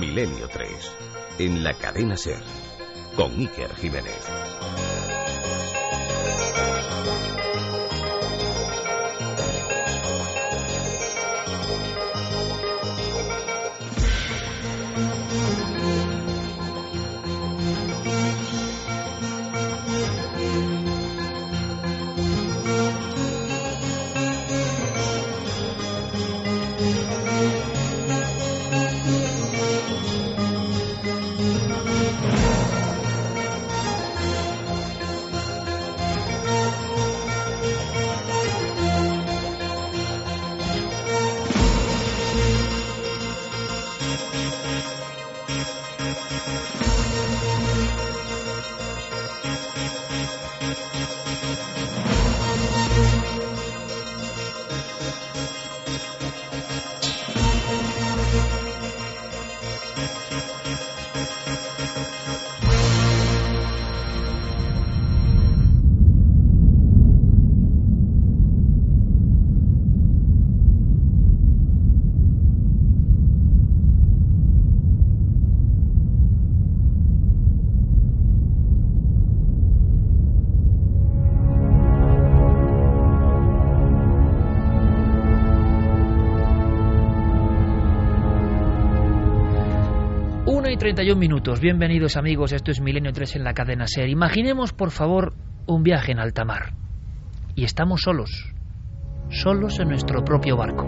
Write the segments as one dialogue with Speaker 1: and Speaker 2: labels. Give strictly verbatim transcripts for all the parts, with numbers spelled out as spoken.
Speaker 1: Milenio tres, en la cadena SER, con Iker Jiménez.
Speaker 2: treinta y un minutos. Bienvenidos, amigos. Esto es Milenio tres en la cadena SER. Imaginemos, por favor, un viaje en alta mar. Y estamos solos. Solos en nuestro propio barco.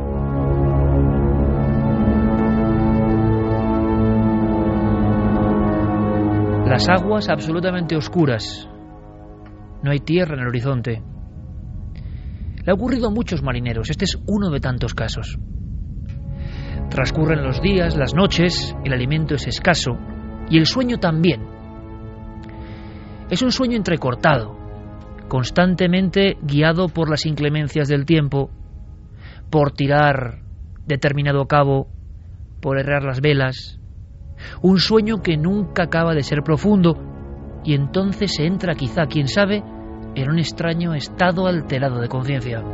Speaker 2: Las aguas absolutamente oscuras. No hay tierra en el horizonte. Le ha ocurrido a muchos marineros. Este es uno de tantos casos. Transcurren los días, las noches, el alimento es escaso y el sueño también. Es un sueño entrecortado, constantemente guiado por las inclemencias del tiempo, por tirar determinado cabo, por errar las velas. Un sueño que nunca acaba de ser profundo y entonces se entra, quizá, quién sabe, en un extraño estado alterado de conciencia.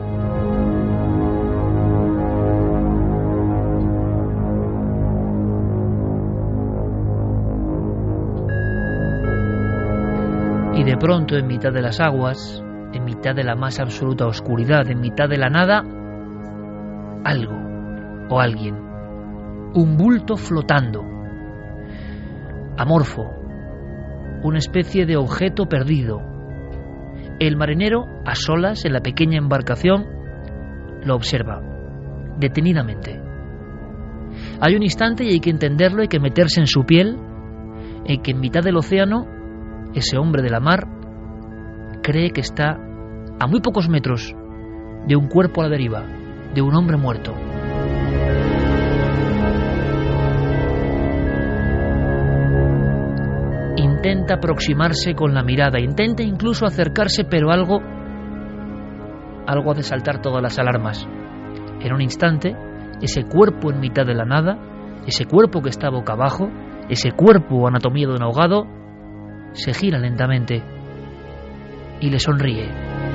Speaker 2: Y de pronto, en mitad de las aguas, en mitad de la más absoluta oscuridad, en mitad de la nada, algo o alguien, un bulto flotando, amorfo, una especie de objeto perdido. El marinero, a solas en la pequeña embarcación, lo observa, detenidamente. Hay un instante y hay que entenderlo, hay que meterse en su piel, en que en mitad del océano, ese hombre de la mar cree que está a muy pocos metros de un cuerpo a la deriva, de un hombre muerto. Intenta aproximarse con la mirada, intenta incluso acercarse, pero algo, algo hace saltar todas las alarmas. En un instante, ese cuerpo en mitad de la nada, ese cuerpo que está boca abajo, ese cuerpo anatomía de un ahogado, se gira lentamente y le sonríe.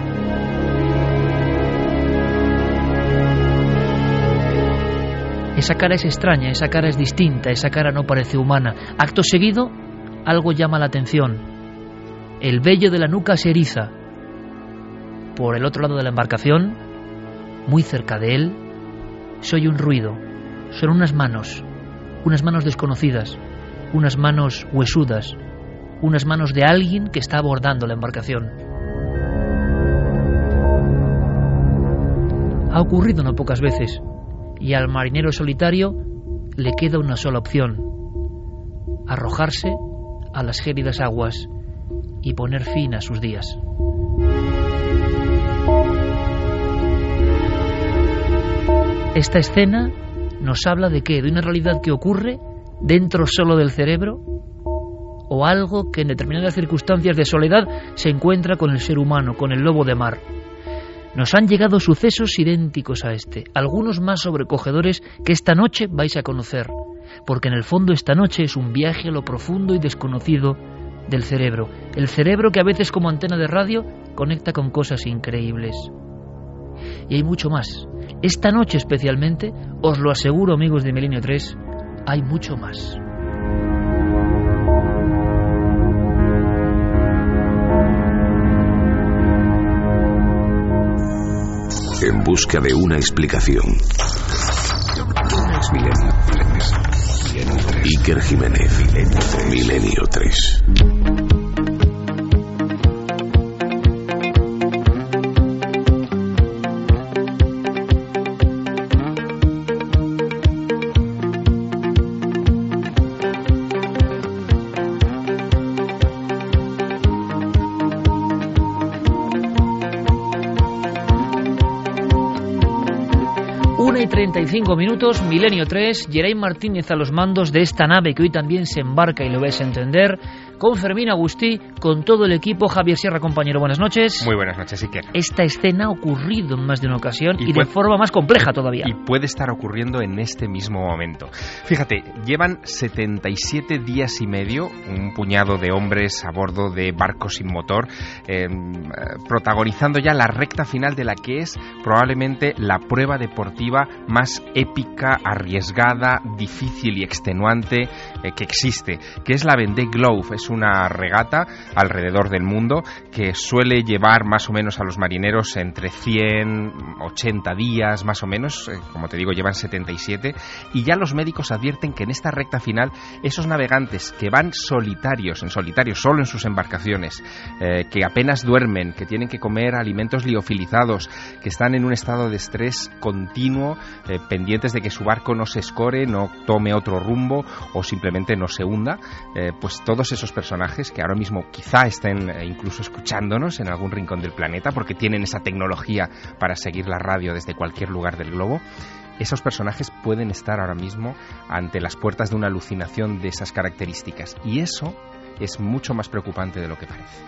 Speaker 2: Esa cara es extraña, esa cara es distinta, esa cara no parece humana. Acto seguido, algo llama la atención. El vello de la nuca se eriza. Por el otro lado de la embarcación, muy cerca de él, se oye un ruido. Son unas manos, unas manos desconocidas, unas manos huesudas, unas manos de alguien que está abordando la embarcación. Ha ocurrido no pocas veces, y al marinero solitario le queda una sola opción: arrojarse a las gélidas aguas y poner fin a sus días. Esta escena nos habla de qué, de una realidad que ocurre dentro solo del cerebro, o algo que en determinadas circunstancias de soledad se encuentra con el ser humano, con el lobo de mar. Nos han llegado sucesos idénticos a este, algunos más sobrecogedores que esta noche vais a conocer, porque en el fondo esta noche es un viaje a lo profundo y desconocido del cerebro, el cerebro que a veces, como antena de radio, conecta con cosas increíbles. Y hay mucho más. Esta noche especialmente, os lo aseguro, amigos de Milenio tres, hay mucho más.
Speaker 1: en busca de una explicación. Iker Jiménez, Milenio tres.
Speaker 2: treinta y cinco minutos, Milenio tres, Geray Martínez a los mandos de esta nave que hoy también se embarca y lo vais a entender, con Fermín Agustí, con todo el equipo. Javier Sierra, compañero, buenas noches.
Speaker 3: Muy buenas noches, Iker.
Speaker 2: Esta escena ha ocurrido en más de una ocasión y, y
Speaker 3: puede,
Speaker 2: de forma más compleja todavía.
Speaker 3: Y puede estar ocurriendo en este mismo momento. Fíjate, llevan setenta y siete días y medio, un puñado de hombres a bordo de barcos sin motor, eh, protagonizando ya la recta final de la que es probablemente la prueba deportiva más épica, arriesgada, difícil y extenuante eh, que existe, que es la Vendée Globe. Es una regata alrededor del mundo que suele llevar más o menos a los marineros entre cien, ochenta días más o menos, eh, como te digo, llevan setenta y siete, y ya los médicos advierten que en esta recta final esos navegantes que van solitarios, en solitario, solo en sus embarcaciones, eh, que apenas duermen, que tienen que comer alimentos liofilizados, que están en un estado de estrés continuo, eh, pendientes de que su barco no se escore, no tome otro rumbo o simplemente no se hunda, eh, pues todos esos personajes que ahora mismo quizá estén eh, incluso escuchándonos en algún rincón del planeta porque tienen esa tecnología para seguir la radio desde cualquier lugar del globo, esos personajes pueden estar ahora mismo ante las puertas de una alucinación de esas características, y eso es mucho más preocupante de lo que parece.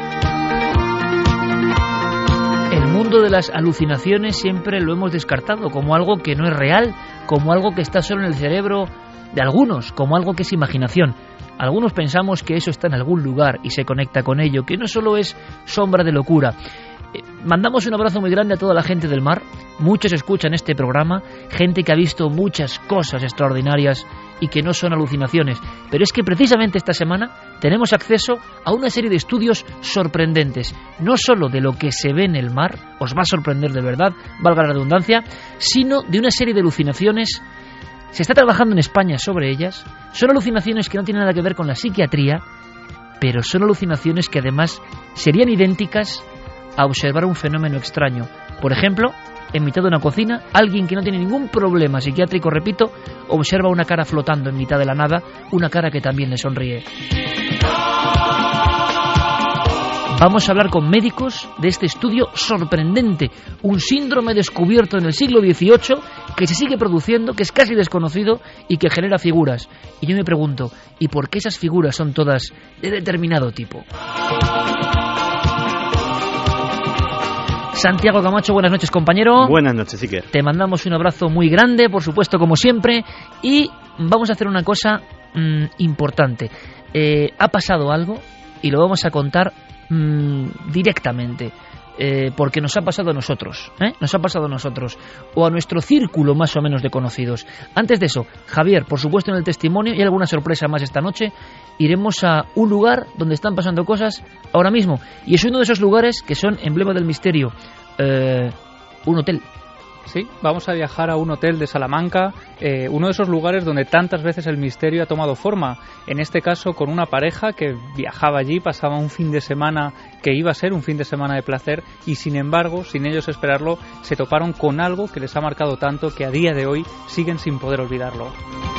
Speaker 2: El mundo de las alucinaciones siempre lo hemos descartado como algo que no es real, como algo que está solo en el cerebro de algunos, como algo que es imaginación. Algunos pensamos que eso está en algún lugar y se conecta con ello, que no solo es sombra de locura. Eh, mandamos un abrazo muy grande a toda la gente del mar. Muchos escuchan este programa, gente que ha visto muchas cosas extraordinarias y que no son alucinaciones. Pero es que precisamente esta semana tenemos acceso a una serie de estudios sorprendentes, no solo de lo que se ve en el mar, os va a sorprender de verdad, valga la redundancia, sino de una serie de alucinaciones. Se está trabajando en España sobre ellas. Son alucinaciones que no tienen nada que ver con la psiquiatría, pero son alucinaciones que además serían idénticas a observar un fenómeno extraño. Por ejemplo, en mitad de una cocina, alguien que no tiene ningún problema psiquiátrico, repito, observa una cara flotando en mitad de la nada, una cara que también le sonríe. Vamos a hablar con médicos de este estudio sorprendente, un síndrome descubierto en el siglo dieciocho que se sigue produciendo, que es casi desconocido y que genera figuras. Y yo me pregunto, ¿y por qué esas figuras son todas de determinado tipo? Santiago Camacho, buenas noches, compañero.
Speaker 4: Buenas noches, Iker.
Speaker 2: Te mandamos un abrazo muy grande, por supuesto, como siempre, y vamos a hacer una cosa mmm, importante. Eh, ha pasado algo y lo vamos a contar mmm, directamente, eh, porque nos ha pasado a nosotros, ¿eh? Nos ha pasado a nosotros, o a nuestro círculo más o menos de conocidos. Antes de eso, Javier, por supuesto en el testimonio, y alguna sorpresa más esta noche, iremos a un lugar donde están pasando cosas ahora mismo, y es uno de esos lugares que son emblema del misterio, eh, un hotel.
Speaker 5: Sí, vamos a viajar a un hotel de Salamanca, eh, uno de esos lugares donde tantas veces el misterio ha tomado forma. En este caso con una pareja que viajaba allí, pasaba un fin de semana que iba a ser un fin de semana de placer, y sin embargo, sin ellos esperarlo, se toparon con algo que les ha marcado tanto que a día de hoy siguen sin poder olvidarlo.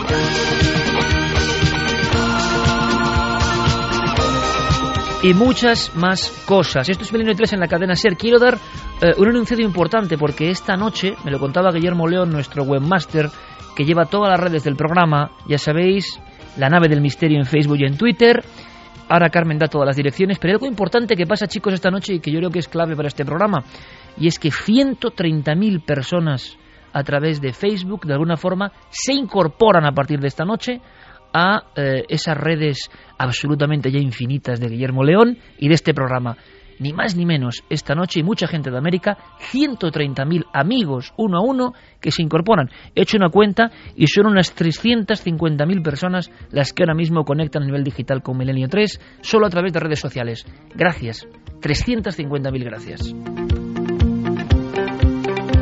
Speaker 2: Y muchas más cosas. Esto es Milenio tres en la cadena SER. Quiero dar eh, un enunciado importante porque esta noche, me lo contaba Guillermo León, nuestro webmaster, que lleva todas las redes del programa, ya sabéis, La Nave del Misterio en Facebook y en Twitter. Ahora Carmen da todas las direcciones, pero hay algo importante que pasa, chicos, esta noche y que yo creo que es clave para este programa, y es que ciento treinta mil personas a través de Facebook, de alguna forma, se incorporan a partir de esta noche a eh, esas redes absolutamente ya infinitas de Guillermo León y de este programa. Ni más ni menos, esta noche, y mucha gente de América, ciento treinta mil amigos, uno a uno, que se incorporan. He hecho una cuenta y son unas trescientas cincuenta mil personas las que ahora mismo conectan a nivel digital con Milenio tres, solo a través de redes sociales. Gracias, trescientas cincuenta mil gracias.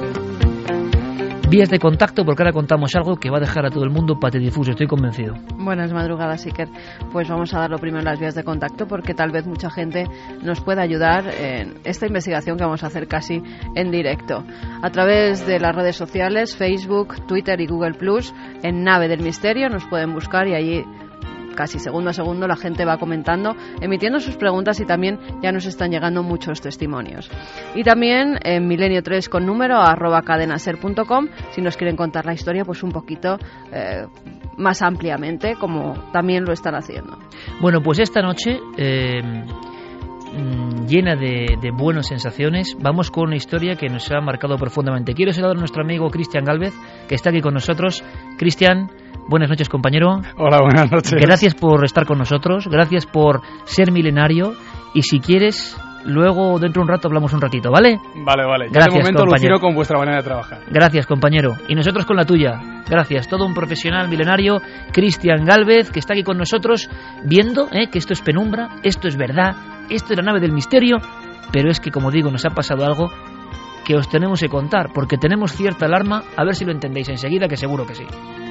Speaker 2: vías de contacto, porque ahora contamos algo que va a dejar a todo el mundo patidifuso, estoy convencido.
Speaker 4: Buenas madrugadas, Iker. Pues vamos a dar lo primero las vías de contacto, porque tal vez mucha gente nos pueda ayudar en esta investigación que vamos a hacer casi en directo. A través de las redes sociales, Facebook, Twitter y Google Plus, en Nave del Misterio, nos pueden buscar y allí casi segundo a segundo la gente va comentando, emitiendo sus preguntas y también ya nos están llegando muchos testimonios. Y también en milenio tres con número arroba cadenaser punto com si nos quieren contar la historia pues un poquito eh, más ampliamente, como también lo están haciendo.
Speaker 2: Bueno, pues esta noche eh, llena de, de buenas sensaciones, vamos con una historia que nos ha marcado profundamente. Quiero saludar a nuestro amigo Cristian Gálvez, que está aquí con nosotros. Cristian, buenas noches, compañero.
Speaker 6: Hola, buenas noches.
Speaker 2: Gracias por estar con nosotros, gracias por ser milenario, y si quieres, luego dentro de un rato hablamos un ratito, ¿vale?
Speaker 6: Vale, vale. Yo
Speaker 2: Gracias,
Speaker 6: de momento
Speaker 2: compañero.
Speaker 6: alucino con vuestra manera de trabajar.
Speaker 2: Gracias, compañero. Y nosotros con la tuya. Gracias. Todo un profesional milenario, Cristian Gálvez, que está aquí con nosotros, viendo eh, que esto es penumbra, esto es verdad, esto es la nave del misterio, pero es que, como digo, nos ha pasado algo que os tenemos que contar, porque tenemos cierta alarma, a ver si lo entendéis enseguida, que seguro que sí.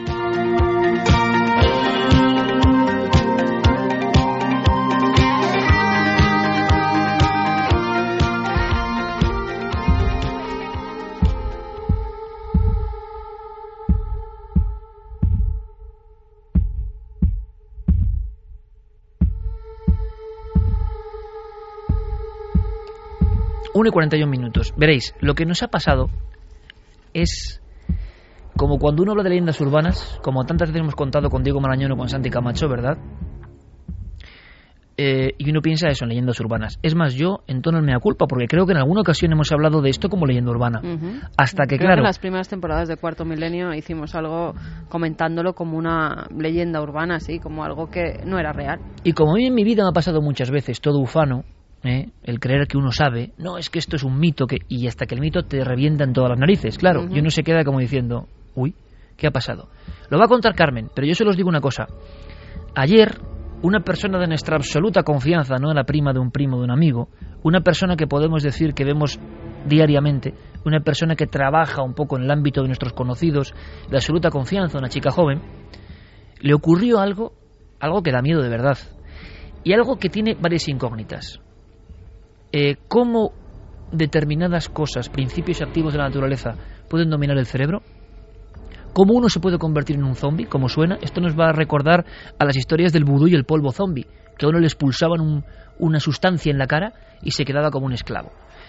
Speaker 2: uno y cuarenta y un minutos. Veréis, lo que nos ha pasado es como cuando uno habla de leyendas urbanas, como tantas veces hemos contado con Diego Marañón o con Santi Camacho, ¿verdad? Eh, y uno piensa eso en leyendas urbanas. Es más, yo entono el mea culpa, porque creo que en alguna ocasión hemos hablado de esto como leyenda urbana. Uh-huh. Hasta que,
Speaker 4: creo
Speaker 2: claro...
Speaker 4: que en las primeras temporadas de Cuarto Milenio hicimos algo comentándolo como una leyenda urbana, así, como algo que no era real.
Speaker 2: Y como a mí en mi vida me ha pasado muchas veces, todo ufano, ¿Eh? el creer que uno sabe, no, es que esto es un mito, que y hasta que el mito te revienta en todas las narices, claro, uh-huh. Y uno se queda como diciendo, uy, ¿qué ha pasado? Lo va a contar Carmen, pero yo solo os digo una cosa. Ayer, una persona de nuestra absoluta confianza, no la prima de un primo, de un amigo, una persona que podemos decir que vemos diariamente, una persona que trabaja un poco en el ámbito de nuestros conocidos, de absoluta confianza, una chica joven, le ocurrió algo, algo que da miedo de verdad, y algo que tiene varias incógnitas. Eh, ¿Cómo determinadas cosas, principios activos de la naturaleza, pueden dominar el cerebro? ¿Cómo uno se puede convertir en un zombie? ¿Cómo suena? Esto nos va a recordar a las historias del vudú y el polvo zombie, que a uno le expulsaban un, una sustancia en la cara y se quedaba como un esclavo.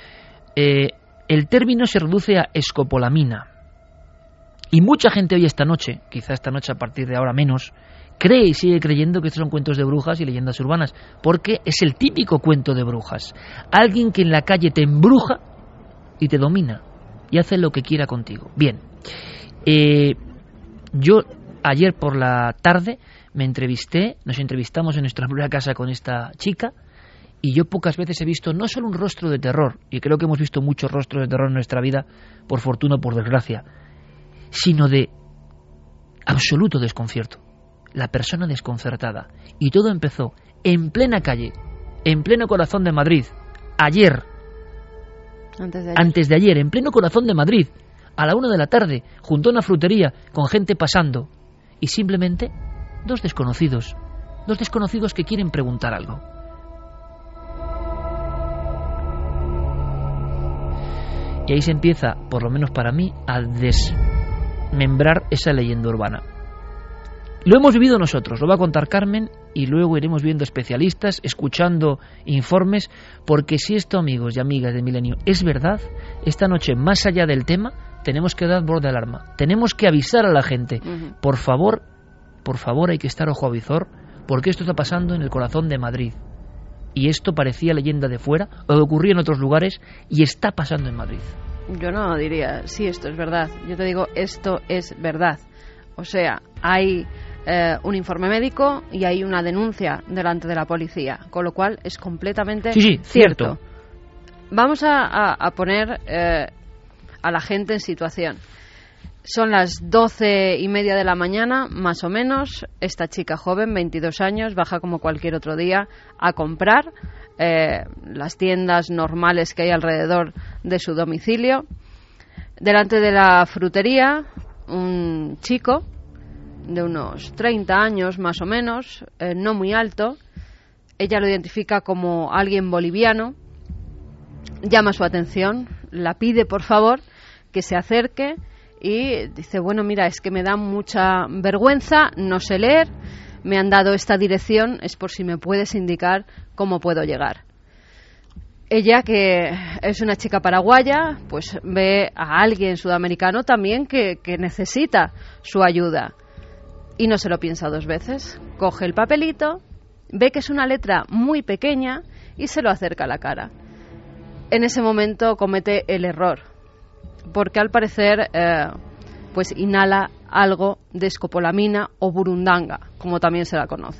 Speaker 2: Eh, el término se reduce a escopolamina. Y mucha gente hoy esta noche, quizá esta noche a partir de ahora menos, cree y sigue creyendo que estos son cuentos de brujas y leyendas urbanas, porque es el típico cuento de brujas. Alguien que en la calle te embruja y te domina y hace lo que quiera contigo. Bien, eh, yo ayer por la tarde me entrevisté, nos entrevistamos en nuestra propia casa con esta chica, y yo pocas veces he visto no solo un rostro de terror, y creo que hemos visto muchos rostros de terror en nuestra vida, por fortuna o por desgracia, sino de absoluto desconcierto. La persona desconcertada. Y todo empezó en plena calle, en pleno corazón de Madrid, ayer,
Speaker 4: antes de ayer,
Speaker 2: antes de ayer en pleno corazón de Madrid, a la una de la tarde, junto a una frutería, con gente pasando, y simplemente dos desconocidos, dos desconocidos que quieren preguntar algo. Y ahí se empieza, por lo menos para mí, a desmembrar esa leyenda urbana. Lo hemos vivido nosotros, lo va a contar Carmen, y luego iremos viendo especialistas, escuchando informes, porque si esto, amigos y amigas de Milenio, es verdad, esta noche, más allá del tema, tenemos que dar voz de alarma, tenemos que avisar a la gente, uh-huh. por favor, por favor hay que estar ojo a visor, porque esto está pasando en el corazón de Madrid, y esto parecía leyenda de fuera, o ocurría en otros lugares, y está pasando en Madrid.
Speaker 4: Yo no diría, sí, esto es verdad, yo te digo, esto es verdad, o sea, hay... Eh, un informe médico y hay una denuncia delante de la policía, con lo cual es completamente
Speaker 2: sí, sí,
Speaker 4: cierto. cierto. Vamos a, a, a poner eh, a la gente en situación. Son las doce y media de la mañana, más o menos. Esta chica joven, veintidós años, baja como cualquier otro día a comprar eh, las tiendas normales que hay alrededor de su domicilio. Delante de la frutería, un chico de unos treinta años más o menos, eh, no muy alto, ella lo identifica como alguien boliviano, llama su atención, la pide por favor que se acerque y dice, bueno, mira, es que me da mucha vergüenza, no sé leer, me han dado esta dirección, es por si me puedes indicar cómo puedo llegar. Ella, que es una chica paraguaya, pues ve a alguien sudamericano también que, que necesita su ayuda. Y no se lo piensa dos veces. Coge el papelito, ve que es una letra muy pequeña y se lo acerca a la cara. En ese momento comete el error, porque al parecer eh, pues inhala algo de escopolamina o burundanga, como también se la conoce.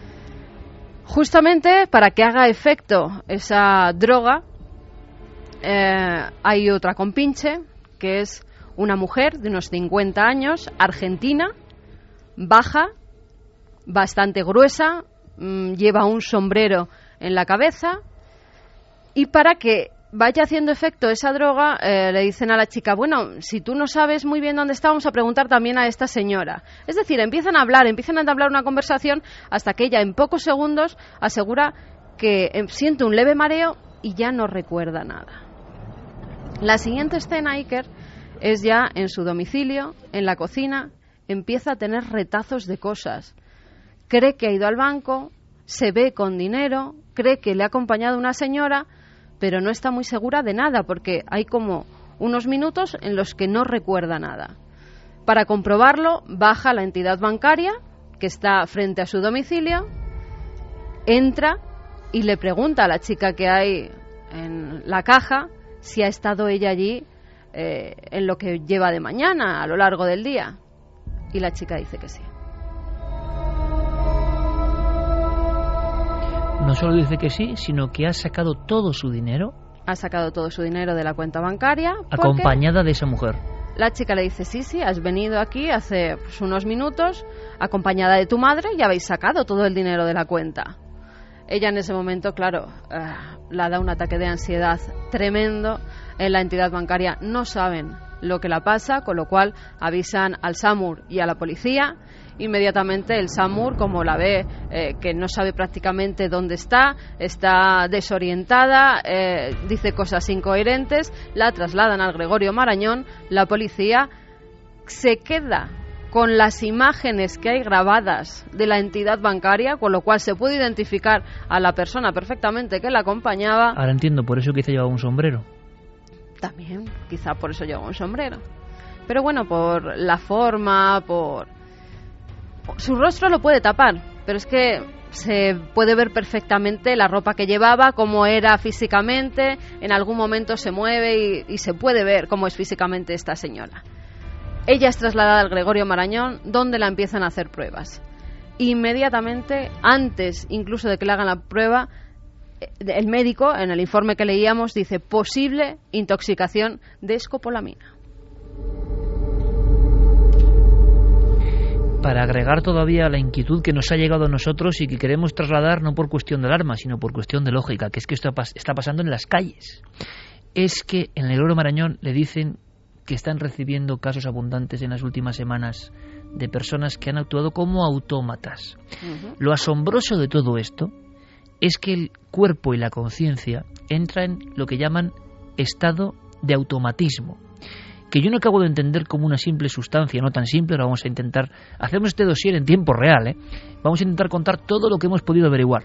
Speaker 4: Justamente para que haga efecto esa droga, eh, hay otra compinche, que es una mujer de unos cincuenta años, argentina, baja, bastante gruesa, mmm, lleva un sombrero en la cabeza, y para que vaya haciendo efecto esa droga, eh, le dicen a la chica, bueno, si tú no sabes muy bien dónde está, vamos a preguntar también a esta señora. Es decir, empiezan a hablar, empiezan a entablar una conversación hasta que ella en pocos segundos asegura que eh, siente un leve mareo y ya no recuerda nada. La siguiente escena, Iker, es ya en su domicilio, en la cocina, empieza a tener retazos de cosas. Cree que ha ido al banco, se ve con dinero, cree que le ha acompañado una señora, pero no está muy segura de nada, porque hay como unos minutos en los que no recuerda nada. Para comprobarlo, baja a la entidad bancaria, que está frente a su domicilio, entra y le pregunta a la chica que hay en la caja si ha estado ella allí eh, en lo que lleva de mañana, a lo largo del día. Y la chica dice que sí.
Speaker 2: No solo dice que sí, sino que ha sacado todo su dinero.
Speaker 4: Ha sacado todo su dinero de la cuenta bancaria.
Speaker 2: Acompañada de esa mujer.
Speaker 4: La chica le dice, sí, sí, has venido aquí hace pues, unos minutos, acompañada de tu madre, y habéis sacado todo el dinero de la cuenta. Ella en ese momento, claro, eh, la da un ataque de ansiedad tremendo. En la entidad bancaria no saben lo que la pasa, con lo cual avisan al SAMUR y a la policía. Inmediatamente el SAMUR, como la ve eh, que no sabe prácticamente dónde está, está desorientada, eh, dice cosas incoherentes, la trasladan al Gregorio Marañón. La policía se queda con las imágenes que hay grabadas de la entidad bancaria, con lo cual se puede identificar a la persona perfectamente que la acompañaba.
Speaker 2: Ahora entiendo, por eso quizá llevaba un sombrero.
Speaker 4: También, quizá por eso llevaba un sombrero. Pero bueno, por la forma, por... Su rostro lo puede tapar, pero es que se puede ver perfectamente la ropa que llevaba, cómo era físicamente, en algún momento se mueve y, y se puede ver cómo es físicamente esta señora. Ella es trasladada al Gregorio Marañón, donde la empiezan a hacer pruebas. Inmediatamente, antes incluso de que le hagan la prueba, el médico, en el informe que leíamos, dice posible intoxicación de escopolamina.
Speaker 2: Para agregar todavía la inquietud que nos ha llegado a nosotros y que queremos trasladar no por cuestión de alarma, sino por cuestión de lógica, que es que esto está pasando en las calles. Es que en el Gregorio Marañón le dicen que están recibiendo casos abundantes en las últimas semanas de personas que han actuado como autómatas. Uh-huh. Lo asombroso de todo esto es que el cuerpo y la conciencia entran en lo que llaman estado de automatismo, que yo no acabo de entender como una simple sustancia, no tan simple. Ahora vamos a intentar, hacemos este dossier en tiempo real, ¿eh? Vamos a intentar contar todo lo que hemos podido averiguar.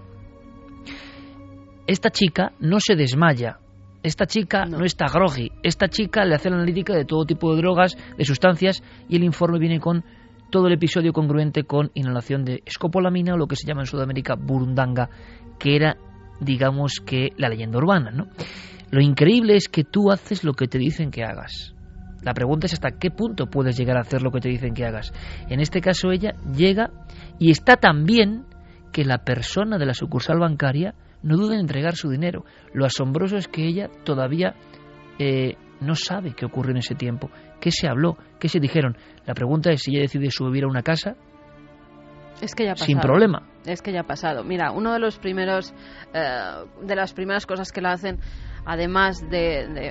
Speaker 2: Esta chica no se desmaya, esta chica no, no está groggy, esta chica le hace la analítica de todo tipo de drogas, de sustancias, y el informe viene con todo el episodio congruente con inhalación de escopolamina, o lo que se llama en Sudamérica burundanga, que era, digamos que, la leyenda urbana, ¿no? Lo increíble es que tú haces lo que te dicen que hagas. La pregunta es hasta qué punto puedes llegar a hacer lo que te dicen que hagas. En este caso ella llega y está tan bien que la persona de la sucursal bancaria no duda en entregar su dinero. Lo asombroso es que ella todavía eh, no sabe qué ocurrió en ese tiempo, qué se habló, qué se dijeron. La pregunta es si ella decide subir a una casa.
Speaker 4: Es que ya ha pasado.
Speaker 2: Sin problema.
Speaker 4: Es que ya ha pasado. Mira, uno de los primeros, eh, de las primeras cosas que la hacen, además de, de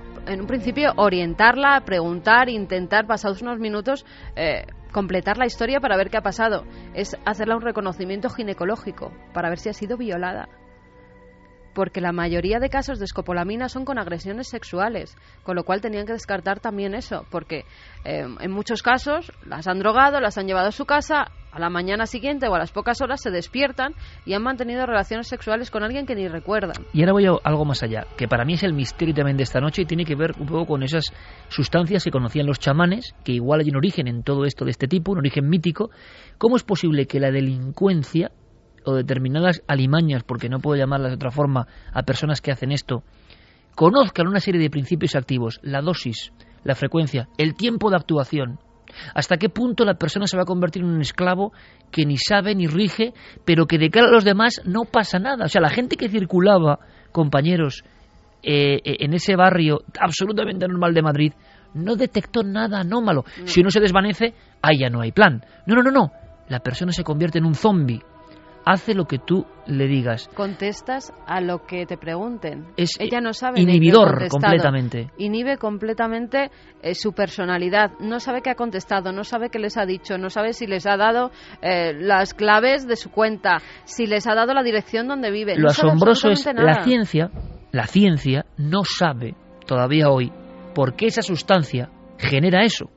Speaker 4: en un principio, orientarla, preguntar, intentar, pasados unos minutos, eh, completar la historia para ver qué ha pasado. Es hacerle un reconocimiento ginecológico para ver si ha sido violada. Porque la mayoría de casos de escopolamina son con agresiones sexuales, con lo cual tenían que descartar también eso, porque eh, en muchos casos las han drogado, las han llevado a su casa, a la mañana siguiente o a las pocas horas se despiertan y han mantenido relaciones sexuales con alguien que ni recuerdan.
Speaker 2: Y ahora voy a algo más allá, que para mí es el misterio también de esta noche y tiene que ver un poco con esas sustancias que conocían los chamanes, que igual hay un origen en todo esto de este tipo, un origen mítico. ¿Cómo es posible que la delincuencia o determinadas alimañas, porque no puedo llamarlas de otra forma, a personas que hacen esto, conozcan una serie de principios activos, la dosis, la frecuencia, el tiempo de actuación, hasta qué punto la persona se va a convertir en un esclavo que ni sabe ni rige, pero que de cara a los demás no pasa nada? O sea, la gente que circulaba, compañeros, eh, en ese barrio absolutamente normal de Madrid, no detectó nada anómalo. No. Si uno se desvanece, ahí ya no hay plan. No, no, no, no. La persona se convierte en un zombie. Hace lo que tú le digas.
Speaker 4: Contestas a lo que te pregunten.
Speaker 2: Es
Speaker 4: Ella no sabe
Speaker 2: inhibidor completamente.
Speaker 4: Inhibe completamente eh, su personalidad. No sabe qué ha contestado, no sabe qué les ha dicho, no sabe si les ha dado eh, las claves de su cuenta, si les ha dado la dirección donde vive.
Speaker 2: Lo
Speaker 4: no
Speaker 2: asombroso es
Speaker 4: nada.
Speaker 2: la ciencia, la ciencia no sabe todavía hoy por qué esa sustancia genera eso.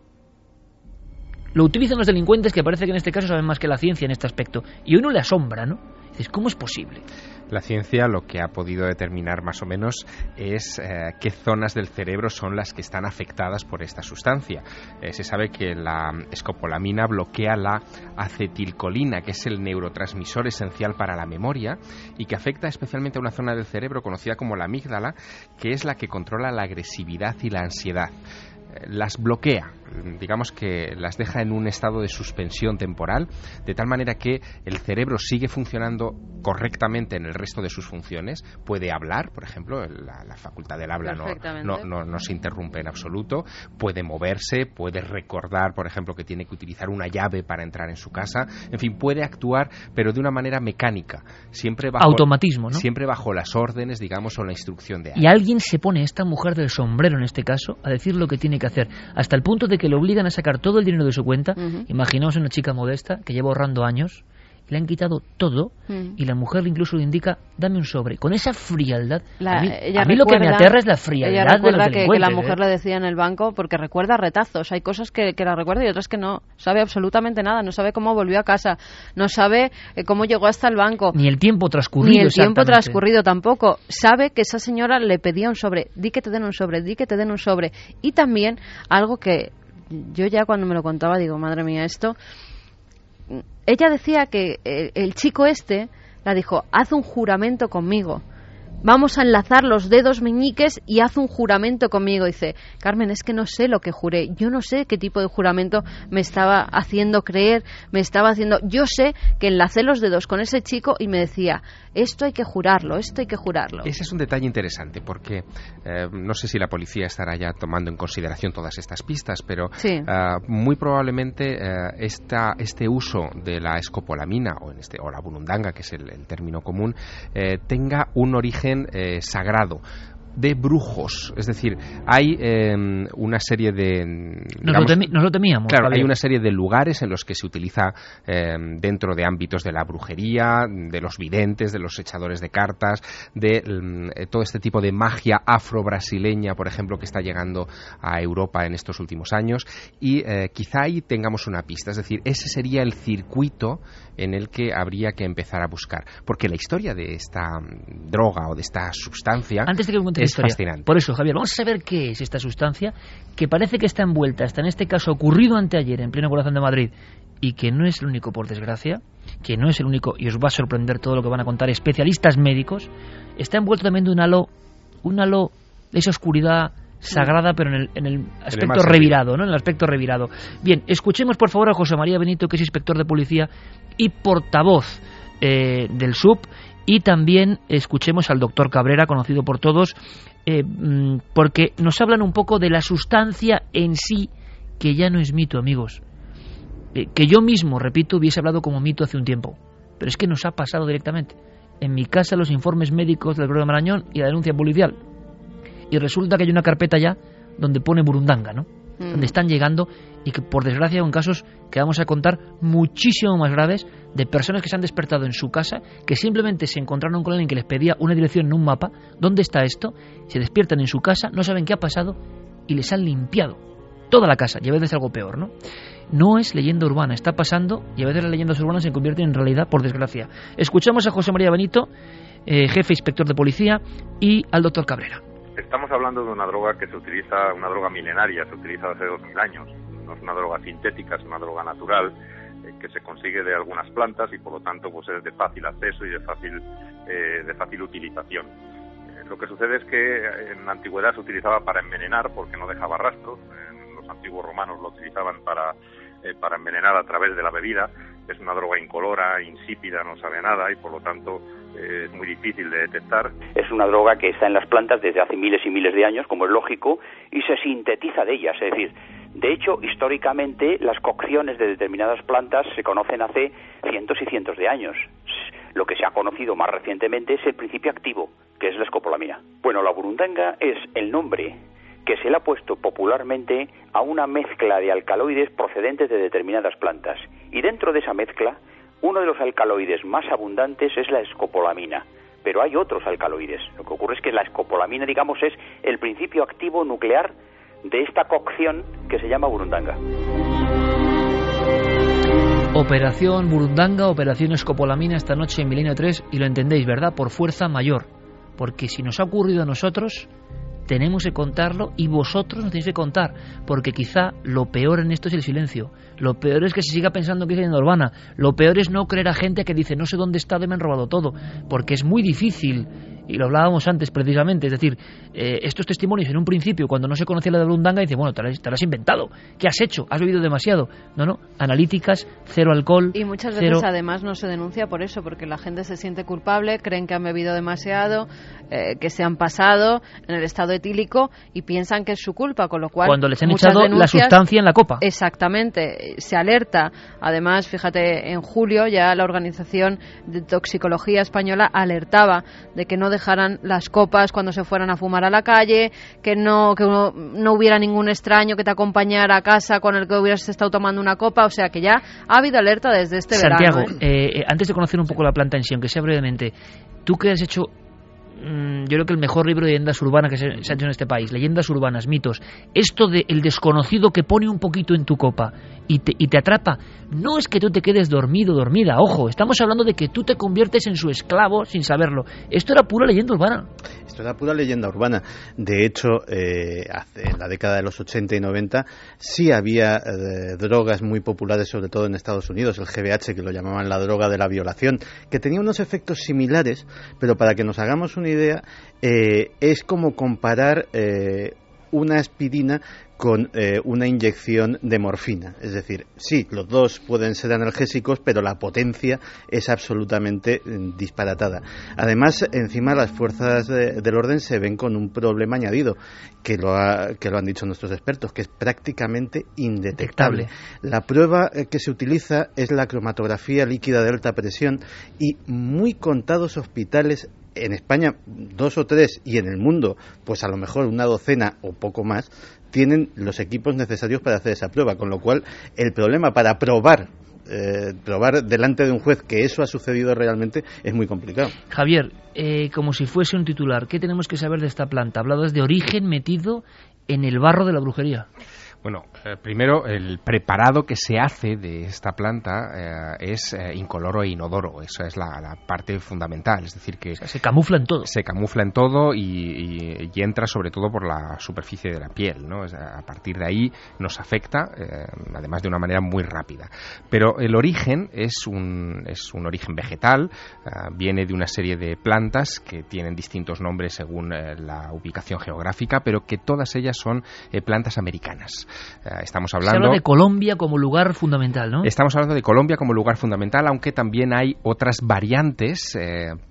Speaker 2: Lo utilizan los delincuentes, que parece que en este caso saben más que la ciencia en este aspecto. Y a uno le asombra, ¿no? Dices, ¿cómo es posible?
Speaker 3: La ciencia lo que ha podido determinar más o menos es eh, qué zonas del cerebro son las que están afectadas por esta sustancia. Eh, se sabe que la escopolamina bloquea la acetilcolina, que es el neurotransmisor esencial para la memoria y que afecta especialmente a una zona del cerebro conocida como la amígdala, que es la que controla la agresividad y la ansiedad. Las bloquea, digamos que las deja en un estado de suspensión temporal, de tal manera que el cerebro sigue funcionando correctamente en el resto de sus funciones. Puede hablar, por ejemplo, la, la facultad del habla no, no, no, no se interrumpe en absoluto, puede moverse, puede recordar, por ejemplo, que tiene que utilizar una llave para entrar en su casa, en fin, puede actuar, pero de una manera mecánica, siempre bajo,
Speaker 2: automatismo, ¿no?
Speaker 3: Siempre bajo las órdenes, digamos, o la instrucción de alguien.
Speaker 2: Y alguien se pone, esta mujer del sombrero en este caso, a decir lo que tiene que hacer, hasta el punto de que le obligan a sacar todo el dinero de su cuenta. Uh-huh. Imaginaos una chica modesta que lleva ahorrando años, le han quitado todo, uh-huh. y la mujer incluso le indica, dame un sobre. Con esa frialdad,
Speaker 4: la,
Speaker 2: a mí,
Speaker 4: ella
Speaker 2: a mí
Speaker 4: recuerda,
Speaker 2: lo que me aterra es la frialdad
Speaker 4: ella recuerda
Speaker 2: de los
Speaker 4: que, que la
Speaker 2: ¿eh?
Speaker 4: mujer le decía en el banco, porque recuerda retazos, hay cosas que, que la recuerda y otras que no, sabe absolutamente nada, no sabe cómo volvió a casa, no sabe eh, cómo llegó hasta el banco.
Speaker 2: Ni el tiempo transcurrido.
Speaker 4: Ni el tiempo transcurrido tampoco. Sabe que esa señora le pedía un sobre, di que te den un sobre, di que te den un sobre. Y también algo que yo ya cuando me lo contaba digo, madre mía, esto... Ella decía que el, el chico este la dijo, haz un juramento conmigo, vamos a enlazar los dedos meñiques y haz un juramento conmigo. Dice, Carmen, es que no sé lo que juré, yo no sé qué tipo de juramento me estaba haciendo creer, me estaba haciendo... Yo sé que enlacé los dedos con ese chico y me decía, esto hay que jurarlo, esto hay que jurarlo.
Speaker 3: Ese es un detalle interesante porque eh, no sé si la policía estará ya tomando en consideración todas estas pistas, pero
Speaker 4: sí.
Speaker 3: uh, muy probablemente uh, esta, este uso de la escopolamina o, en este, o la burundanga, que es el, el término común, eh, tenga un origen Eh, sagrado de brujos, es decir, hay eh, una serie de...
Speaker 2: Digamos, nos, lo temi- nos lo temíamos.
Speaker 3: Claro,
Speaker 2: Javier.
Speaker 3: Hay una serie de lugares en los que se utiliza eh, dentro de ámbitos de la brujería, de los videntes, de los echadores de cartas, de eh, todo este tipo de magia afro-brasileña, por ejemplo, que está llegando a Europa en estos últimos años, y eh, quizá ahí tengamos una pista, es decir, ese sería el circuito en el que habría que empezar a buscar, porque la historia de esta droga o de esta sustancia...
Speaker 2: Antes de que me es fascinante. Por eso, Javier, vamos a saber qué es esta sustancia que parece que está envuelta, hasta en este caso ocurrido anteayer en pleno corazón de Madrid, y que no es el único, por desgracia, que no es el único, y os va a sorprender todo lo que van a contar especialistas médicos. Está envuelto también de un halo, un halo de esa oscuridad sagrada, pero en el, en el aspecto en el revirado, ¿no? En el aspecto revirado. Bien, escuchemos por favor a José María Benito, que es inspector de policía y portavoz eh, del S U P. Y también escuchemos al doctor Cabrera, conocido por todos, eh, porque nos hablan un poco de la sustancia en sí, que ya no es mito, amigos. Eh, que yo mismo, repito, hubiese hablado como mito hace un tiempo. Pero es que nos ha pasado directamente. En mi casa los informes médicos del Grupo de Marañón y la denuncia policial. y resulta que hay una carpeta ya donde pone burundanga, ¿no?
Speaker 4: Mm.
Speaker 2: Donde están llegando y que por desgracia son casos que vamos a contar muchísimo más graves de personas que se han despertado en su casa, que simplemente se encontraron con alguien que les pedía una dirección en un mapa. ¿Dónde está esto? Se despiertan en su casa, no saben qué ha pasado y les han limpiado toda la casa, y a veces algo peor, ¿no? No es leyenda urbana, está pasando y a veces las leyendas urbanas se convierten en realidad, por desgracia. Escuchamos a José María Benito, eh, jefe inspector de policía, y al doctor Cabrera.
Speaker 7: Estamos hablando de una droga que se utiliza, una droga milenaria, se utiliza hace dos mil años. No es una droga sintética, es una droga natural eh, que se consigue de algunas plantas y por lo tanto pues es de fácil acceso y de fácil eh, de fácil utilización. Eh, lo que sucede es que en la antigüedad se utilizaba para envenenar porque no dejaba rastros. Eh, los antiguos romanos lo utilizaban para eh, para envenenar a través de la bebida. Es una droga incolora, insípida, no sabe a nada y por lo tanto eh, es muy difícil de detectar.
Speaker 8: Es una droga que está en las plantas desde hace miles y miles de años, como es lógico, y se sintetiza de ellas. Es decir, de hecho, históricamente las cocciones de determinadas plantas se conocen hace cientos y cientos de años. Lo que se ha conocido más recientemente es el principio activo, que es la escopolamina. Bueno, la burundanga es el nombre que se le ha puesto popularmente a una mezcla de alcaloides procedentes de determinadas plantas. Y dentro de esa mezcla, uno de los alcaloides más abundantes es la escopolamina. Pero hay otros alcaloides. Lo que ocurre es que la escopolamina, digamos, es el principio activo nuclear de esta cocción que se llama burundanga.
Speaker 2: Operación Burundanga, Operación Escopolamina esta noche en Milenio tres, y lo entendéis, ¿verdad? Por fuerza mayor. Porque si nos ha ocurrido a nosotros, tenemos que contarlo y vosotros nos tenéis que contar, porque quizá lo peor en esto es el silencio. Lo peor es que se siga pensando que es leyenda urbana. Lo peor es no creer a gente que dice no sé dónde está, me han robado todo, porque es muy difícil. Y lo hablábamos antes precisamente, es decir, eh, estos testimonios en un principio, cuando no se conocía la de burundanga, dicen, bueno, te lo, has, te lo has inventado, ¿qué has hecho? ¿Has bebido demasiado? No, no, analíticas, cero alcohol.
Speaker 4: Y muchas
Speaker 2: cero...
Speaker 4: veces además no se denuncia por eso, porque la gente se siente culpable, creen que han bebido demasiado, eh, que se han pasado en el estado etílico y piensan que es su culpa, con lo cual...
Speaker 2: Cuando les han
Speaker 4: muchas
Speaker 2: echado
Speaker 4: denuncias,
Speaker 2: la sustancia en la copa.
Speaker 4: Exactamente, se alerta. Además, fíjate, en julio ya la Organización de Toxicología Española alertaba de que no dejaran las copas cuando se fueran a fumar a la calle, que no que no, no hubiera ningún extraño que te acompañara a casa con el que hubieras estado tomando una copa, o sea que ya ha habido alerta desde este
Speaker 2: Santiago,
Speaker 4: verano. Santiago,
Speaker 2: ¿eh? eh, antes de conocer un poco la planta en sí, aunque sea brevemente, tú que has hecho, mmm, yo creo que el mejor libro de leyendas urbanas que se, se ha hecho en este país, leyendas urbanas, mitos, esto de el desconocido que pone un poquito en tu copa y te, y te atrapa, no es que tú te quedes dormido, dormida, ojo, estamos hablando de que tú te conviertes en su esclavo sin saberlo. Esto era pura leyenda urbana.
Speaker 9: Esto era pura leyenda urbana. De hecho, eh, hace, en la década de los ochenta y noventa sí había eh, drogas muy populares, sobre todo en Estados Unidos, el G B H, que lo llamaban la droga de la violación, que tenía unos efectos similares, pero para que nos hagamos una idea, eh, es como comparar eh, una aspirina con eh, una inyección de morfina. Es decir, sí, los dos pueden ser analgésicos, pero la potencia es absolutamente eh, disparatada. Además, encima las fuerzas de, del orden se ven con un problema añadido, que lo, ha, que lo han dicho nuestros expertos, que es prácticamente indetectable. La prueba eh, que se utiliza es la cromatografía líquida de alta presión y muy contados hospitales, en España dos o tres, y en el mundo pues a lo mejor una docena o poco más, tienen los equipos necesarios para hacer esa prueba, con lo cual el problema para probar eh, probar delante de un juez que eso ha sucedido realmente es muy complicado.
Speaker 2: Javier, eh, como si fuese un titular, ¿qué tenemos que saber de esta planta? Hablabas de origen metido en el barro de la brujería.
Speaker 3: Bueno, eh, primero, el preparado que se hace de esta planta eh, es eh, incoloro e inodoro. Esa es la, la parte fundamental. Es decir, que...
Speaker 2: O sea, se camufla en todo.
Speaker 3: Se camufla en todo y, y, y entra sobre todo por la superficie de la piel, ¿no? Es, a partir de ahí nos afecta, eh, además de una manera muy rápida. Pero el origen es un, es un origen vegetal, eh, viene de una serie de plantas que tienen distintos nombres según eh, la ubicación geográfica, pero que todas ellas son eh, plantas americanas. Estamos hablando...
Speaker 2: Se habla de Colombia como lugar fundamental, ¿no?
Speaker 3: Estamos hablando de Colombia como lugar fundamental, aunque también hay otras variantes, eh,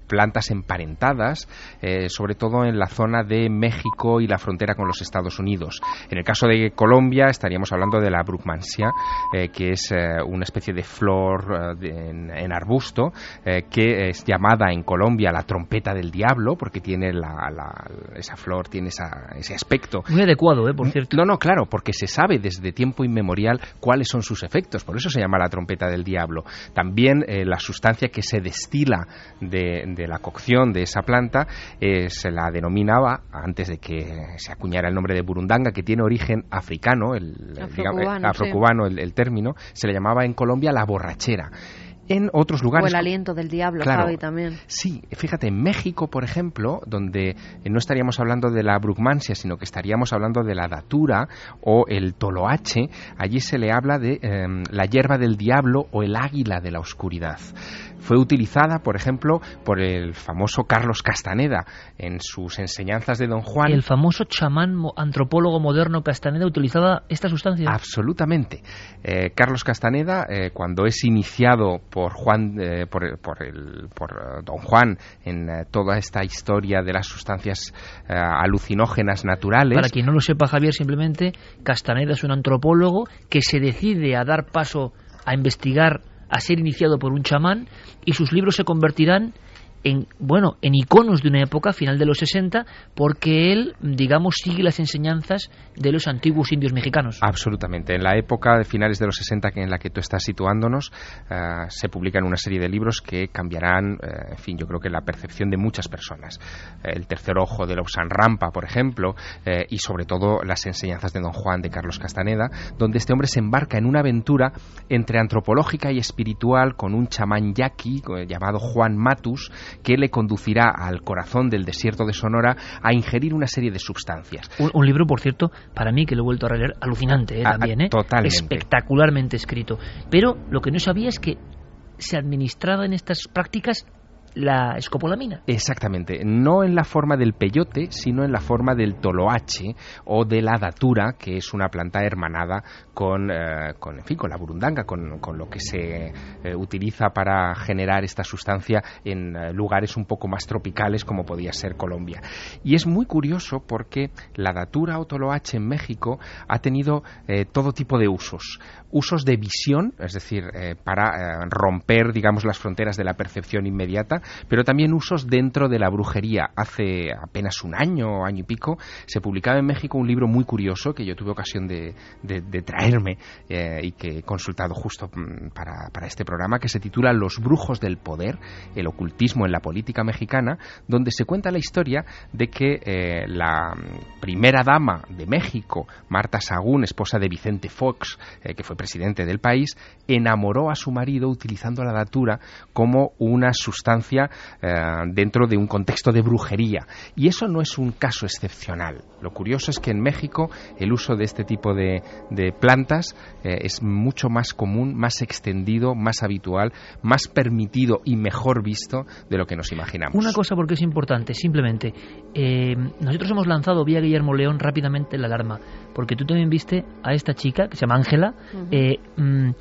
Speaker 3: plantas emparentadas, eh, sobre todo en la zona de México y la frontera con los Estados Unidos. En el caso de Colombia estaríamos hablando de la Brugmansia, eh, que es eh, una especie de flor eh, de, en, en arbusto, eh, que es llamada en Colombia la trompeta del diablo, porque tiene la, la, esa flor, tiene esa, ese aspecto.
Speaker 2: Muy adecuado, ¿eh? Por cierto.
Speaker 3: No, no, claro, porque se sabe desde tiempo inmemorial cuáles son sus efectos, por eso se llama la trompeta del diablo. También eh, la sustancia que se destila de, de la cocción de esa planta eh, se la denominaba, antes de que se acuñara el nombre de burundanga, que tiene origen africano, el,
Speaker 4: afrocubano,
Speaker 3: digamos, eh, afrocubano
Speaker 4: sí.
Speaker 3: el, el término, se le llamaba en Colombia la borrachera. En otros lugares...
Speaker 4: O el aliento del diablo,
Speaker 3: claro,
Speaker 4: Javi, también.
Speaker 3: Sí, fíjate, en México, por ejemplo, donde no estaríamos hablando de la brugmansia, sino que estaríamos hablando de la datura o el toloache, allí se le habla de eh, la hierba del diablo o el águila de la oscuridad. Fue utilizada, por ejemplo, por el famoso Carlos Castaneda en sus enseñanzas de Don Juan.
Speaker 2: El famoso chamán antropólogo moderno Castaneda utilizaba esta sustancia.
Speaker 3: Absolutamente. Eh, Carlos Castaneda, eh, cuando es iniciado por Juan, eh, por, por, el, por uh, Don Juan en uh, toda esta historia de las sustancias uh, alucinógenas naturales.
Speaker 2: Para quien no lo sepa, Javier, simplemente Castaneda es un antropólogo que se decide a dar paso a investigar, a ser iniciado por un chamán, y sus libros se convertirán en, bueno, en iconos de una época, final de los sesenta, porque él, digamos, sigue las enseñanzas de los antiguos indios mexicanos.
Speaker 3: Absolutamente. En la época de finales de los sesenta en la que tú estás situándonos, uh, se publican una serie de libros que cambiarán, uh, en fin, yo creo que la percepción de muchas personas. El tercer ojo de Lausanne Rampa, por ejemplo, uh, y sobre todo las enseñanzas de Don Juan de Carlos Castaneda, donde este hombre se embarca en una aventura entre antropológica y espiritual con un chamán yaqui uh, llamado Juan Matus, que le conducirá al corazón del desierto de Sonora a ingerir una serie de sustancias.
Speaker 2: Un, un libro, por cierto, para mí, que lo he vuelto a releer, alucinante, ¿eh?
Speaker 3: Ah,
Speaker 2: también, ¿eh?
Speaker 3: Totalmente.
Speaker 2: Espectacularmente escrito. Pero lo que no sabía es que se administraba en estas prácticas la escopolamina.
Speaker 3: Exactamente, no en la forma del peyote, sino en la forma del toloache o de la datura, que es una planta hermanada con, eh, con, en fin, con la burundanga, con, con lo que se eh, utiliza para generar esta sustancia en eh, lugares un poco más tropicales, como podía ser Colombia. Y es muy curioso porque la datura o toloache en México ha tenido eh, todo tipo de usos. Usos de visión, es decir, eh, para eh, romper, digamos, las fronteras de la percepción inmediata, pero también usos dentro de la brujería. Hace apenas un año, año y pico, se publicaba en México un libro muy curioso que yo tuve ocasión de, de, de traerme eh, y que he consultado justo para, para este programa, que se titula Los brujos del poder, el ocultismo en la política mexicana, donde se cuenta la historia de que eh, la primera dama de México, Marta Sagún, esposa de Vicente Fox, eh, que fue presidente del país, enamoró a su marido utilizando la datura como una sustancia eh, dentro de un contexto de brujería. Y eso no es un caso excepcional. Lo curioso es que en México el uso de este tipo de, de plantas eh, es mucho más común, más extendido, más habitual, más permitido y mejor visto de lo que nos imaginamos.
Speaker 2: Una cosa, porque es importante, simplemente, eh, nosotros hemos lanzado vía Guillermo León rápidamente la alarma, porque tú también viste a esta chica, que se llama Ángela. Uh-huh. eh, mm,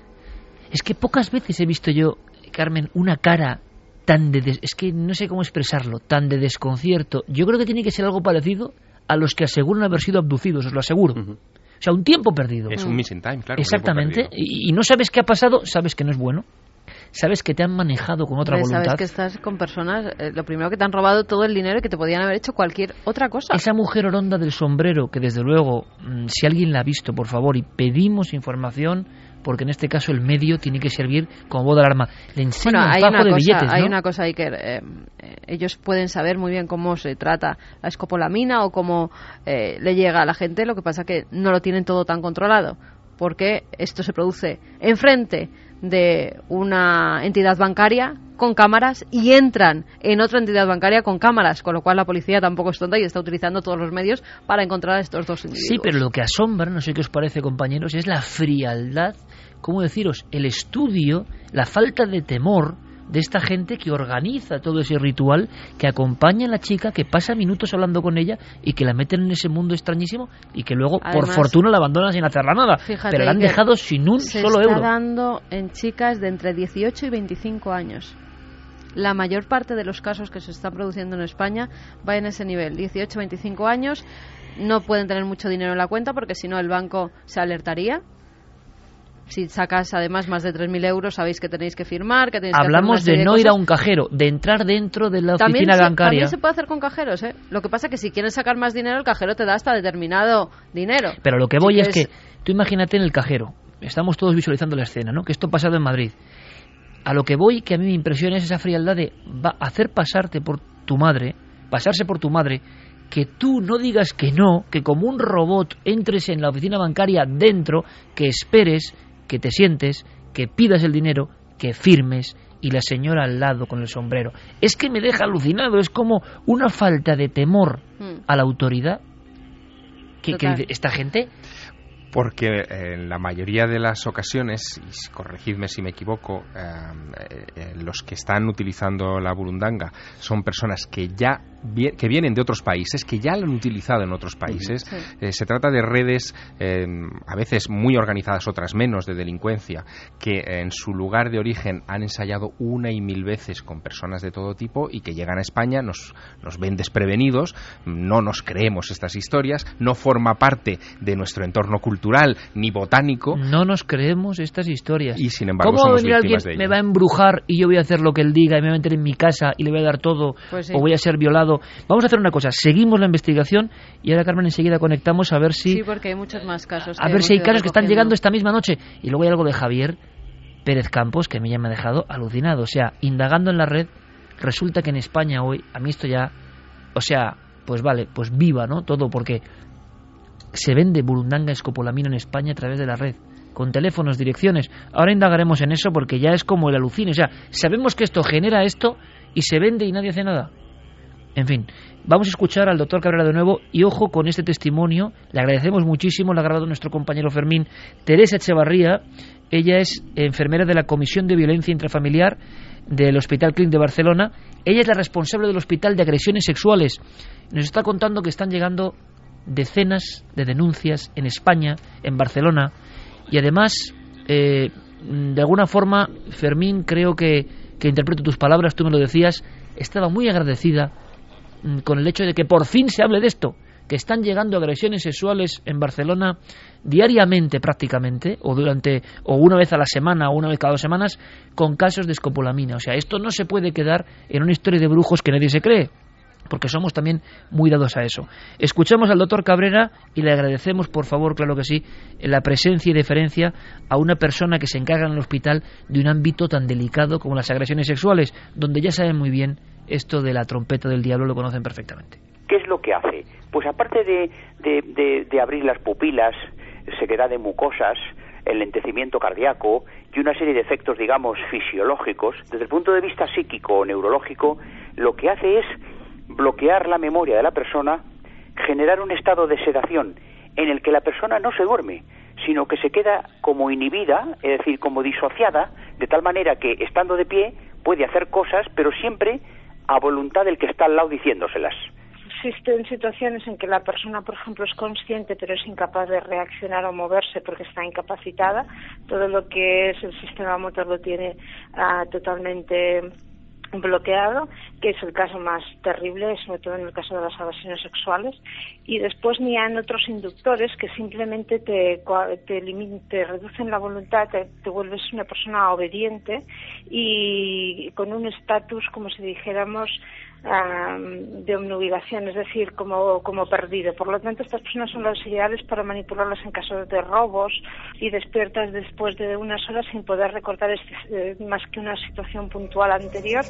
Speaker 2: es que pocas veces he visto yo, Carmen, una cara tan de des- es que no sé cómo expresarlo, tan de desconcierto. Yo creo que tiene que ser algo parecido a los que aseguran haber sido abducidos, os lo aseguro. Uh-huh. O sea, un tiempo perdido.
Speaker 3: Es un missing time, claro.
Speaker 2: Exactamente. Y, y no sabes qué ha pasado, sabes que no es bueno. Sabes que te han manejado con otra voluntad.
Speaker 4: Sabes que estás con personas, eh, lo primero, que te han robado todo el dinero y que te podían haber hecho cualquier otra cosa.
Speaker 2: Esa mujer oronda del sombrero, que desde luego, si alguien la ha visto, por favor, y pedimos información, porque en este caso el medio tiene que servir como voz de alarma. Le enseño
Speaker 4: bueno,
Speaker 2: un
Speaker 4: hay
Speaker 2: fajo
Speaker 4: una
Speaker 2: de
Speaker 4: cosa,
Speaker 2: billetes, ¿no?
Speaker 4: Hay una cosa ahí que eh, ellos pueden saber muy bien cómo se trata la escopolamina o cómo eh, le llega a la gente. Lo que pasa que no lo tienen todo tan controlado, porque esto se produce enfrente de una entidad bancaria con cámaras y entran en otra entidad bancaria con cámaras, con lo cual la policía tampoco es tonta y está utilizando todos los medios para encontrar a estos dos individuos.
Speaker 2: Sí, pero lo que asombra, no sé qué os parece, compañeros, es la frialdad, ¿cómo deciros? El estudio, la falta de temor de esta gente que organiza todo ese ritual, que acompaña a la chica, que pasa minutos hablando con ella y que la meten en ese mundo extrañísimo y que luego,
Speaker 4: además,
Speaker 2: por fortuna, la abandonan sin hacerla nada. Pero la han dejado sin un
Speaker 4: se
Speaker 2: solo
Speaker 4: está
Speaker 2: euro.
Speaker 4: dando en chicas de entre dieciocho y veinticinco años. la mayor parte de los casos que se están produciendo en España va en ese nivel, dieciocho a veinticinco años, no pueden tener mucho dinero en la cuenta porque si no el banco se alertaría. Si sacas además más de tres mil euros, sabéis que tenéis que firmar, que tenéis
Speaker 2: Hablamos
Speaker 4: que hacer una serie
Speaker 2: de no
Speaker 4: de
Speaker 2: ir a
Speaker 4: cosas.
Speaker 2: un cajero, de entrar dentro de la
Speaker 4: También
Speaker 2: oficina
Speaker 4: se,
Speaker 2: bancaria.
Speaker 4: También se puede hacer con cajeros, ¿eh? Lo que pasa es que si quieres sacar más dinero, el cajero te da hasta determinado dinero.
Speaker 2: Pero lo que voy
Speaker 4: Si
Speaker 2: es
Speaker 4: quieres...
Speaker 2: que, tú imagínate en el cajero, estamos todos visualizando la escena, ¿no? Que esto ha pasado en Madrid. A lo que voy, que a mí me impresiona es esa frialdad de va a hacer pasarte por tu madre, pasarse por tu madre, que tú no digas que no, que como un robot entres en la oficina bancaria dentro, que esperes, que te sientes, que pidas el dinero, que firmes, y la señora al lado con el sombrero. Es que me deja alucinado, es como una falta de temor
Speaker 4: Hmm.
Speaker 2: a la autoridad que, que
Speaker 4: Total.
Speaker 2: dice, esta gente.
Speaker 3: Porque en la mayoría de las ocasiones, y corregidme si me equivoco, eh, eh, los que están utilizando la burundanga son personas que ya vi- que vienen de otros países, que ya lo han utilizado en otros países.
Speaker 4: Sí.
Speaker 3: Eh, se trata de redes, eh, a veces muy organizadas, otras menos, de delincuencia, que eh, en su lugar de origen han ensayado una y mil veces con personas de todo tipo y que llegan a España, nos, nos ven desprevenidos, no nos creemos estas historias, no forma parte de nuestro entorno cultural ni botánico.
Speaker 2: No nos creemos estas historias.
Speaker 3: Y sin embargo
Speaker 2: ¿Cómo va a
Speaker 3: somos
Speaker 2: venir alguien,
Speaker 3: víctimas de ello?
Speaker 2: me va a embrujar y yo voy a hacer lo que él diga y me voy a meter en mi casa y le voy a dar todo,
Speaker 4: Pues sí.
Speaker 2: o voy a ser violado? Vamos a hacer una cosa, seguimos la investigación y ahora, Carmen, enseguida conectamos a ver si
Speaker 4: Sí, porque hay muchos más casos.
Speaker 2: a
Speaker 4: que
Speaker 2: ver si hay
Speaker 4: hemos ido
Speaker 2: casos que están
Speaker 4: recogiendo.
Speaker 2: llegando esta misma noche. Y luego hay algo de Javier Pérez Campos que a mí ya me ha dejado alucinado. O sea, indagando en la red, resulta que en España hoy, a mí esto ya, o sea, pues vale, pues viva, ¿no? Todo, porque se vende burundanga escopolamina en España a través de la red, con teléfonos, direcciones. Ahora indagaremos en eso porque ya es como el alucine. O sea, sabemos que esto genera esto y se vende y nadie hace nada. En fin, vamos a escuchar al doctor Cabrera de nuevo y ojo con este testimonio. Le agradecemos muchísimo, lo ha grabado nuestro compañero Fermín. Teresa Echevarría, ella es enfermera de la Comisión de Violencia Intrafamiliar del Hospital Clínic de Barcelona. Ella es la responsable del Hospital de Agresiones Sexuales. Nos está contando que están llegando decenas de denuncias en España, en Barcelona, y además, eh, de alguna forma, Fermín, creo que, que interpreto tus palabras, tú me lo decías, estaba muy agradecida mm, con el hecho de que por fin se hable de esto, que están llegando agresiones sexuales en Barcelona diariamente prácticamente, o durante o una vez a la semana o una vez cada dos semanas, con casos de escopolamina. O sea, esto no se puede quedar en una historia de brujos que nadie se cree, porque somos también muy dados a eso. Escuchamos al doctor Cabrera y le agradecemos, por favor, claro que sí, la presencia y deferencia a una persona que se encarga en el hospital de un ámbito tan delicado como las agresiones sexuales, donde ya saben muy bien esto de la trompeta del diablo, lo conocen perfectamente.
Speaker 8: ¿Qué es lo que hace? Pues aparte de, de, de, de abrir las pupilas, sequedad de mucosas, el lentecimiento cardíaco y una serie de efectos, digamos, fisiológicos, desde el punto de vista psíquico o neurológico, lo que hace es bloquear la memoria de la persona, generar un estado de sedación en el que la persona no se duerme, sino que se queda como inhibida, es decir, como disociada, de tal manera que, estando de pie, puede hacer cosas, pero siempre a voluntad del que está al lado diciéndoselas.
Speaker 10: Existen situaciones en que la persona, por ejemplo, es consciente pero es incapaz de reaccionar o moverse porque está incapacitada. Todo lo que es el sistema motor lo tiene uh, totalmente bloqueado, que es el caso más terrible, sobre todo en el caso de las agresiones sexuales. Y después ni hay otros inductores que simplemente te, te, te reducen la voluntad, te, te vuelves una persona obediente y con un estatus, como si dijéramos, Um, de obnubilación, es decir, como, como perdido. Por lo tanto, estas personas son las ideales para manipularlas en caso de robos y despiertas después de unas horas sin poder recordar este, eh, más que una situación puntual anterior.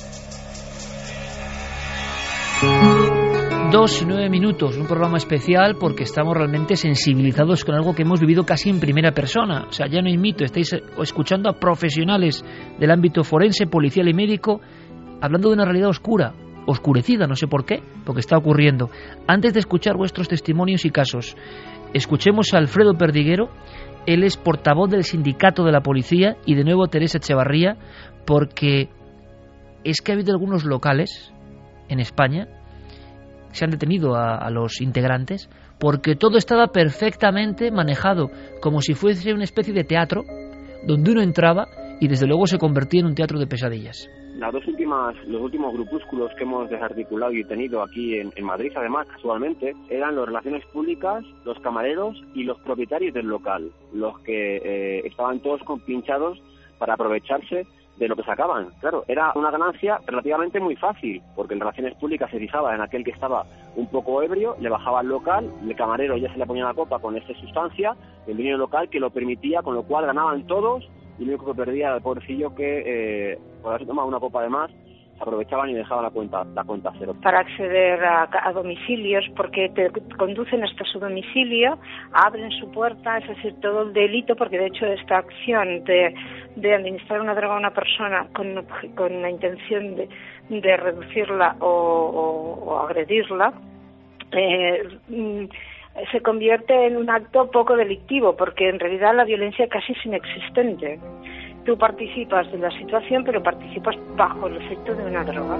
Speaker 2: Dos y nueve minutos, un programa especial porque estamos realmente sensibilizados con algo que hemos vivido casi en primera persona. O sea, ya no hay mito, estáis escuchando a profesionales del ámbito forense, policial y médico hablando de una realidad oscura, oscurecida, no sé por qué, porque está ocurriendo. Antes de escuchar vuestros testimonios y casos, escuchemos a Alfredo Perdiguero. Él es portavoz del sindicato de la policía, y de nuevo Teresa Echevarría, porque es que ha habido algunos locales en España que se han detenido a, a los integrantes porque todo estaba perfectamente manejado, como si fuese una especie de teatro donde uno entraba y desde luego se convertía en un teatro de pesadillas.
Speaker 11: las dos últimas, los últimos grupúsculos que hemos desarticulado y tenido aquí en, en Madrid, además, casualmente, eran las relaciones públicas, los camareros y los propietarios del local, los que eh, estaban todos compinchados para aprovecharse de lo que sacaban. Claro, era una ganancia relativamente muy fácil, porque en relaciones públicas se fijaba en aquel que estaba un poco ebrio, le bajaba al local, el camarero ya se le ponía la copa con esta sustancia, el dueño local que lo permitía, con lo cual ganaban todos, y lo único que perdía era el pobrecillo que, eh, por haberse tomado una copa de más, se aprovechaban y dejaban la cuenta la cuenta cero.
Speaker 10: Para acceder a, a domicilios, porque te conducen hasta su domicilio, abren su puerta, es decir, todo el delito, porque de hecho esta acción de, de administrar una droga a una persona con, con la intención de, de reducirla o, o, o agredirla, eh, se convierte en un acto poco delictivo, porque en realidad la violencia casi es inexistente. Tú participas de la situación, pero participas bajo el efecto de una droga.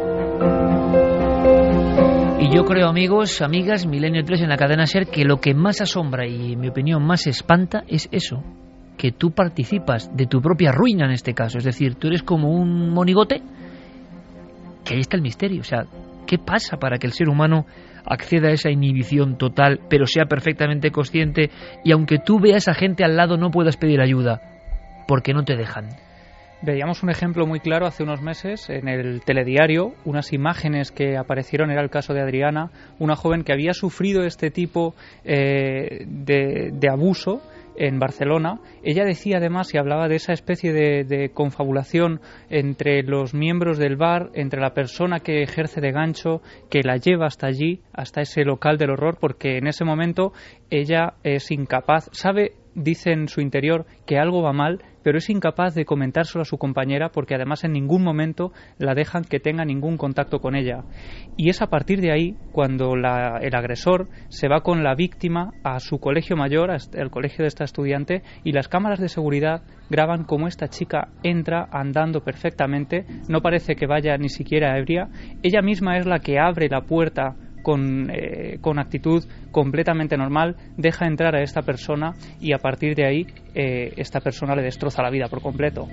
Speaker 2: Y yo creo, amigos, amigas, Milenio tres en la cadena SER, que lo que más asombra y, en mi opinión, más espanta es eso, que tú participas de tu propia ruina en este caso. Es decir, tú eres como un monigote, que ahí está el misterio. O sea, ¿qué pasa para que el ser humano acceda a esa inhibición total, pero sea perfectamente consciente, y aunque tú veas a gente al lado no puedas pedir ayuda, porque no te dejan?
Speaker 5: Veíamos un ejemplo muy claro hace unos meses en el telediario, unas imágenes que aparecieron, era el caso de Adriana, una joven que había sufrido este tipo eh, de, de abuso en Barcelona. Ella decía además, y hablaba de esa especie de, de confabulación entre los miembros del bar, entre la persona que ejerce de gancho, que la lleva hasta allí, hasta ese local del horror, porque en ese momento ella es incapaz, sabe, dice en su interior que algo va mal, pero es incapaz de comentárselo a su compañera, porque además en ningún momento la dejan que tenga ningún contacto con ella. Y es a partir de ahí cuando la, el agresor se va con la víctima a su colegio mayor, al colegio de esta estudiante, y las cámaras de seguridad graban cómo esta chica entra andando perfectamente, no parece que vaya ni siquiera ebria, ella misma es la que abre la puerta Con, eh, con actitud completamente normal, deja entrar a esta persona, y a partir de ahí eh, esta persona le destroza la vida por completo.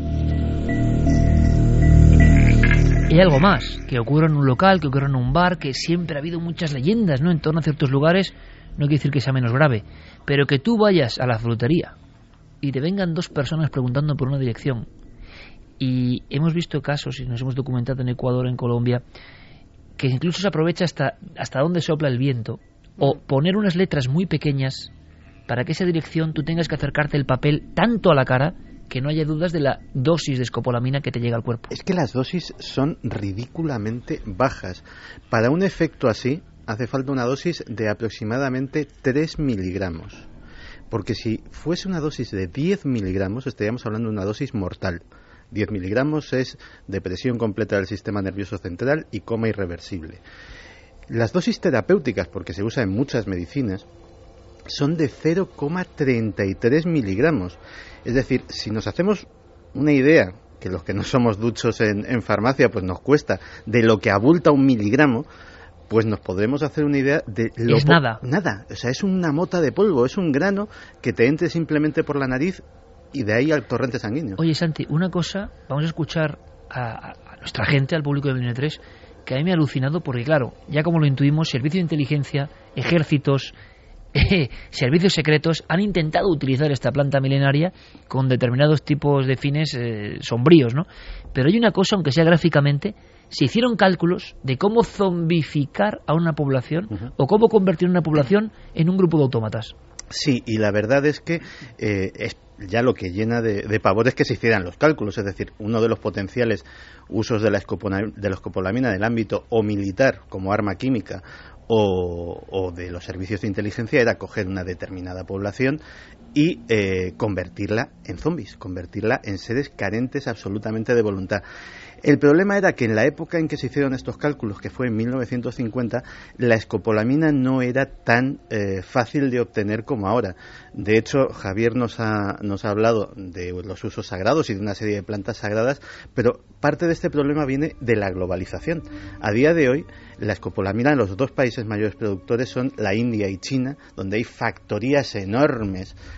Speaker 2: Y hay algo más, que ocurre en un local, que ocurre en un bar, que siempre ha habido muchas leyendas, ¿no?, en torno a ciertos lugares. No quiere decir que sea menos grave, pero que tú vayas a la frutería y te vengan dos personas preguntando por una dirección. Y hemos visto casos, y nos hemos documentado en Ecuador, en Colombia, que incluso se aprovecha hasta, hasta dónde sopla el viento, o poner unas letras muy pequeñas para que esa dirección tú tengas que acercarte el papel tanto a la cara que no haya dudas de la dosis de escopolamina que te llega al cuerpo.
Speaker 9: Es que las dosis son ridículamente bajas. Para un efecto así hace falta una dosis de aproximadamente tres miligramos, porque si fuese una dosis de diez miligramos estaríamos hablando de una dosis mortal. diez miligramos es depresión completa del sistema nervioso central y coma irreversible. Las dosis terapéuticas, porque se usa en muchas medicinas, son de cero coma treinta y tres miligramos. Es decir, si nos hacemos una idea, que los que no somos duchos en, en farmacia, pues nos cuesta, de lo que abulta un miligramo, pues nos podremos hacer una idea de lo
Speaker 2: es nada.
Speaker 9: Nada, o sea, es una mota de polvo, es un grano que te entre simplemente por la nariz, y de ahí al torrente sanguíneo.
Speaker 2: Oye, Santi, una cosa, vamos a escuchar a, a nuestra gente, al público de Milenio tres, que a mí me ha alucinado, porque claro, ya como lo intuimos, servicios de inteligencia, ejércitos, eh, servicios secretos han intentado utilizar esta planta milenaria con determinados tipos de fines eh, sombríos, ¿no? Pero hay una cosa, aunque sea gráficamente, se hicieron cálculos de cómo zombificar a una población, uh-huh, o cómo convertir una población en un grupo de autómatas.
Speaker 9: Sí, y la verdad es que eh, es ya lo que llena de, de pavor es que se hicieran los cálculos. Es decir, uno de los potenciales usos de la, escopolamina, de la escopolamina en el ámbito o militar como arma química o, o de los servicios de inteligencia era coger una determinada población y eh, convertirla en zombies, convertirla en seres carentes absolutamente de voluntad. El problema era que en la época en que se hicieron estos cálculos, que fue en mil novecientos cincuenta, la escopolamina no era tan eh, fácil de obtener como ahora. De hecho, Javier nos ha, nos ha hablado de los usos sagrados y de una serie de plantas sagradas, pero parte de este problema viene de la globalización. A día de hoy, la escopolamina en los dos países mayores productores son la India y China, donde hay factorías enormes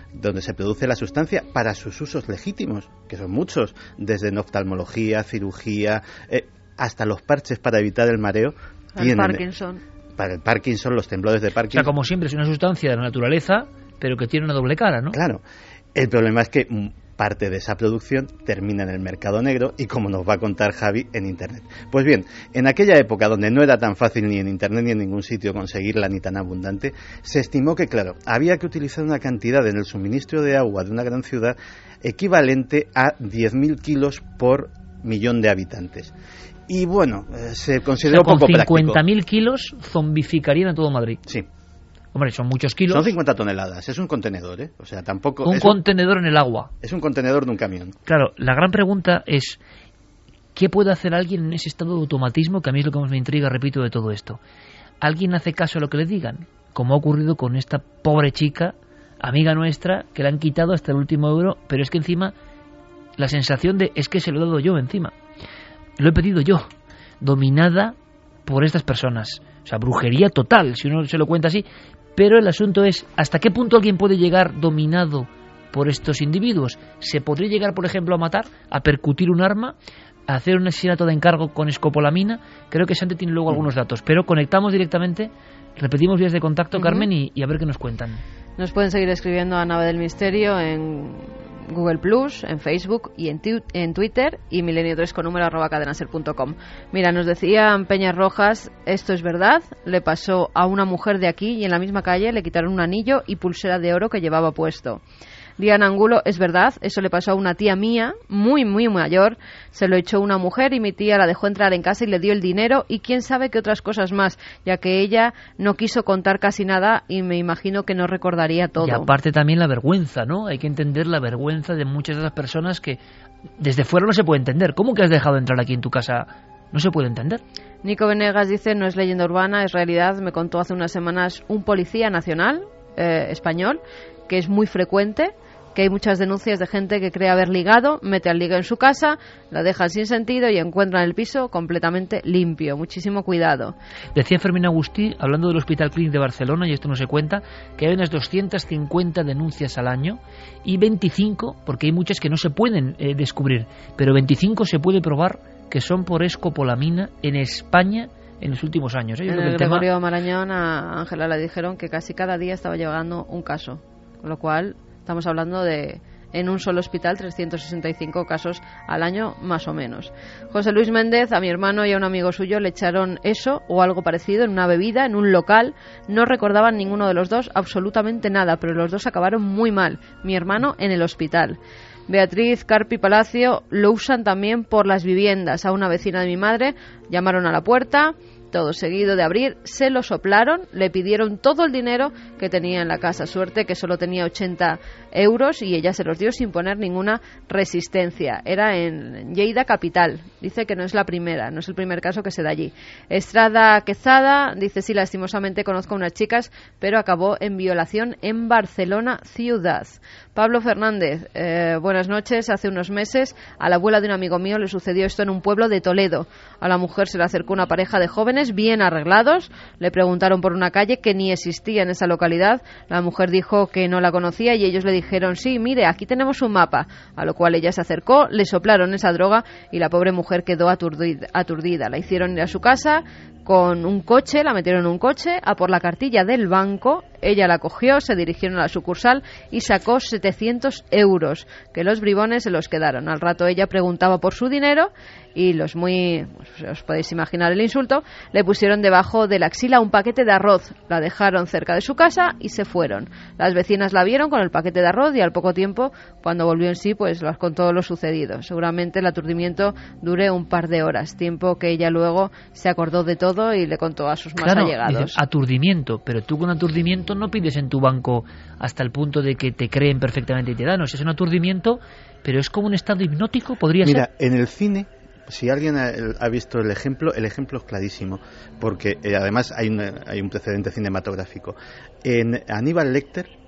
Speaker 9: donde se produce la sustancia para sus usos legítimos, que son muchos, desde en oftalmología, cirugía, eh, hasta los parches para evitar el mareo.
Speaker 4: Para el Parkinson.
Speaker 9: Para el Parkinson, los temblores de Parkinson.
Speaker 2: O sea, como siempre, es una sustancia de la naturaleza, pero que tiene una doble cara, ¿no?
Speaker 9: Claro. El problema es que parte de esa producción termina en el mercado negro y, como nos va a contar Javi, en Internet. Pues bien, en aquella época donde no era tan fácil ni en Internet ni en ningún sitio conseguirla ni tan abundante, se estimó que, claro, había que utilizar una cantidad en el suministro de agua de una gran ciudad equivalente a diez mil kilos por millón de habitantes. Y bueno, eh, se consideró
Speaker 2: o sea,
Speaker 9: poco práctico.
Speaker 2: Con cincuenta mil kilos zombificarían a todo Madrid.
Speaker 9: Sí.
Speaker 2: Hombre, son muchos kilos.
Speaker 9: Son cincuenta toneladas, es un contenedor, ¿eh? O sea, tampoco...
Speaker 2: Un contenedor un, en el agua.
Speaker 9: Es un contenedor de un camión.
Speaker 2: Claro, la gran pregunta es, ¿qué puede hacer alguien en ese estado de automatismo? Que a mí es lo que más me intriga, repito, de todo esto. ¿Alguien hace caso a lo que le digan? Como ha ocurrido con esta pobre chica, amiga nuestra, que le han quitado hasta el último euro, pero es que encima, la sensación de, es que se lo he dado yo encima. Lo he pedido yo, dominada por estas personas. O sea, brujería total, si uno se lo cuenta así. Pero el asunto es, ¿hasta qué punto alguien puede llegar dominado por estos individuos? ¿Se podría llegar, por ejemplo, a matar, a percutir un arma, a hacer un asesinato de encargo con escopolamina? Creo que Santi tiene luego algunos datos, pero conectamos directamente, repetimos vías de contacto, uh-huh. Carmen, y, y a ver qué nos cuentan.
Speaker 4: Nos pueden seguir escribiendo a Nave del Misterio en Google Plus, en Facebook y en, tu- en Twitter, y milenio tres con número arroba cadenaser punto com. Mira, nos decían Peñas Rojas, esto es verdad, le pasó a una mujer de aquí y en la misma calle le quitaron un anillo y pulsera de oro que llevaba puesto. Diana Angulo, es verdad, eso le pasó a una tía mía, muy, muy mayor, se lo echó una mujer y mi tía la dejó entrar en casa y le dio el dinero y quién sabe qué otras cosas más, ya que ella no quiso contar casi nada y me imagino que no recordaría todo.
Speaker 2: Y aparte también la vergüenza, ¿no? Hay que entender la vergüenza de muchas de las personas que desde fuera no se puede entender. ¿Cómo que has dejado entrar aquí en tu casa? No se puede entender.
Speaker 4: Nico Venegas dice, no es leyenda urbana, es realidad. Me contó hace unas semanas un policía nacional eh, español, que es muy frecuente, que hay muchas denuncias de gente que cree haber ligado, mete al liga en su casa, la dejan sin sentido y encuentran el piso completamente limpio. Muchísimo cuidado.
Speaker 2: Decía Fermín Agustí, hablando del Hospital Clínic de Barcelona, y esto no se cuenta, que hay unas doscientas cincuenta denuncias al año y veinticinco, porque hay muchas que no se pueden eh, descubrir, pero veinticinco se puede probar que son por escopolamina en España en los últimos años. ¿eh?
Speaker 4: En el, el Gregorio tema... Marañón a Ángela le dijeron que casi cada día estaba llegando un caso, con lo cual estamos hablando de, en un solo hospital, trescientos sesenta y cinco casos al año, más o menos. José Luis Méndez, a mi hermano y a un amigo suyo le echaron eso o algo parecido en una bebida, en un local. No recordaban ninguno de los dos absolutamente nada, pero los dos acabaron muy mal. Mi hermano en el hospital. Beatriz Carpi Palacio, lo usan también por las viviendas. A una vecina de mi madre llamaron a la puerta, todo seguido de abrir, se lo soplaron, le pidieron todo el dinero que tenía en la casa. Suerte que solo tenía ochenta euros y ella se los dio sin poner ninguna resistencia. Era en Lleida capital. Dice que no es la primera, no es el primer caso que se da allí. Estrada Quezada dice, sí, lastimosamente conozco a unas chicas, pero acabó en violación en Barcelona ciudad. Pablo Fernández, eh, buenas noches. Hace unos meses a la abuela de un amigo mío le sucedió esto en un pueblo de Toledo. A la mujer se le acercó una pareja de jóvenes bien arreglados, le preguntaron por una calle que ni existía en esa localidad. La mujer dijo que no la conocía y ellos le dijeron, sí, mire, aquí tenemos un mapa, a lo cual ella se acercó, le soplaron esa droga y la pobre mujer quedó aturdida, aturdida. La hicieron ir a su casa con un coche, la metieron en un coche a por la cartilla del banco. Ella la cogió, se dirigieron a la sucursal y sacó setecientos euros, que los bribones se los quedaron. Al rato ella preguntaba por su dinero y los muy, pues, os podéis imaginar el insulto, le pusieron debajo de la axila un paquete de arroz, la dejaron cerca de su casa y se fueron. Las vecinas la vieron con el paquete de arroz y al poco tiempo, cuando volvió en sí, pues les contó lo sucedido. Seguramente el aturdimiento dure un par de horas, tiempo que ella luego se acordó de todo y le contó a sus más
Speaker 2: claro,
Speaker 4: allegados.
Speaker 2: Dices, aturdimiento, pero tú con aturdimiento no pides en tu banco hasta el punto de que te creen perfectamente y te dan. No, es un aturdimiento, pero es como un estado hipnótico, podría
Speaker 9: Mira,
Speaker 2: ser.
Speaker 9: Mira, en el cine, si alguien ha, ha visto el ejemplo, el ejemplo es clarísimo, porque eh, además hay, una, hay un precedente cinematográfico. En Aníbal Lecter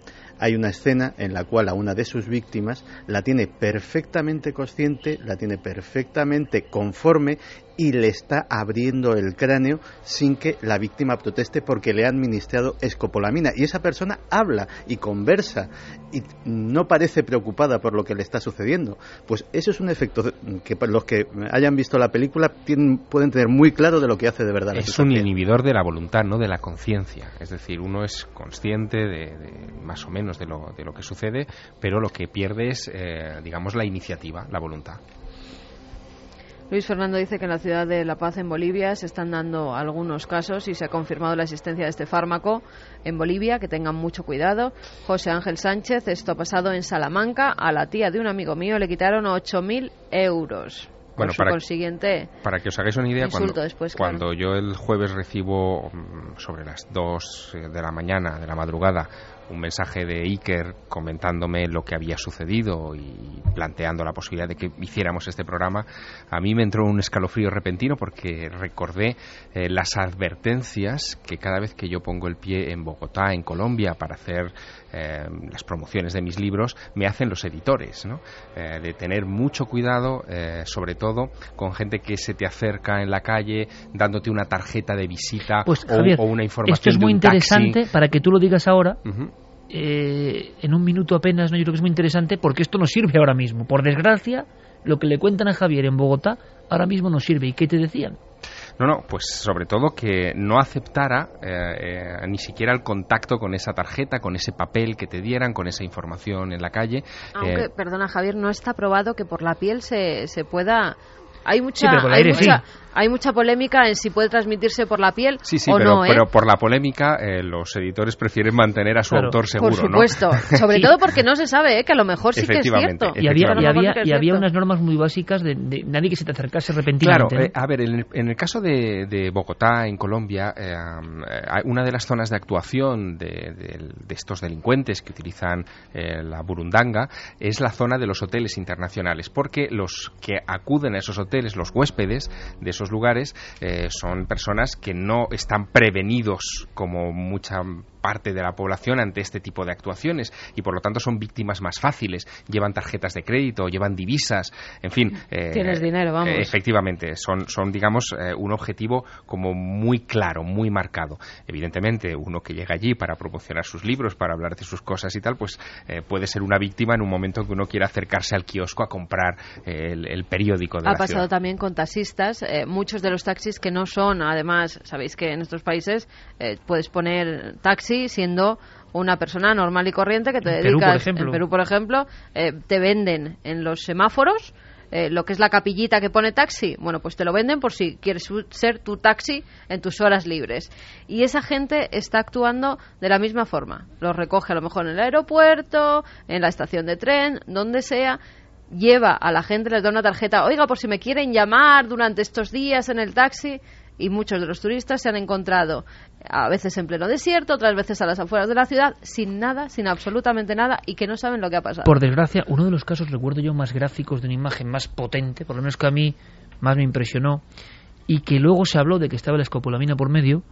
Speaker 9: hay una escena en la cual a una de sus víctimas la tiene perfectamente consciente, la tiene perfectamente conforme y le está abriendo el cráneo sin que la víctima proteste porque le ha administrado escopolamina. Y esa persona habla y conversa y no parece preocupada por lo que le está sucediendo. Pues eso es un efecto que los que hayan visto la película tienen, pueden tener muy claro de lo que hace de verdad.
Speaker 3: Es un inhibidor de la voluntad, no de la conciencia. Es decir, uno es consciente de, de más o menos de lo, de lo que sucede, pero lo que pierde es, eh, digamos, la iniciativa, la voluntad.
Speaker 4: Luis Fernando dice que en la ciudad de La Paz, en Bolivia, se están dando algunos casos y se ha confirmado la existencia de este fármaco en Bolivia, que tengan mucho cuidado. José Ángel Sánchez, esto ha pasado en Salamanca, a la tía de un amigo mío le quitaron ocho mil euros.
Speaker 3: Bueno,
Speaker 4: Por
Speaker 3: para,
Speaker 4: consiguiente,
Speaker 3: para que os hagáis una idea, cuando,
Speaker 4: después,
Speaker 3: cuando
Speaker 4: claro.
Speaker 3: yo el jueves recibo sobre las dos de la mañana, de la madrugada, un mensaje de Iker comentándome lo que había sucedido y planteando la posibilidad de que hiciéramos este programa, a mí me entró un escalofrío repentino porque recordé eh, las advertencias que cada vez que yo pongo el pie en Bogotá, en Colombia, para hacer eh, las promociones de mis libros, me hacen los editores, ¿no? Eh, de tener mucho cuidado, eh, sobre todo con gente que se te acerca en la calle dándote una tarjeta de visita
Speaker 2: pues,
Speaker 3: o,
Speaker 2: Javier,
Speaker 3: o una información
Speaker 2: esto es muy
Speaker 3: de un
Speaker 2: interesante
Speaker 3: taxi.
Speaker 2: para que tú lo digas ahora.
Speaker 3: Uh-huh.
Speaker 2: Eh, en un minuto apenas, no, yo creo que es muy interesante porque esto no sirve ahora mismo. Por desgracia, lo que le cuentan a Javier en Bogotá ahora mismo no sirve. ¿Y qué te decían?
Speaker 3: No, no, pues sobre todo que no aceptara eh, eh, ni siquiera el contacto con esa tarjeta, con ese papel que te dieran, con esa información en la calle.
Speaker 4: Aunque,
Speaker 3: eh,
Speaker 4: perdona Javier, no está probado que por la piel se, se pueda... Hay mucha,
Speaker 2: sí,
Speaker 4: hay,
Speaker 2: aire,
Speaker 4: mucha
Speaker 2: sí.
Speaker 4: hay mucha polémica en si puede transmitirse por la piel
Speaker 3: sí, sí,
Speaker 4: o
Speaker 3: pero,
Speaker 4: no, ¿eh?
Speaker 3: pero por la polémica eh, los editores prefieren mantener a su
Speaker 2: claro,
Speaker 3: autor seguro,
Speaker 4: por supuesto,
Speaker 3: ¿no?
Speaker 4: sobre todo porque no se sabe, ¿eh? Que a lo mejor sí que es cierto.
Speaker 2: Y había, y había, y había
Speaker 4: cierto.
Speaker 2: unas normas muy básicas de, de nadie que se te acercase
Speaker 3: Claro,
Speaker 2: repentinamente.
Speaker 3: eh, a ver, en el, en el caso de, de Bogotá, en Colombia, eh, eh, una de las zonas de actuación de, de, de estos delincuentes que utilizan eh, la burundanga es la zona de los hoteles internacionales, porque los que acuden a esos hoteles, los huéspedes de esos lugares, eh, son personas que no están prevenidos como mucha parte de la población ante este tipo de actuaciones y por lo tanto son víctimas más fáciles, llevan tarjetas de crédito, llevan divisas, en fin. Eh,
Speaker 4: Tienes dinero, vamos.
Speaker 3: Eh, efectivamente, son, son digamos, eh, un objetivo como muy claro, muy marcado. Evidentemente, uno que llega allí para promocionar sus libros, para hablar de sus cosas y tal, pues eh, puede ser una víctima en un momento en que uno quiera acercarse al kiosco a comprar eh, el, el periódico de
Speaker 4: ha
Speaker 3: la
Speaker 4: pasado
Speaker 3: ciudad.
Speaker 4: También con taxistas, eh, muchos de los taxis que no son, además, sabéis que en estos países eh, puedes poner taxi siendo una persona normal y corriente que te
Speaker 2: en
Speaker 4: dedicas,
Speaker 2: Perú, por ejemplo.
Speaker 4: en Perú, por ejemplo, eh, te venden en los semáforos eh, lo que es la capillita que pone taxi, bueno, pues te lo venden por si quieres ser tu taxi en tus horas libres. Y esa gente está actuando de la misma forma. Los recoge a lo mejor en el aeropuerto, en la estación de tren, donde sea, lleva a la gente, les da una tarjeta, oiga, por si me quieren llamar durante estos días en el taxi. Y muchos de los turistas se han encontrado a veces en pleno desierto, otras veces a las afueras de la ciudad, sin nada, sin absolutamente nada, y que no saben lo que ha pasado.
Speaker 2: Por desgracia, uno de los casos, recuerdo yo, más gráficos, de una imagen más potente, por lo menos que a mí más me impresionó, y que luego se habló de que estaba la escopolamina por medio,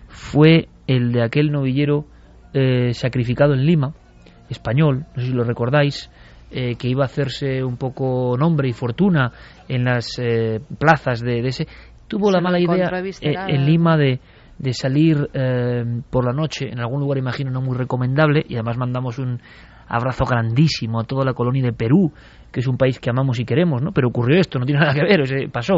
Speaker 2: fue el de aquel novillero eh, sacrificado en Lima, español, no sé si lo recordáis, eh, que iba a hacerse un poco nombre y fortuna en las eh, plazas de, de ese... Tuvo la mala idea eh, en Lima de, de salir eh, por la noche en algún lugar, imagino, no muy recomendable, y además mandamos un abrazo grandísimo a toda la colonia de Perú, que es un país que amamos y queremos, ¿no? Pero ocurrió esto, no tiene nada que ver, o sea, pasó.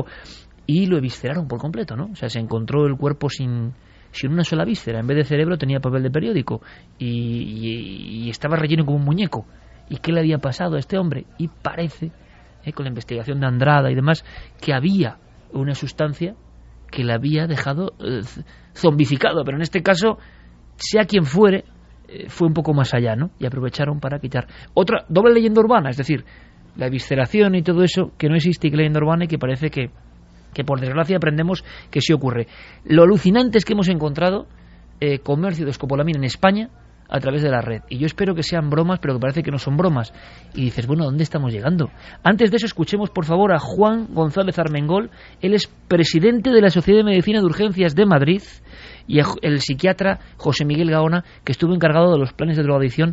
Speaker 2: Y lo evisceraron por completo, ¿no? O sea, se encontró el cuerpo sin, sin una sola víscera. En vez de cerebro tenía papel de periódico y, y, y estaba relleno como un muñeco. ¿Y qué le había pasado a este hombre? Y parece, eh, con la investigación de Andrada y demás, que había una sustancia que la había dejado eh, zombificado, pero en este caso, sea quien fuere, eh, fue un poco más allá, ¿no? Y aprovecharon para quitar otra doble leyenda urbana, es decir, la evisceración y todo eso, que no existe, y que leyenda urbana, y que parece que, que por desgracia aprendemos que sí ocurre. Lo alucinante es que hemos encontrado eh, comercio de escopolamina en España a través de la red, y yo espero que sean bromas, pero que parece que no son bromas, y dices, bueno, ¿dónde estamos llegando? Antes de eso, escuchemos por favor a Juan González Armengol. Él es presidente de la Sociedad de Medicina de Urgencias de Madrid, y el psiquiatra José Miguel Gaona, que estuvo encargado de los planes de drogadicción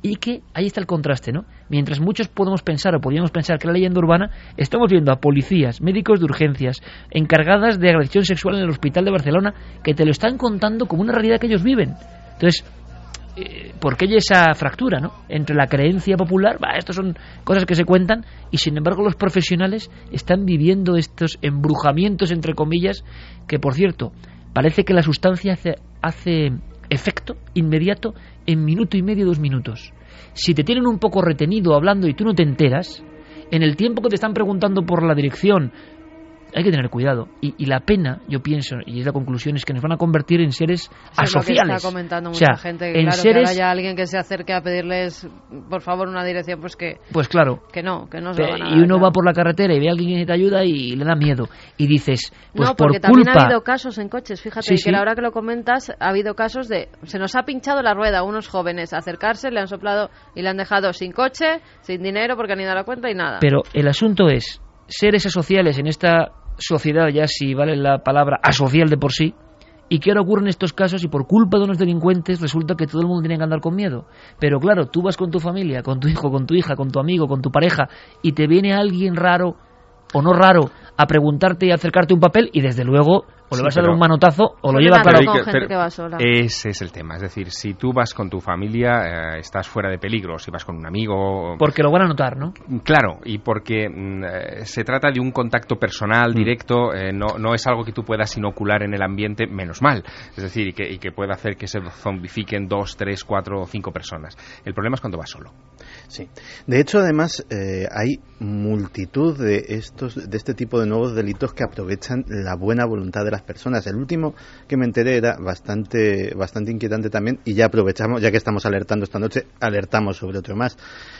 Speaker 2: Y que ahí está el contraste, ¿no? Mientras muchos podemos pensar o podríamos pensar que la leyenda urbana, estamos viendo a policías, médicos de urgencias, encargadas de agresión sexual en el hospital de Barcelona, que te lo están contando como una realidad que ellos viven. Entonces, eh, ¿por qué hay esa fractura, ¿no? Entre la creencia popular, bah, estos son cosas que se cuentan, y sin embargo los profesionales están viviendo estos embrujamientos, entre comillas, que por cierto, parece que la sustancia hace, hace efecto inmediato en minuto y medio, dos minutos. Si te tienen un poco retenido hablando y tú no te enteras, en el tiempo que te están preguntando por la dirección, hay que tener cuidado. Y, y la pena, yo pienso, y es la conclusión, es que nos van a convertir en seres
Speaker 4: sí, asociales. Lo que está comentando mucha o sea, gente, que, claro, seres... que ahora haya alguien que se acerque a pedirles, por favor, una dirección, pues que...
Speaker 2: Pues claro.
Speaker 4: Que no, que no se van a
Speaker 2: Y uno
Speaker 4: dar,
Speaker 2: va por la carretera y ve a alguien que te ayuda y le da miedo. Y dices, pues
Speaker 4: no, porque
Speaker 2: por culpa...
Speaker 4: también ha habido casos en coches, fíjate,
Speaker 2: sí,
Speaker 4: que
Speaker 2: sí.
Speaker 4: ahora que lo comentas, ha habido casos de... Se nos ha pinchado la rueda a unos jóvenes, acercarse, le han soplado y le han dejado sin coche, sin dinero, porque han ido a la cuenta y nada.
Speaker 2: Pero el asunto es, seres asociales en esta... sociedad, ya si vale la palabra asocial de por sí, y que ahora ocurren estos casos y por culpa de unos delincuentes resulta que todo el mundo tiene que andar con miedo. Pero claro, tú vas con tu familia, con tu hijo, con tu hija, con tu amigo, con tu pareja, y te viene alguien raro o no raro a preguntarte y acercarte un papel, y desde luego o le vas sí, a dar un manotazo o lo lleva claro.
Speaker 4: Con gente que va sola.
Speaker 3: Ese es el tema, es decir, si tú vas con tu familia, eh, estás fuera de peligro, si vas con un amigo...
Speaker 2: Porque lo van a notar, ¿no?
Speaker 3: Claro, y porque eh, se trata de un contacto personal, directo, eh, no, no es algo que tú puedas inocular en el ambiente, menos mal, es decir, y que, y que pueda hacer que se zombifiquen dos, tres, cuatro o cinco personas. El problema es cuando vas solo.
Speaker 9: Sí. De hecho, además, eh, hay multitud de estos, de este tipo de nuevos delitos que aprovechan la buena voluntad de las personas. El último que me enteré era bastante, bastante inquietante también, y ya aprovechamos, ya que estamos alertando esta noche, alertamos sobre otro más.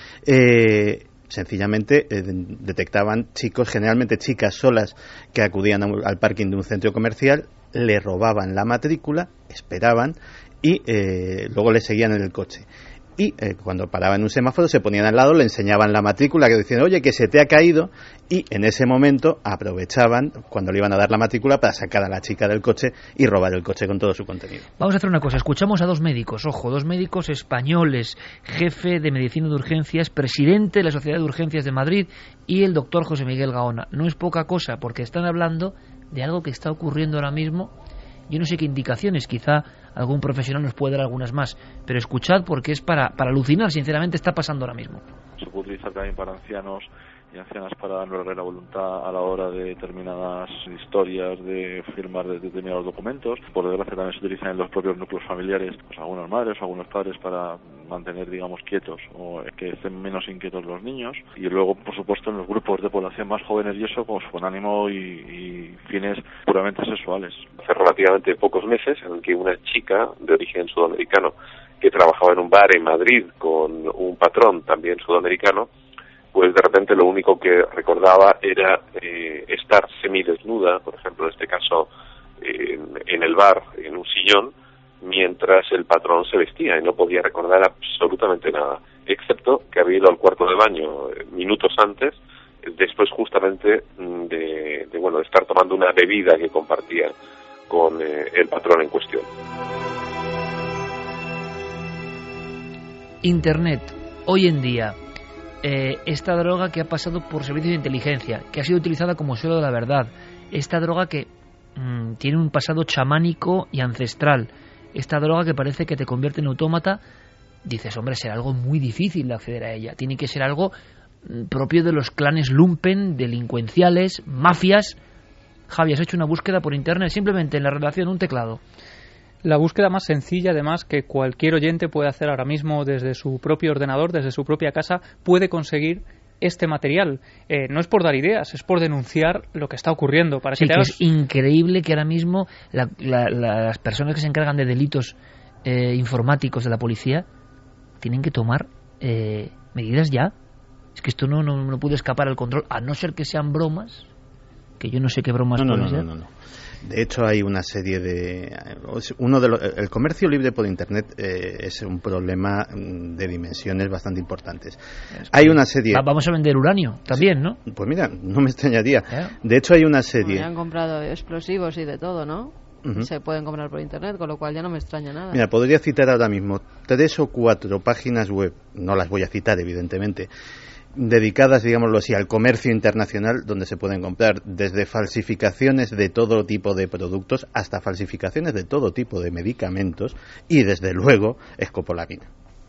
Speaker 9: Eh, sencillamente eh, detectaban chicos, generalmente chicas solas, que acudían a, al parking de un centro comercial, le robaban la matrícula, esperaban y eh, luego le seguían en el coche. Y eh, cuando paraban en un semáforo se ponían al lado, le enseñaban la matrícula, que decían, oye, que se te ha caído, y en ese momento aprovechaban cuando le iban a dar la matrícula para sacar a la chica del coche y robar el coche con todo su contenido.
Speaker 2: Vamos a hacer una cosa, escuchamos a dos médicos, ojo, dos médicos españoles, jefe de medicina de urgencias, presidente de la Sociedad de Urgencias de Madrid, y el doctor José Miguel Gaona. No es poca cosa, porque están hablando de algo que está ocurriendo ahora mismo. Yo no sé qué indicaciones, quizá algún profesional nos puede dar algunas más, pero escuchad porque es para, para alucinar, sinceramente está pasando ahora mismo.
Speaker 12: Se puede utilizar también para ancianos y ancianas para darle la voluntad a la hora de determinadas historias, de firmar de determinados documentos. Por desgracia también se utilizan en los propios núcleos familiares, pues algunas madres o algunos padres para mantener, digamos, quietos o que estén menos inquietos los niños. Y luego, por supuesto, en los grupos de población más jóvenes y eso, pues con ánimo y, y fines puramente sexuales.
Speaker 13: Hace relativamente pocos meses en el que una chica de origen sudamericano que trabajaba en un bar en Madrid con un patrón también sudamericano, pues de repente lo único que recordaba era eh, estar semidesnuda, por ejemplo, en este caso eh, en el bar, en un sillón, mientras el patrón se vestía, y no podía recordar absolutamente nada, excepto que había ido al cuarto de baño eh, minutos antes, después justamente de, de, bueno, de estar tomando una bebida que compartía con eh, el patrón en cuestión.
Speaker 2: Internet, hoy en día, Eh, esta droga que ha pasado por servicios de inteligencia, que ha sido utilizada como suelo de la verdad, esta droga que mmm, tiene un pasado chamánico y ancestral, esta droga que parece que te convierte en autómata, dices, hombre, será algo muy difícil de acceder a ella, tiene que ser algo mmm, propio de los clanes lumpen, delincuenciales, mafias. Javi, has hecho una búsqueda por internet simplemente en la redacción, un teclado.
Speaker 5: La búsqueda más sencilla, además, que cualquier oyente puede hacer ahora mismo desde su propio ordenador, desde su propia casa, puede conseguir este material. Eh, no es por dar ideas, es por denunciar lo que está ocurriendo. Para
Speaker 2: sí,
Speaker 5: que, te
Speaker 2: que
Speaker 5: hagas...
Speaker 2: es increíble que ahora mismo la, la, la, las personas que se encargan de delitos eh, informáticos de la policía tienen que tomar eh, medidas ya. Es que esto no, no, no puede escapar al control, a no ser que sean bromas, que yo no sé qué bromas
Speaker 9: no, no,
Speaker 2: pueden
Speaker 9: no,
Speaker 2: ser.
Speaker 9: No, no, no. De hecho, hay una serie de... uno de los, el comercio libre por Internet eh, es un problema de dimensiones bastante importantes. Es que hay una serie...
Speaker 2: Vamos a vender uranio también, ¿no?
Speaker 9: Pues mira, no me extrañaría. De hecho, hay una serie...
Speaker 4: Bueno, han comprado explosivos y de todo, ¿no?
Speaker 9: Uh-huh.
Speaker 4: Se pueden comprar por internet, con lo cual ya no me extraña nada.
Speaker 9: Mira, podría citar ahora mismo tres o cuatro páginas web, no las voy a citar evidentemente, dedicadas, digámoslo así, al comercio internacional, donde se pueden comprar desde falsificaciones de todo tipo de productos hasta falsificaciones de todo tipo de medicamentos y, desde luego, escopolamina.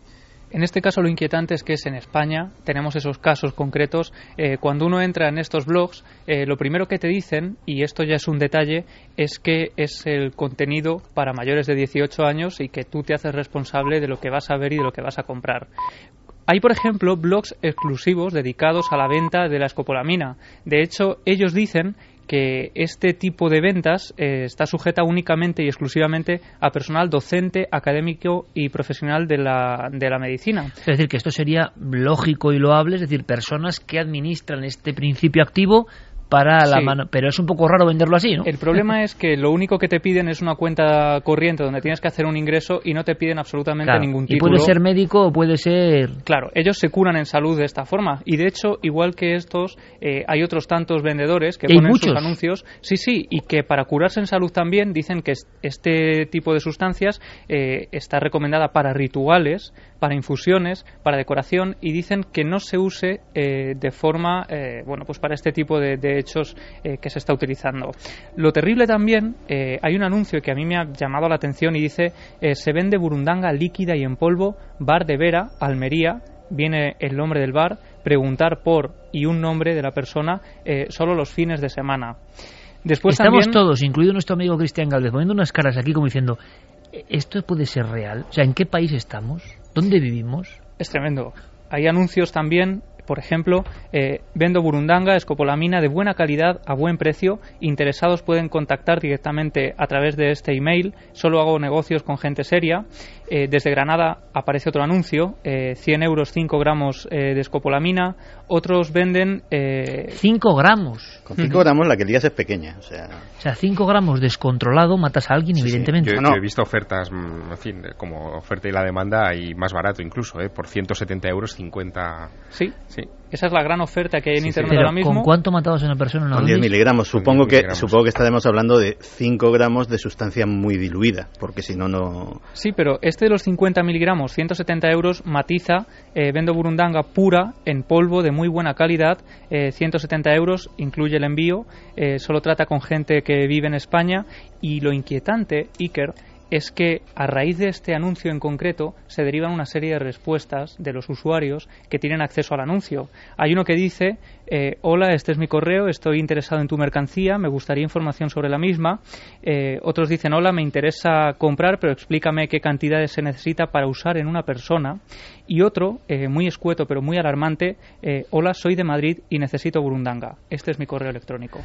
Speaker 5: En este caso lo inquietante es que es en España, tenemos esos casos concretos. Eh, cuando uno entra en estos blogs, eh, lo primero que te dicen, y esto ya es un detalle, es que es el contenido para mayores de dieciocho años y que tú te haces responsable de lo que vas a ver y de lo que vas a comprar. Hay, por ejemplo, blogs exclusivos dedicados a la venta de la escopolamina. De hecho, ellos dicen que este tipo de ventas eh, está sujeta únicamente y exclusivamente a personal docente, académico y profesional de la, de la medicina.
Speaker 2: Es decir, que esto sería lógico y loable, es decir, personas que administran este principio activo para la
Speaker 5: sí.
Speaker 2: mano, pero es un poco raro venderlo así, ¿no?
Speaker 5: El problema es que lo único que te piden es una cuenta corriente donde tienes que hacer un ingreso y no te piden absolutamente
Speaker 2: claro,
Speaker 5: ningún
Speaker 2: y
Speaker 5: título.
Speaker 2: puede ser médico o puede ser...
Speaker 5: Claro, ellos se curan en salud de esta forma y de hecho, igual que estos, eh, hay otros tantos vendedores que ponen sus anuncios, sí, sí, y que para curarse en salud también dicen que este tipo de sustancias eh, está recomendada para rituales, para infusiones, para decoración y dicen que no se use eh, de forma, eh, bueno, pues para este tipo de, de hechos eh, que se está utilizando. Lo terrible también, eh, hay un anuncio que a mí me ha llamado la atención y dice eh, se vende burundanga líquida y en polvo, bar de Vera, Almería, viene el nombre del bar, preguntar por y un nombre de la persona eh, solo los fines de semana. Después
Speaker 2: Estamos
Speaker 5: también,
Speaker 2: todos, incluido nuestro amigo Cristian Galvez, poniendo unas caras aquí como diciendo, ¿esto puede ser real? O sea, ¿en qué país estamos? ¿Dónde vivimos?
Speaker 5: Es tremendo. Hay anuncios también, por ejemplo, eh, vendo burundanga, escopolamina de buena calidad a buen precio. Interesados pueden contactar directamente a través de este email. Solo hago negocios con gente seria. Eh, desde Granada aparece otro anuncio, eh, cien euros, cinco gramos eh, de escopolamina. Otros venden... Eh...
Speaker 2: cinco gramos.
Speaker 9: Con cinco gramos la que lías es pequeña. O sea,
Speaker 2: o sea, cinco gramos descontrolado matas a alguien, sí, evidentemente.
Speaker 3: Sí. Yo,
Speaker 2: no.
Speaker 3: yo he visto ofertas, en fin, como oferta y la demanda, y más barato incluso, ¿eh? Por ciento setenta euros, cincuenta...
Speaker 5: Sí.
Speaker 3: Sí.
Speaker 5: Esa es la gran oferta que hay en
Speaker 3: sí,
Speaker 5: internet
Speaker 3: sí.
Speaker 5: ahora mismo.
Speaker 2: ¿Con cuánto matabas a una persona?
Speaker 9: Con diez miligramos. Supongo que, supongo que estaremos hablando de cinco gramos de sustancia muy diluida, porque si no, no...
Speaker 5: Sí, pero este de los cincuenta miligramos, ciento setenta euros, matiza, eh, vendo burundanga pura, en polvo, de muy buena calidad, eh, ciento setenta euros, incluye el envío, eh, solo trata con gente que vive en España, y lo inquietante, Iker, es que a raíz de este anuncio en concreto se derivan una serie de respuestas de los usuarios que tienen acceso al anuncio. Hay uno que dice, eh, hola, este es mi correo, estoy interesado en tu mercancía, me gustaría información sobre la misma. Eh, otros dicen, hola, me interesa comprar, pero explícame qué cantidades se necesita para usar en una persona. Y otro, eh, muy escueto pero muy alarmante, eh, hola, soy de Madrid y necesito burundanga. Este es mi correo electrónico.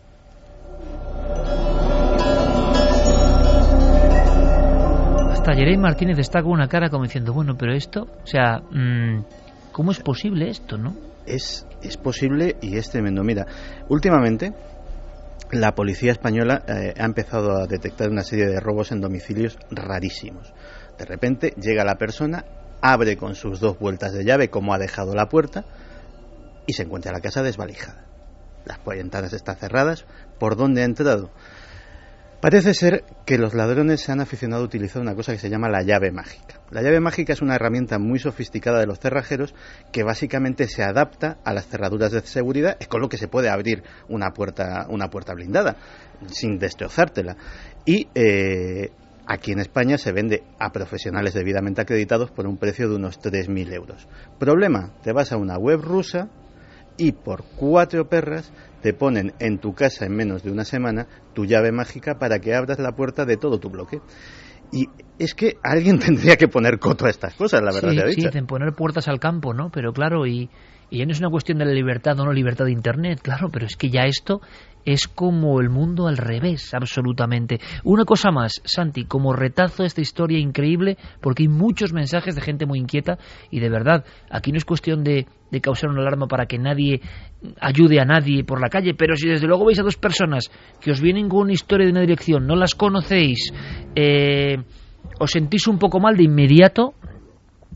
Speaker 2: Hasta Jerey Martínez está con una cara como diciendo, bueno, pero esto, o sea, mmm, ¿cómo es posible esto, no?
Speaker 9: Es, es posible y es tremendo. Mira, últimamente la policía española eh, ha empezado a detectar una serie de robos en domicilios rarísimos. De repente llega la persona, abre con sus dos vueltas de llave como ha dejado la puerta y se encuentra la casa desvalijada. Las ventanas están cerradas. ¿Por dónde ha entrado? Parece ser que los ladrones se han aficionado a utilizar una cosa que se llama la llave mágica. La llave mágica es una herramienta muy sofisticada de los cerrajeros que básicamente se adapta a las cerraduras de seguridad, es con lo que se puede abrir una puerta, una puerta blindada sin destrozártela. Y eh, aquí en España se vende a profesionales debidamente acreditados por un precio de unos tres mil euros. Problema, te vas a una web rusa y por cuatro perras te ponen en tu casa en menos de una semana tu llave mágica para que abras la puerta de todo tu bloque. Y es que alguien tendría que poner coto a estas cosas, la verdad.
Speaker 2: Sí,
Speaker 9: sea
Speaker 2: sí,
Speaker 9: dicha.
Speaker 2: dicen poner puertas al campo, ¿no? Pero claro, y, y ya no es una cuestión de la libertad o no libertad de Internet, claro, pero es que ya esto es como el mundo al revés, absolutamente. Una cosa más, Santi, como retazo esta historia increíble, porque hay muchos mensajes de gente muy inquieta y de verdad, aquí no es cuestión de, de causar una alarma para que nadie ayude a nadie por la calle, pero si desde luego veis a dos personas que os vienen con una historia de una dirección, no las conocéis, eh, os sentís un poco mal de inmediato,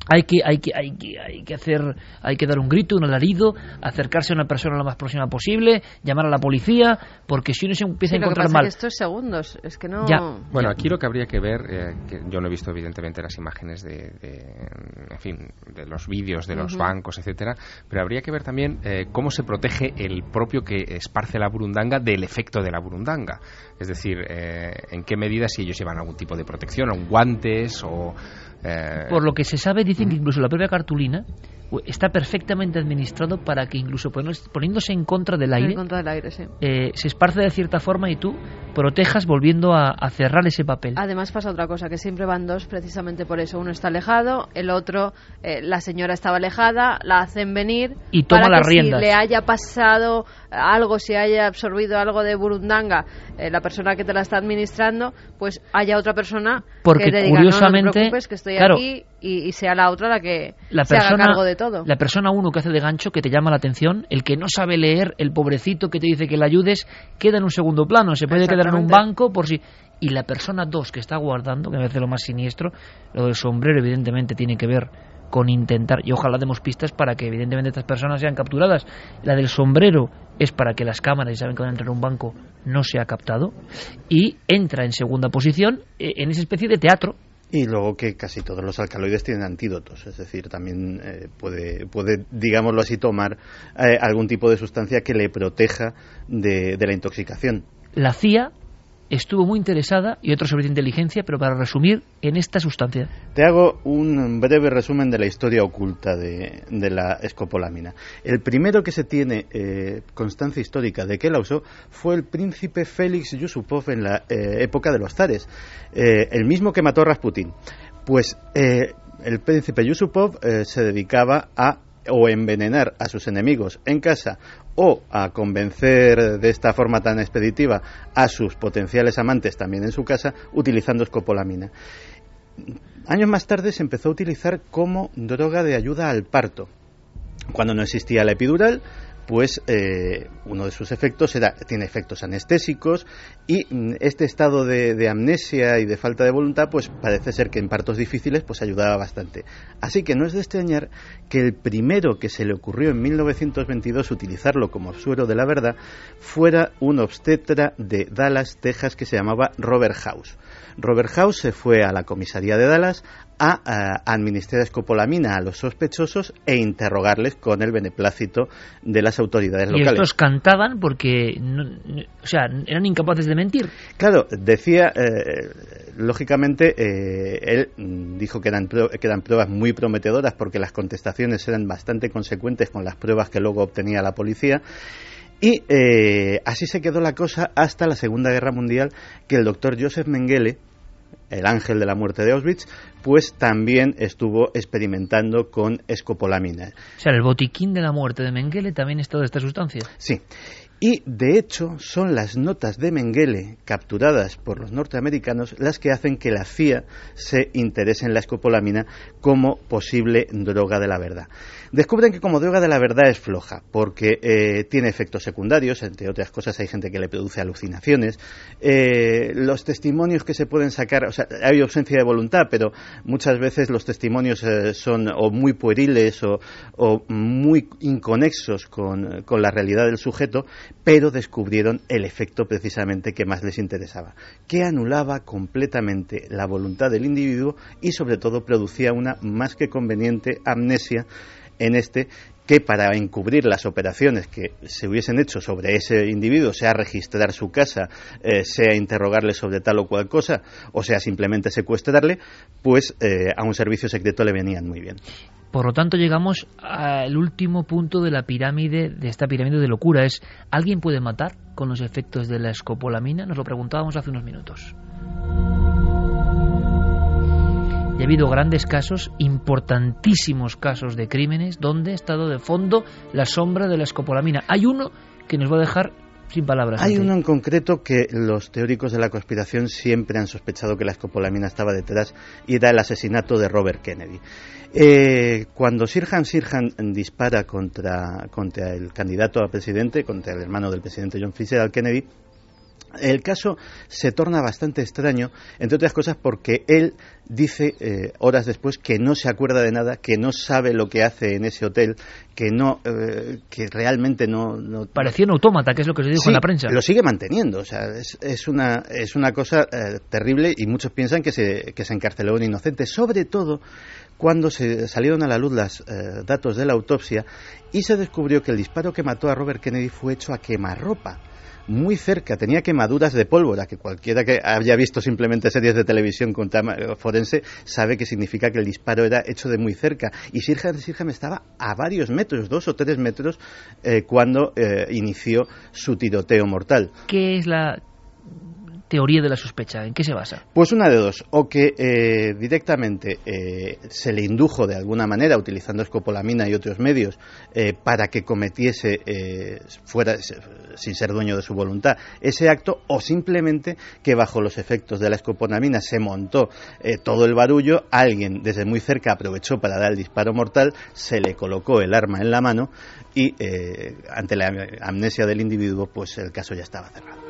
Speaker 2: Hay que, hay que, hay que, hay que hacer, hay que dar un grito, un alarido, acercarse a una persona lo más próxima posible, llamar a la policía, porque si uno se empieza
Speaker 4: sí,
Speaker 2: a encontrar
Speaker 4: lo que pasa
Speaker 2: mal.
Speaker 4: Es que esto es segundos, es que no.
Speaker 2: Ya.
Speaker 3: Bueno,
Speaker 2: ya.
Speaker 3: aquí lo que habría que ver, eh, que yo no he visto evidentemente las imágenes de, de en fin, de los vídeos de los uh-huh. bancos, etcétera, pero habría que ver también eh, cómo se protege el propio que esparce la burundanga del efecto de la burundanga. Es decir, eh, en qué medida, si ellos llevan algún tipo de protección, o guantes o Eh...
Speaker 2: Por lo que se sabe, dicen que incluso la propia cartulina está perfectamente administrado para que incluso poniéndose en contra del aire,
Speaker 4: en contra del aire sí.
Speaker 2: eh, se esparce de cierta forma y tú protejas volviendo a, a cerrar ese papel.
Speaker 4: Además pasa otra cosa, que siempre van dos precisamente por eso. Uno está alejado, el otro, eh, la señora estaba alejada, la hacen venir
Speaker 2: y toma
Speaker 4: para
Speaker 2: las
Speaker 4: que
Speaker 2: riendas.
Speaker 4: Si le haya pasado algo, si haya absorbido algo de burundanga, eh, la persona que te la está administrando, pues haya otra persona
Speaker 2: Porque
Speaker 4: que te diga,
Speaker 2: curiosamente,
Speaker 4: no, no te preocupes, que estoy
Speaker 2: claro,
Speaker 4: aquí y, y sea la otra la que
Speaker 2: la
Speaker 4: se
Speaker 2: persona,
Speaker 4: haga cargo de todo.
Speaker 2: La persona uno que hace de gancho, que te llama la atención, el que no sabe leer, el pobrecito que te dice que le ayudes, queda en un segundo plano, se puede quedar en un banco por si... Y la persona dos que está guardando, que me parece lo más siniestro, lo del sombrero evidentemente tiene que ver con intentar, y ojalá demos pistas para que evidentemente estas personas sean capturadas. La del sombrero es para que las cámaras, y saben que van a entrar a un banco, no sea captado, y entra en segunda posición en esa especie de teatro.
Speaker 9: Y luego que casi todos los alcaloides tienen antídotos, es decir, también eh, puede, puede, digámoslo así, tomar eh, algún tipo de sustancia que le proteja de, de la intoxicación.
Speaker 2: La C I A estuvo muy interesada, y otro sobre inteligencia, pero para resumir, en esta sustancia.
Speaker 9: Te hago un breve resumen de la historia oculta de, de la escopolamina. El primero que se tiene eh, constancia histórica de que la usó fue el príncipe Félix Yusupov en la eh, época de los zares, eh, el mismo que mató a Rasputín. Pues eh, el príncipe Yusupov eh, se dedicaba a o envenenar a sus enemigos en casa o a convencer de esta forma tan expeditiva a sus potenciales amantes también en su casa utilizando escopolamina. Años más tarde se empezó a utilizar como droga de ayuda al parto. Cuando no existía la epidural, pues eh, uno de sus efectos era, tiene efectos anestésicos y mm, este estado de, de amnesia y de falta de voluntad pues parece ser que en partos difíciles pues ayudaba bastante. Así que no es de extrañar que el primero que se le ocurrió en mil novecientos veintidós utilizarlo como suero de la verdad fuera un obstetra de Dallas, Texas, que se llamaba Robert House. Robert House se fue a la comisaría de Dallas a, a administrar escopolamina a los sospechosos e interrogarles con el beneplácito de las autoridades locales.
Speaker 2: Y estos cantaban porque, no, no, o sea, eran incapaces de mentir.
Speaker 9: Claro, decía, eh, lógicamente, eh, él dijo que eran, que eran pruebas muy prometedoras porque las contestaciones eran bastante consecuentes con las pruebas que luego obtenía la policía. Y eh, así se quedó la cosa hasta la Segunda Guerra Mundial, que el doctor Joseph Mengele, el ángel de la muerte de Auschwitz, pues también estuvo experimentando con escopolamina.
Speaker 2: O sea, el botiquín de la muerte de Mengele también es toda esta sustancia.
Speaker 9: Sí. Y, de hecho, son las notas de Mengele capturadas por los norteamericanos las que hacen que la C I A se interese en la escopolamina como posible droga de la verdad. Descubren que como droga de la verdad es floja, porque eh, tiene efectos secundarios, entre otras cosas hay gente que le produce alucinaciones. Eh, los testimonios que se pueden sacar, o sea, hay ausencia de voluntad, pero muchas veces los testimonios eh, son o muy pueriles o, o muy inconexos con, con la realidad del sujeto, pero descubrieron el efecto precisamente que más les interesaba, que anulaba completamente la voluntad del individuo y sobre todo producía una más que conveniente amnesia en este, que para encubrir las operaciones que se hubiesen hecho sobre ese individuo, sea registrar su casa, eh, sea interrogarle sobre tal o cual cosa, o sea simplemente secuestrarle, pues eh, a un servicio secreto le venían muy bien.
Speaker 2: Por lo tanto, llegamos al último punto de la pirámide, de esta pirámide de locura. Es, ¿alguien puede matar con los efectos de la escopolamina? Nos lo preguntábamos hace unos minutos. Y ha habido grandes casos, importantísimos casos de crímenes, donde ha estado de fondo la sombra de la escopolamina. Hay uno que nos va a dejar sin palabras.
Speaker 9: Hay uno en concreto que los teóricos de la conspiración siempre han sospechado que la escopolamina estaba detrás, y era el asesinato de Robert Kennedy. Eh, cuando Sirhan Sirhan dispara contra, contra el candidato a presidente, contra el hermano del presidente John Fitzgerald Kennedy, El caso se torna bastante extraño, entre otras cosas porque él dice eh, horas después que no se acuerda de nada, que no sabe lo que hace en ese hotel, que no, eh, que realmente no, no...
Speaker 2: Parecía un autómata, que es lo que se dijo
Speaker 9: sí,
Speaker 2: en la prensa.
Speaker 9: Lo sigue manteniendo, o sea, es, es una es una cosa eh, terrible, y muchos piensan que se, que se encarceló a un inocente, sobre todo cuando se salieron a la luz los eh, datos de la autopsia y se descubrió que el disparo que mató a Robert Kennedy fue hecho a quemarropa. Muy cerca, tenía quemaduras de pólvora, que cualquiera que haya visto simplemente series de televisión con tema forense sabe que significa que el disparo era hecho de muy cerca. Y Sirhan Sirhan estaba a varios metros, dos o tres metros, eh, cuando eh, inició su tiroteo mortal.
Speaker 2: ¿Qué es la teoría de la sospecha? ¿En qué se basa?
Speaker 9: Pues una de dos, o que eh, directamente eh, se le indujo de alguna manera, utilizando escopolamina y otros medios, eh, para que cometiese, eh, fuera sin ser dueño de su voluntad, ese acto, o simplemente que bajo los efectos de la escopolamina se montó eh, todo el barullo, alguien desde muy cerca aprovechó para dar el disparo mortal, se le colocó el arma en la mano y eh, ante la amnesia del individuo, pues el caso ya estaba cerrado.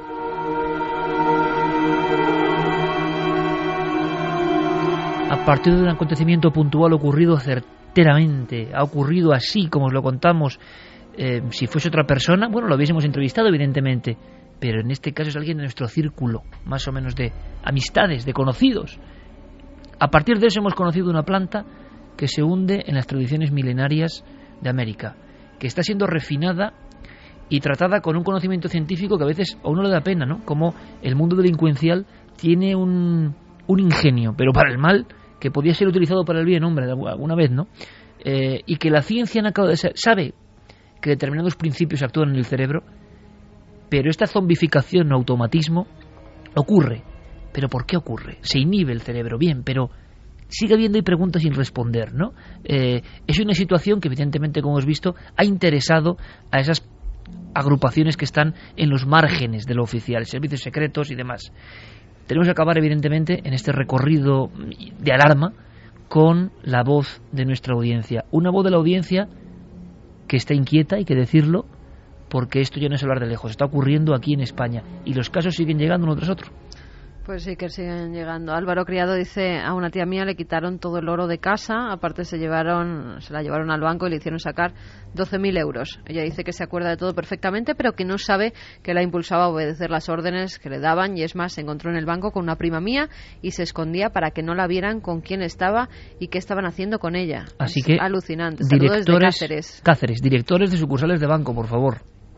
Speaker 2: A partir de un acontecimiento puntual ocurrido certeramente, ha ocurrido así como os lo contamos, eh, si fuese otra persona, bueno, lo hubiésemos entrevistado evidentemente, pero en este caso es alguien de nuestro círculo, más o menos de amistades, de conocidos. A partir de eso hemos conocido una planta que se hunde en las tradiciones milenarias de América, que está siendo refinada y tratada con un conocimiento científico que a veces a uno le da pena, ¿no? Como el mundo delincuencial tiene un, un ingenio, pero para el mal, que podía ser utilizado para el bien, hombre, alguna vez, ¿no? Eh, y que la ciencia no acaba de ser, sabe que determinados principios actúan en el cerebro, pero esta zombificación o automatismo ocurre. ¿Pero por qué ocurre? Se inhibe el cerebro, bien, pero sigue habiendo preguntas sin responder, ¿no? Eh, es una situación que evidentemente, como hemos visto, ha interesado a esas agrupaciones que están en los márgenes de lo oficial, servicios secretos y demás. Tenemos que acabar, evidentemente, en este recorrido de alarma con la voz de nuestra audiencia. Una voz de la audiencia que está inquieta, hay que decirlo, porque esto ya no es hablar de lejos, está ocurriendo aquí en España y los casos siguen llegando uno tras otro.
Speaker 4: Pues sí que siguen llegando. Álvaro Criado dice: a una tía mía le quitaron todo el oro de casa, aparte se llevaron, se la llevaron al banco y le hicieron sacar doce mil euros. Ella dice que se acuerda de todo perfectamente, pero que no sabe que la impulsaba a obedecer las órdenes que le daban, y es más, se encontró en el banco con una prima mía y se escondía para que no la vieran con quién estaba y qué estaban haciendo con ella.
Speaker 2: Así
Speaker 4: es
Speaker 2: que
Speaker 4: alucinante. Saludos desde Cáceres.
Speaker 2: Cáceres, directores de sucursales de banco, por favor.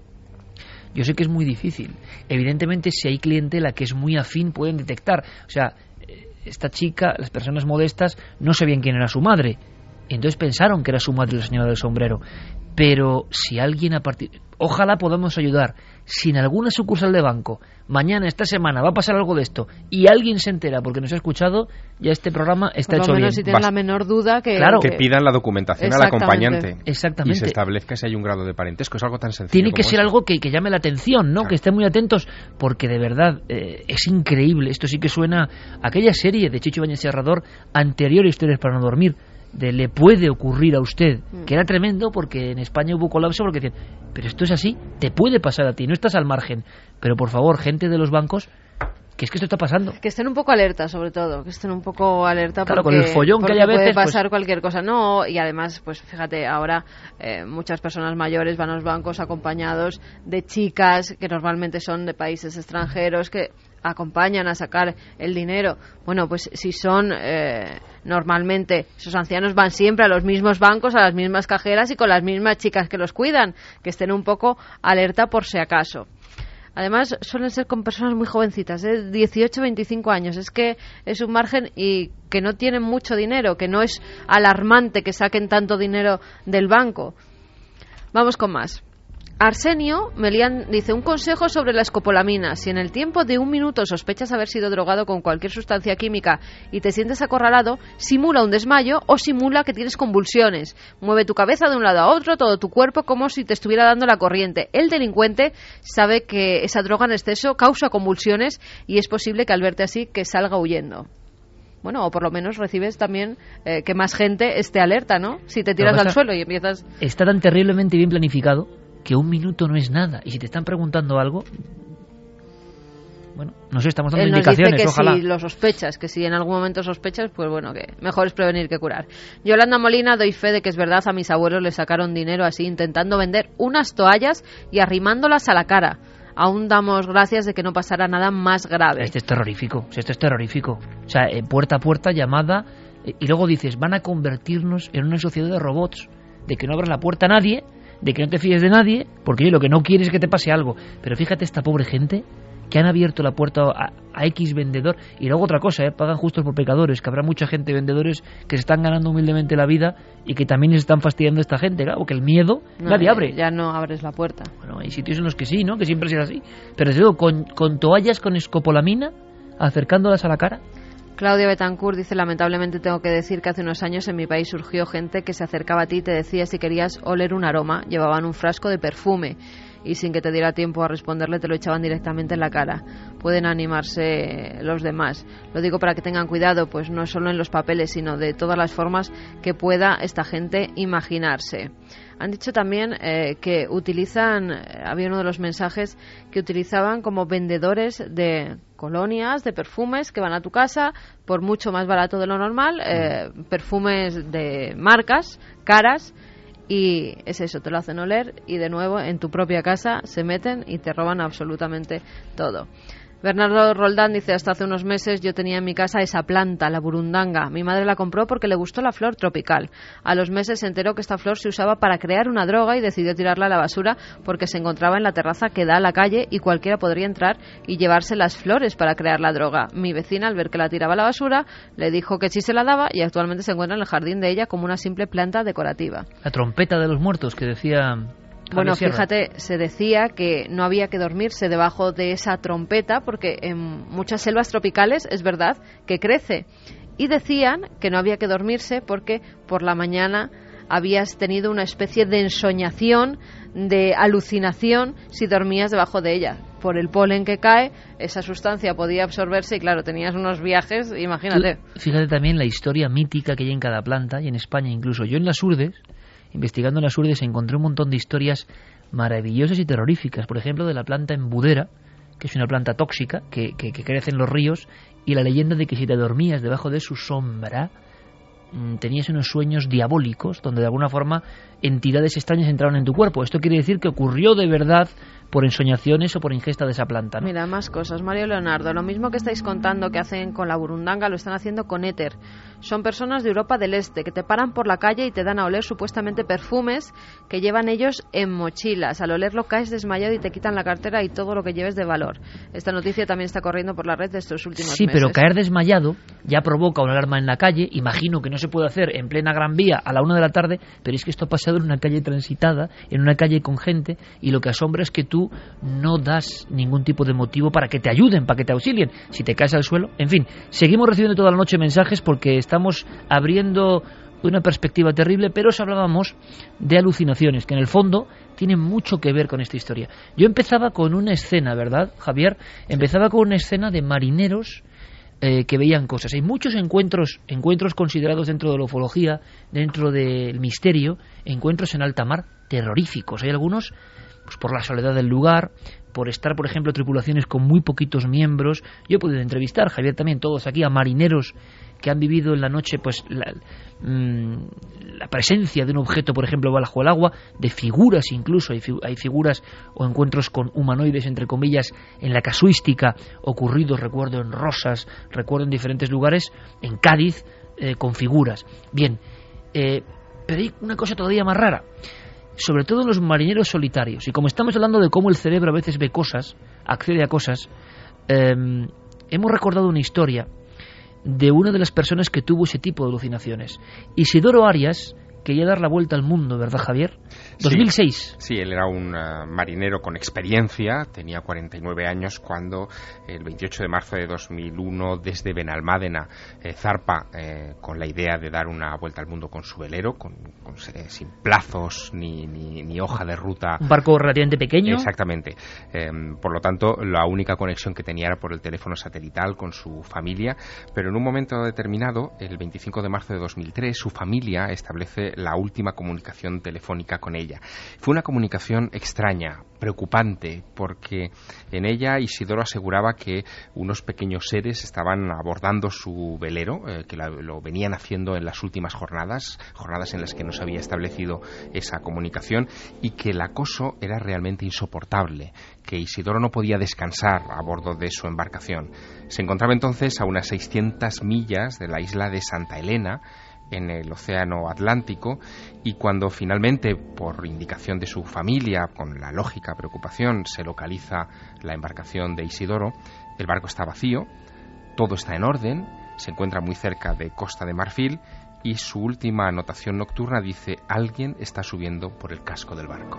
Speaker 2: Yo sé que es muy difícil. Evidentemente, si hay clientela que es muy afín, pueden detectar. O sea, esta chica, las personas modestas, no sabían quién era su madre. Entonces pensaron que era su madre la señora del sombrero. Pero si alguien a partir... Ojalá podamos ayudar. Si en alguna sucursal de banco, mañana, esta semana, va a pasar algo de esto, y alguien se entera porque nos ha escuchado, ya este programa está
Speaker 4: Por
Speaker 2: hecho
Speaker 4: lo
Speaker 2: bien.
Speaker 4: menos si tienen la menor duda que...
Speaker 2: Claro.
Speaker 3: Que pidan la documentación al acompañante.
Speaker 2: Exactamente.
Speaker 3: Y se establezca si hay un grado de parentesco. Es algo tan sencillo.
Speaker 2: Tiene que
Speaker 3: como
Speaker 2: ser
Speaker 3: eso.
Speaker 2: algo que, que llame la atención, ¿no? Claro. Que estén muy atentos, porque de verdad eh, es increíble. Esto sí que suena a aquella serie de Chicho Ibáñez Serrador, anterior a Historias para no dormir, de le puede ocurrir a usted, que era tremendo porque en España hubo colapso porque decían, pero esto es así, te puede pasar a ti, no estás al margen. Pero por favor, gente de los bancos, que es que esto está pasando.
Speaker 4: Que estén un poco alerta, sobre todo, que estén un poco alerta
Speaker 2: claro,
Speaker 4: porque,
Speaker 2: con el follón que hay a veces,
Speaker 4: puede pasar
Speaker 2: pues...
Speaker 4: cualquier cosa. No, y además, pues fíjate, ahora eh, muchas personas mayores van a los bancos acompañados de chicas que normalmente son de países extranjeros que acompañan a sacar el dinero. Bueno, pues si son eh, normalmente esos ancianos van siempre a los mismos bancos, a las mismas cajeras y con las mismas chicas que los cuidan, que estén un poco alerta por si acaso. Además, suelen ser con personas muy jovencitas, ¿eh? dieciocho, veinticinco años. Es que es un margen y que no tienen mucho dinero, que no es alarmante que saquen tanto dinero del banco. Vamos con más. Arsenio Melián dice: un consejo sobre la escopolamina. Si en el tiempo de un minuto sospechas haber sido drogado con cualquier sustancia química y te sientes acorralado, simula un desmayo o simula que tienes convulsiones. Mueve tu cabeza de un lado a otro, todo tu cuerpo, como si te estuviera dando la corriente. El delincuente sabe que esa droga en exceso causa convulsiones y es posible que al verte así que salga huyendo. Bueno, o por lo menos recibes también eh, que más gente esté alerta, ¿no? Si te tiras al suelo y empiezas...
Speaker 2: Está tan terriblemente bien planificado que un minuto no es nada. Y si te están preguntando algo, Bueno, no sé, estamos dando
Speaker 4: Él nos
Speaker 2: indicaciones,
Speaker 4: dice que
Speaker 2: ojalá.
Speaker 4: si lo sospechas, que si en algún momento sospechas, pues bueno, que mejor es prevenir que curar. Yolanda Molina, doy fe de que es verdad, a mis abuelos les sacaron dinero así, intentando vender unas toallas y arrimándolas a la cara. Aún damos gracias de que no pasara nada más grave.
Speaker 2: Este es terrorífico, esto es terrorífico. O sea, eh, puerta a puerta, llamada, eh, y luego dices, van a convertirnos en una sociedad de robots, de que no abras la puerta a nadie, de que no te fíes de nadie, porque oye, lo que no quieres es que te pase algo. Pero fíjate esta pobre gente que han abierto la puerta a, a X vendedor. Y luego otra cosa, ¿eh? Pagan justos por pecadores, que habrá mucha gente, vendedores, que se están ganando humildemente la vida y que también les están fastidiando a esta gente, claro, porque el miedo
Speaker 4: No,
Speaker 2: nadie abre.
Speaker 4: Ya no abres la puerta.
Speaker 2: Bueno, hay sitios en los que sí, ¿no? Que siempre ha sido así. Pero desde luego, con, con toallas con escopolamina, acercándolas a la cara.
Speaker 4: Claudia Betancourt dice, lamentablemente tengo que decir que hace unos años en mi país surgió gente que se acercaba a ti y te decía si querías oler un aroma, llevaban un frasco de perfume y sin que te diera tiempo a responderle te lo echaban directamente en la cara. Pueden animarse los demás. Lo digo para que tengan cuidado, pues no solo en los papeles, sino de todas las formas que pueda esta gente imaginarse. Han dicho también eh, que utilizan, había uno de los mensajes que utilizaban como vendedores de colonias, de perfumes que van a tu casa por mucho más barato de lo normal, eh, perfumes de marcas caras, y es eso, te lo hacen oler y de nuevo en tu propia casa se meten y te roban absolutamente todo. Bernardo Roldán dice, hasta hace unos meses yo tenía en mi casa esa planta, la burundanga. Mi madre la compró porque le gustó la flor tropical. A los meses se enteró que esta flor se usaba para crear una droga y decidió tirarla a la basura porque se encontraba en la terraza que da a la calle y cualquiera podría entrar y llevarse las flores para crear la droga. Mi vecina, al ver que la tiraba a la basura, le dijo que sí se la daba y actualmente se encuentra en el jardín de ella como una simple planta decorativa.
Speaker 2: La trompeta de los muertos que decía...
Speaker 4: Bueno, fíjate, se decía que no había que dormirse debajo de esa trompeta porque en muchas selvas tropicales es verdad que crece. Y decían que no había que dormirse porque por la mañana habías tenido una especie de ensoñación, de alucinación si dormías debajo de ella. Por el polen que cae, esa sustancia podía absorberse y claro, tenías unos viajes, imagínate.
Speaker 2: Tú, fíjate también la historia mítica que hay en cada planta y en España incluso. Yo en las Urdes, investigando en las Urdes, encontré un montón de historias maravillosas y terroríficas. Por ejemplo, de la planta embudera, que es una planta tóxica que, que, que crece en los ríos, y la leyenda de que si te dormías debajo de su sombra mmm, tenías unos sueños diabólicos donde de alguna forma entidades extrañas entraron en tu cuerpo. Esto quiere decir que ocurrió de verdad por ensoñaciones o por ingesta de esa planta, ¿no?
Speaker 4: Mira, más cosas. Mario Leonardo, lo mismo que estáis contando que hacen con la burundanga, lo están haciendo con éter. Son personas de Europa del Este que te paran por la calle y te dan a oler supuestamente perfumes que llevan ellos en mochilas. Al olerlo caes desmayado y te quitan la cartera y todo lo que lleves de valor. Esta noticia también está corriendo por la red de estos últimos
Speaker 2: sí,
Speaker 4: meses.
Speaker 2: Sí, pero caer desmayado ya provoca una alarma en la calle. Imagino que no se puede hacer en plena Gran Vía a la una de la tarde, pero es que esto ha pasado en una calle transitada, en una calle con gente, y lo que asombra es que tú no das ningún tipo de motivo para que te ayuden, para que te auxilien. Si te caes al suelo, en fin, seguimos recibiendo toda la noche mensajes porque estamos abriendo una perspectiva terrible, pero os hablábamos de alucinaciones, que en el fondo tienen mucho que ver con esta historia. Yo empezaba con una escena, ¿verdad, Javier? Empezaba con una escena de marineros eh, que veían cosas. Hay muchos encuentros, encuentros considerados dentro de la ufología, dentro del misterio, encuentros en alta mar terroríficos. Hay algunos pues por la soledad del lugar, por estar, por ejemplo, tripulaciones con muy poquitos miembros. Yo he podido entrevistar, Javier también, todos aquí, a marineros que han vivido en la noche pues la, mmm, la presencia de un objeto, por ejemplo, bajo el agua, de figuras incluso, hay, fi- hay figuras o encuentros con humanoides, entre comillas, en la casuística, ocurridos, recuerdo, en Rosas, recuerdo en diferentes lugares, en Cádiz, eh, con figuras. Bien, eh, pero hay una cosa todavía más rara, sobre todo en los marineros solitarios. Y como estamos hablando de cómo el cerebro a veces ve cosas, accede a cosas, eh, hemos recordado una historia de una de las personas que tuvo ese tipo de alucinaciones. Isidoro Arias quería dar la vuelta al mundo, ¿verdad, Javier? dos mil seis.
Speaker 3: Sí, sí, él era un uh, marinero con experiencia, tenía cuarenta y nueve años cuando el veintiocho de marzo de dos mil uno desde Benalmádena eh, zarpa eh, con la idea de dar una vuelta al mundo con su velero, con, con, eh, sin plazos ni, ni, ni hoja de ruta.
Speaker 2: Un barco relativamente pequeño.
Speaker 3: Exactamente. Eh, por lo tanto, la única conexión que tenía era por el teléfono satelital con su familia, pero en un momento determinado, el veinticinco de marzo de dos mil tres, su familia establece la última comunicación telefónica con ella. Fue una comunicación extraña, preocupante, porque en ella Isidoro aseguraba que unos pequeños seres estaban abordando su velero, eh, que la, lo venían haciendo en las últimas jornadas, jornadas en las que no se había establecido esa comunicación, y que el acoso era realmente insoportable, que Isidoro no podía descansar a bordo de su embarcación. Se encontraba entonces a unas seiscientas millas de la isla de Santa Elena, en el océano Atlántico, y cuando finalmente, por indicación de su familia, con la lógica preocupación, se localiza la embarcación de Isidoro, el barco está vacío, todo está en orden, se encuentra muy cerca de Costa de Marfil, y su última anotación nocturna dice: alguien está subiendo por el casco del barco.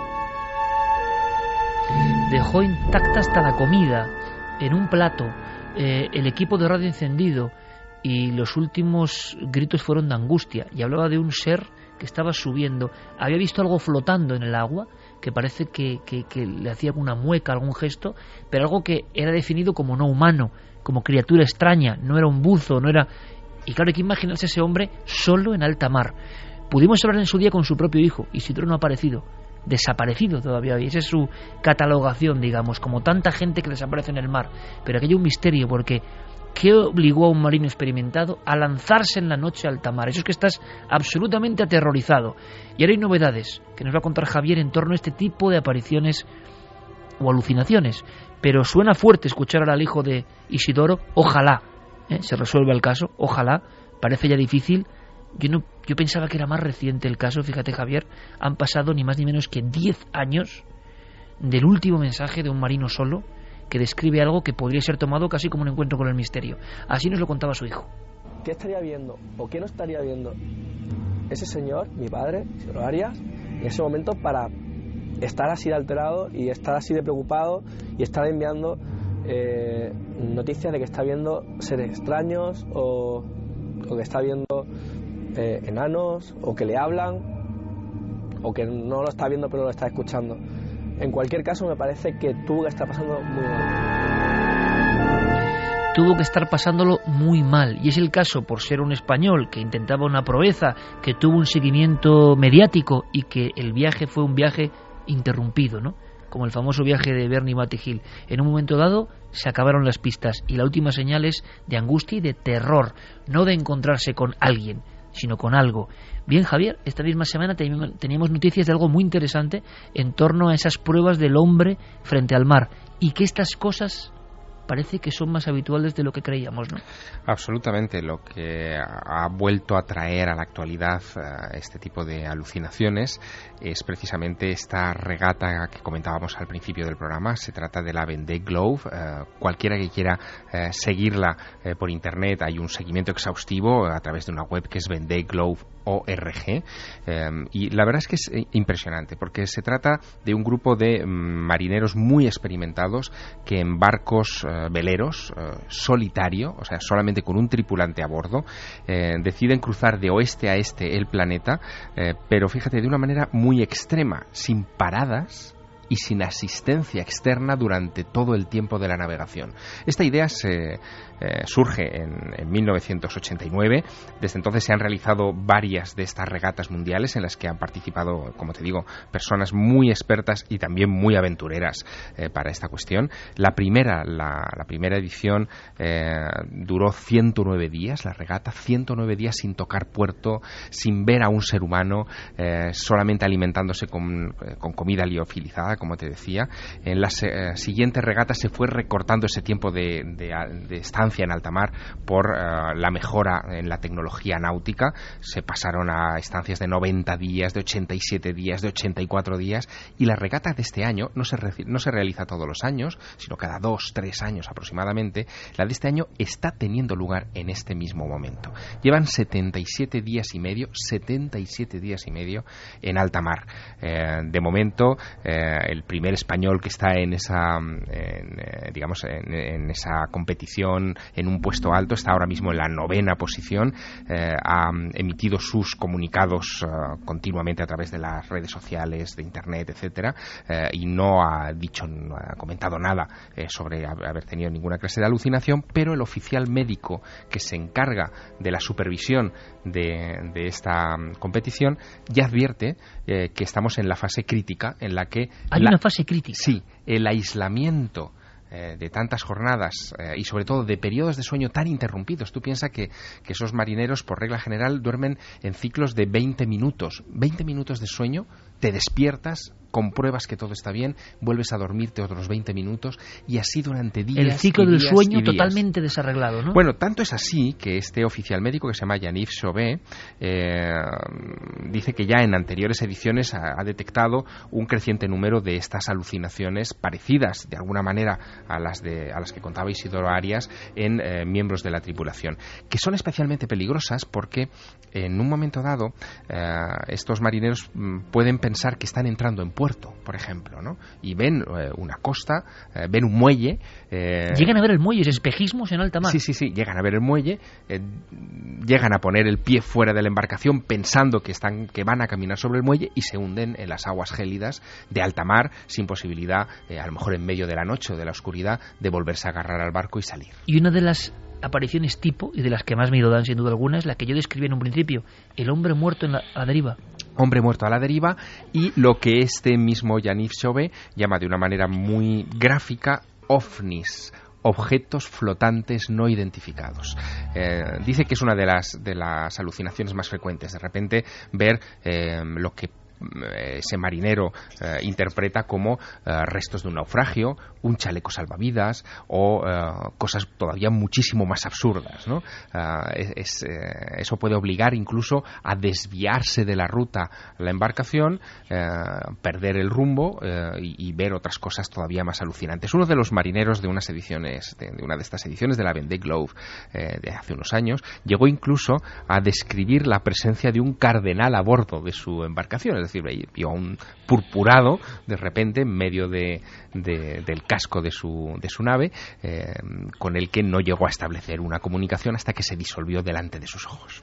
Speaker 2: Dejó intacta hasta la comida, en un plato, eh, el equipo de radio encendido, y los últimos gritos fueron de angustia, y hablaba de un ser que estaba subiendo. Había visto algo flotando en el agua, que parece que, que, que le hacía alguna mueca, algún gesto, pero algo que era definido como no humano, como criatura extraña, no era un buzo, no era... Y claro, hay que imaginarse ese hombre solo en alta mar. Pudimos hablar en su día con su propio hijo, Isidoro no ha aparecido, desaparecido todavía, y esa es su catalogación, digamos, como tanta gente que desaparece en el mar. Pero aquello es un misterio, porque ¿qué obligó a un marino experimentado a lanzarse en la noche a alta mar? Eso es que estás absolutamente aterrorizado. Y ahora hay novedades que nos va a contar Javier en torno a este tipo de apariciones o alucinaciones. Pero suena fuerte escuchar ahora al hijo de Isidoro. Ojalá ¿eh? se resuelva el caso, ojalá. Parece ya difícil. Yo, no, yo pensaba que era más reciente el caso. Fíjate, Javier, han pasado ni más ni menos que diez años del último mensaje de un marino solo, que describe algo que podría ser tomado casi como un encuentro con el misterio. Así nos lo contaba su hijo.
Speaker 14: ¿Qué estaría viendo o qué no estaría viendo ese señor, mi padre, Isidoro Arias, en ese momento para estar así de alterado y estar así de preocupado y estar enviando eh, noticias de que está viendo seres extraños o, o que está viendo eh, enanos o que le hablan o que no lo está viendo pero lo está escuchando? En cualquier caso, me parece que tuvo que estar pasando muy mal.
Speaker 2: Tuvo que estar pasándolo muy mal. Y es el caso, por ser un español que intentaba una proeza, que tuvo un seguimiento mediático y que el viaje fue un viaje interrumpido, ¿no? Como el famoso viaje de Bernie Matty Hill. En un momento dado se acabaron las pistas y la última señal es de angustia y de terror, no de encontrarse con alguien, sino con algo. Bien, Javier, esta misma semana teníamos noticias de algo muy interesante en torno a esas pruebas del hombre frente al mar, y que estas cosas parece que son más habituales de lo que creíamos, ¿no?
Speaker 3: Absolutamente. Lo que ha vuelto a traer a la actualidad uh, este tipo de alucinaciones es precisamente esta regata que comentábamos al principio del programa. Se trata de la Vendée Globe. Uh, cualquiera que quiera uh, seguirla uh, por internet, hay un seguimiento exhaustivo a través de una web que es Vendée Globe punto org, um, y la verdad es que es impresionante, porque se trata de un grupo de um, marineros muy experimentados que en barcos uh, veleros, uh, solitario, o sea, solamente con un tripulante a bordo, eh, deciden cruzar de oeste a este el planeta, eh, pero fíjate, de una manera muy extrema, sin paradas y sin asistencia externa durante todo el tiempo de la navegación. Esta idea se eh, surge en, en mil novecientos ochenta y nueve. Desde entonces se han realizado varias de estas regatas mundiales en las que han participado, como te digo, personas muy expertas y también muy aventureras eh, para esta cuestión. La primera, la, la primera edición eh, duró ciento nueve días, la regata, ciento nueve días sin tocar puerto, sin ver a un ser humano, eh, solamente alimentándose con, con comida liofilizada, como te decía. En las eh, siguientes regatas se fue recortando ese tiempo de, de, de estancia en alta mar por uh, la mejora en la tecnología náutica. Se pasaron a estancias de noventa días, de ochenta y siete días, de ochenta y cuatro días, y la regata de este año no se, re, no se realiza todos los años, sino cada dos, tres años aproximadamente. La de este año está teniendo lugar en este mismo momento. Llevan setenta y siete días y medio, setenta y siete días y medio en alta mar. Eh, de momento, eh, el primer español que está en esa, en, eh, digamos, en, en esa competición en un puesto alto, está ahora mismo en la novena posición, eh, ha emitido sus comunicados uh, continuamente a través de las redes sociales, de internet, etcétera, eh, y no ha dicho, no ha comentado nada eh, sobre haber tenido ninguna clase de alucinación, pero el oficial médico que se encarga de la supervisión de, de esta um, competición ya advierte eh, que estamos en la fase crítica en la que...
Speaker 2: Hay
Speaker 3: la,
Speaker 2: una fase crítica.
Speaker 3: Sí, el aislamiento eh, de tantas jornadas eh, y sobre todo de periodos de sueño tan interrumpidos. Tú piensas que, que esos marineros por regla general duermen en ciclos de veinte minutos. veinte minutos de sueño, te despiertas, compruebas que todo está bien, vuelves a dormirte otros veinte minutos y así durante días.
Speaker 2: El ciclo
Speaker 3: y
Speaker 2: del
Speaker 3: días
Speaker 2: sueño
Speaker 3: y días.
Speaker 2: totalmente desarreglado, ¿no?
Speaker 3: Bueno, tanto es así que este oficial médico que se llama Yaniv Chauvet eh, dice que ya en anteriores ediciones ha, ha detectado un creciente número de estas alucinaciones parecidas de alguna manera a las de a las que contaba Isidoro Arias en eh, miembros de la tripulación, que son especialmente peligrosas porque en un momento dado eh, estos marineros mm, pueden pensar que están entrando en puerto, por ejemplo, ¿no? Y ven eh, una costa, eh, ven un muelle. Eh,
Speaker 2: llegan a ver el muelle, espejismos en alta mar.
Speaker 3: Sí, sí, sí, llegan a ver el muelle, eh, llegan a poner el pie fuera de la embarcación pensando que están, que van a caminar sobre el muelle y se hunden en las aguas gélidas de alta mar sin posibilidad, eh, a lo mejor en medio de la noche o de la oscuridad, de volverse a agarrar al barco y salir.
Speaker 2: Y una de las apariciones tipo, y de las que más miedo dan sin duda alguna, es la que yo describí en un principio, el hombre muerto en la, a la deriva.
Speaker 3: Hombre muerto a la deriva, y lo que este mismo Yaniv Chauvet llama de una manera muy gráfica ovnis, objetos flotantes no identificados. Eh, dice que es una de las, de las alucinaciones más frecuentes, de repente ver eh, lo que ese marinero eh, interpreta como eh, restos de un naufragio, un chaleco salvavidas o eh, cosas todavía muchísimo más absurdas, ¿no? Eh, es, eh, eso puede obligar incluso a desviarse de la ruta la embarcación, eh, perder el rumbo eh, y, y ver otras cosas todavía más alucinantes. Uno de los marineros de unas ediciones, de, de una de estas ediciones de la Vendée Globe eh, de hace unos años, llegó incluso a describir la presencia de un cardenal a bordo de su embarcación. Es decir, vio a un purpurado de repente en medio de, de, del casco de su, de su nave, eh, con el que no llegó a establecer una comunicación hasta que se disolvió delante de sus ojos.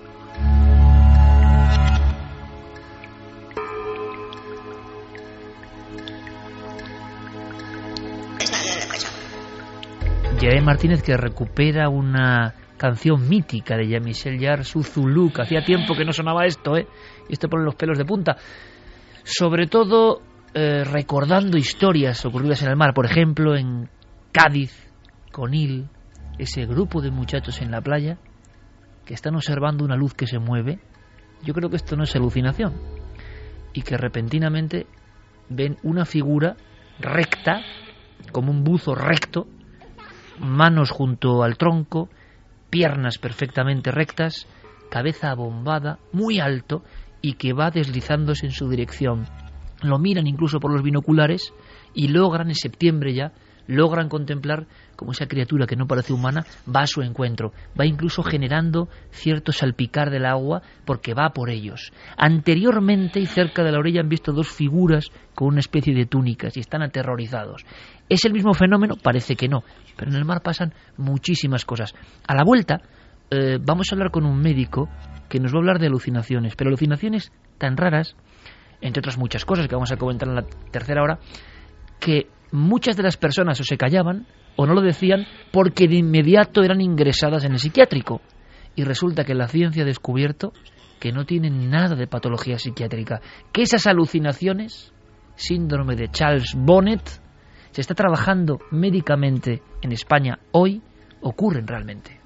Speaker 2: Jaime Martínez, que recupera una canción mítica de Jean-Michel Jarre, su Zulu, que hacía tiempo que no sonaba esto, ¿eh? Y esto pone los pelos de punta. Sobre todo eh, recordando historias ocurridas en el mar, por ejemplo, en Cádiz, Conil, ese grupo de muchachos en la playa que están observando una luz que se mueve. Yo creo que esto no es alucinación, y que repentinamente ven una figura recta, como un buzo recto, manos junto al tronco, piernas perfectamente rectas, cabeza abombada, muy alto, y que va deslizándose en su dirección. Lo miran incluso por los binoculares y logran, en septiembre ya, logran contemplar como esa criatura que no parece humana va a su encuentro, va incluso generando cierto salpicar del agua porque va por ellos. Anteriormente y cerca de la orilla han visto dos figuras con una especie de túnicas y están aterrorizados. ¿Es el mismo fenómeno? Parece que no, pero en el mar pasan muchísimas cosas. A la vuelta eh, vamos a hablar con un médico que nos va a hablar de alucinaciones, pero alucinaciones tan raras, entre otras muchas cosas que vamos a comentar en la tercera hora, que muchas de las personas o se callaban o no lo decían porque de inmediato eran ingresadas en el psiquiátrico. Y resulta que la ciencia ha descubierto que no tienen nada de patología psiquiátrica, que esas alucinaciones, síndrome de Charles Bonnet, se está trabajando médicamente en España hoy, ocurren realmente.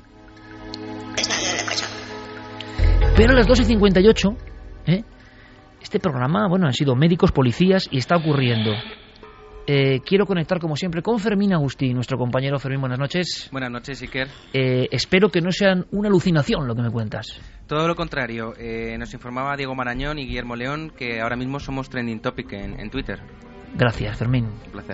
Speaker 2: Pero a las dos y cincuenta y ocho, ¿eh? este programa, bueno, han sido médicos, policías y está ocurriendo. Eh, quiero conectar, como siempre, con Fermín Agustí, nuestro compañero. Fermín, buenas noches.
Speaker 15: Buenas noches, Iker.
Speaker 2: Eh, espero que no sean una alucinación lo que me cuentas.
Speaker 15: Todo lo contrario. Eh, nos informaba Diego Marañón y Guillermo León que ahora mismo somos trending topic en, en Twitter.
Speaker 2: Gracias, Fermín.
Speaker 15: Un placer.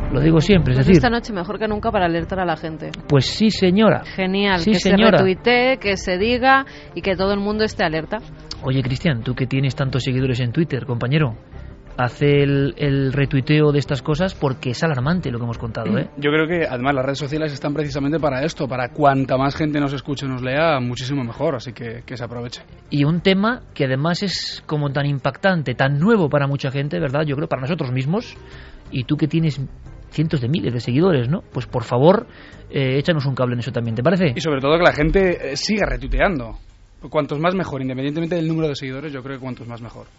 Speaker 2: Lo digo siempre, es
Speaker 4: Pues
Speaker 2: decir...
Speaker 4: esta noche mejor que nunca para alertar a la gente.
Speaker 2: Pues sí, señora.
Speaker 4: Genial,
Speaker 2: sí,
Speaker 4: que
Speaker 2: señora.
Speaker 4: se retuitee, que se diga y que todo el mundo esté alerta.
Speaker 2: Oye, Cristian, tú que tienes tantos seguidores en Twitter, compañero, hace el, el retuiteo de estas cosas porque es alarmante lo que hemos contado, ¿eh?
Speaker 6: Yo creo que además las redes sociales están precisamente para esto, para cuanta más gente nos escuche, nos lea, muchísimo mejor, así que que se aproveche.
Speaker 2: Y un tema que además es como tan impactante, tan nuevo para mucha gente, ¿verdad? Yo creo para nosotros mismos, y tú que tienes cientos de miles de seguidores, ¿no? Pues por favor, eh, échanos un cable en eso también, ¿te parece?
Speaker 6: Y sobre todo que la gente eh, siga retuiteando. Cuantos más mejor, independientemente del número de seguidores, yo creo que cuantos más mejor.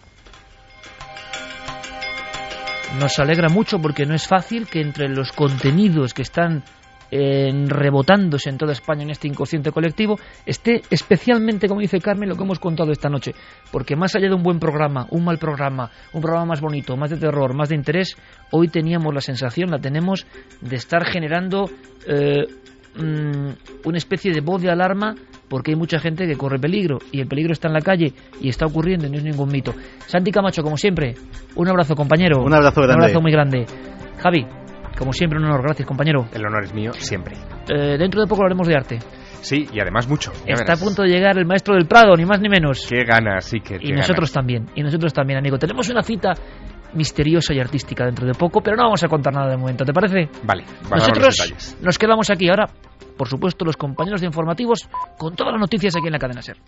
Speaker 2: Nos alegra mucho porque no es fácil que entre los contenidos que están eh, rebotándose en toda España en este inconsciente colectivo esté especialmente, como dice Carmen, lo que hemos contado esta noche, porque más allá de un buen programa, un mal programa, un programa más bonito, más de terror, más de interés, hoy teníamos la sensación, la tenemos, de estar generando eh, mmm, una especie de voz de alarma, porque hay mucha gente que corre peligro, y el peligro está en la calle, y está ocurriendo, y no es ningún mito. Santi Camacho, como siempre, un abrazo, compañero.
Speaker 9: Un abrazo grande.
Speaker 2: Un abrazo muy grande. Javi, como siempre, un honor. Gracias, compañero.
Speaker 3: El honor es mío, siempre.
Speaker 2: Eh, dentro de poco hablaremos de arte.
Speaker 3: Sí, y además mucho.
Speaker 2: Está
Speaker 3: verás.
Speaker 2: a punto de llegar el maestro del Prado, ni más ni menos.
Speaker 3: Qué ganas, sí que.
Speaker 2: Y nosotros ganas. también, y nosotros también, amigo. Tenemos una cita misteriosa y artística dentro de poco, pero no vamos a contar nada de momento, ¿te parece?
Speaker 3: Vale,
Speaker 2: nosotros nos quedamos aquí ahora. Por supuesto, los compañeros de informativos con todas las noticias aquí en la cadena SER.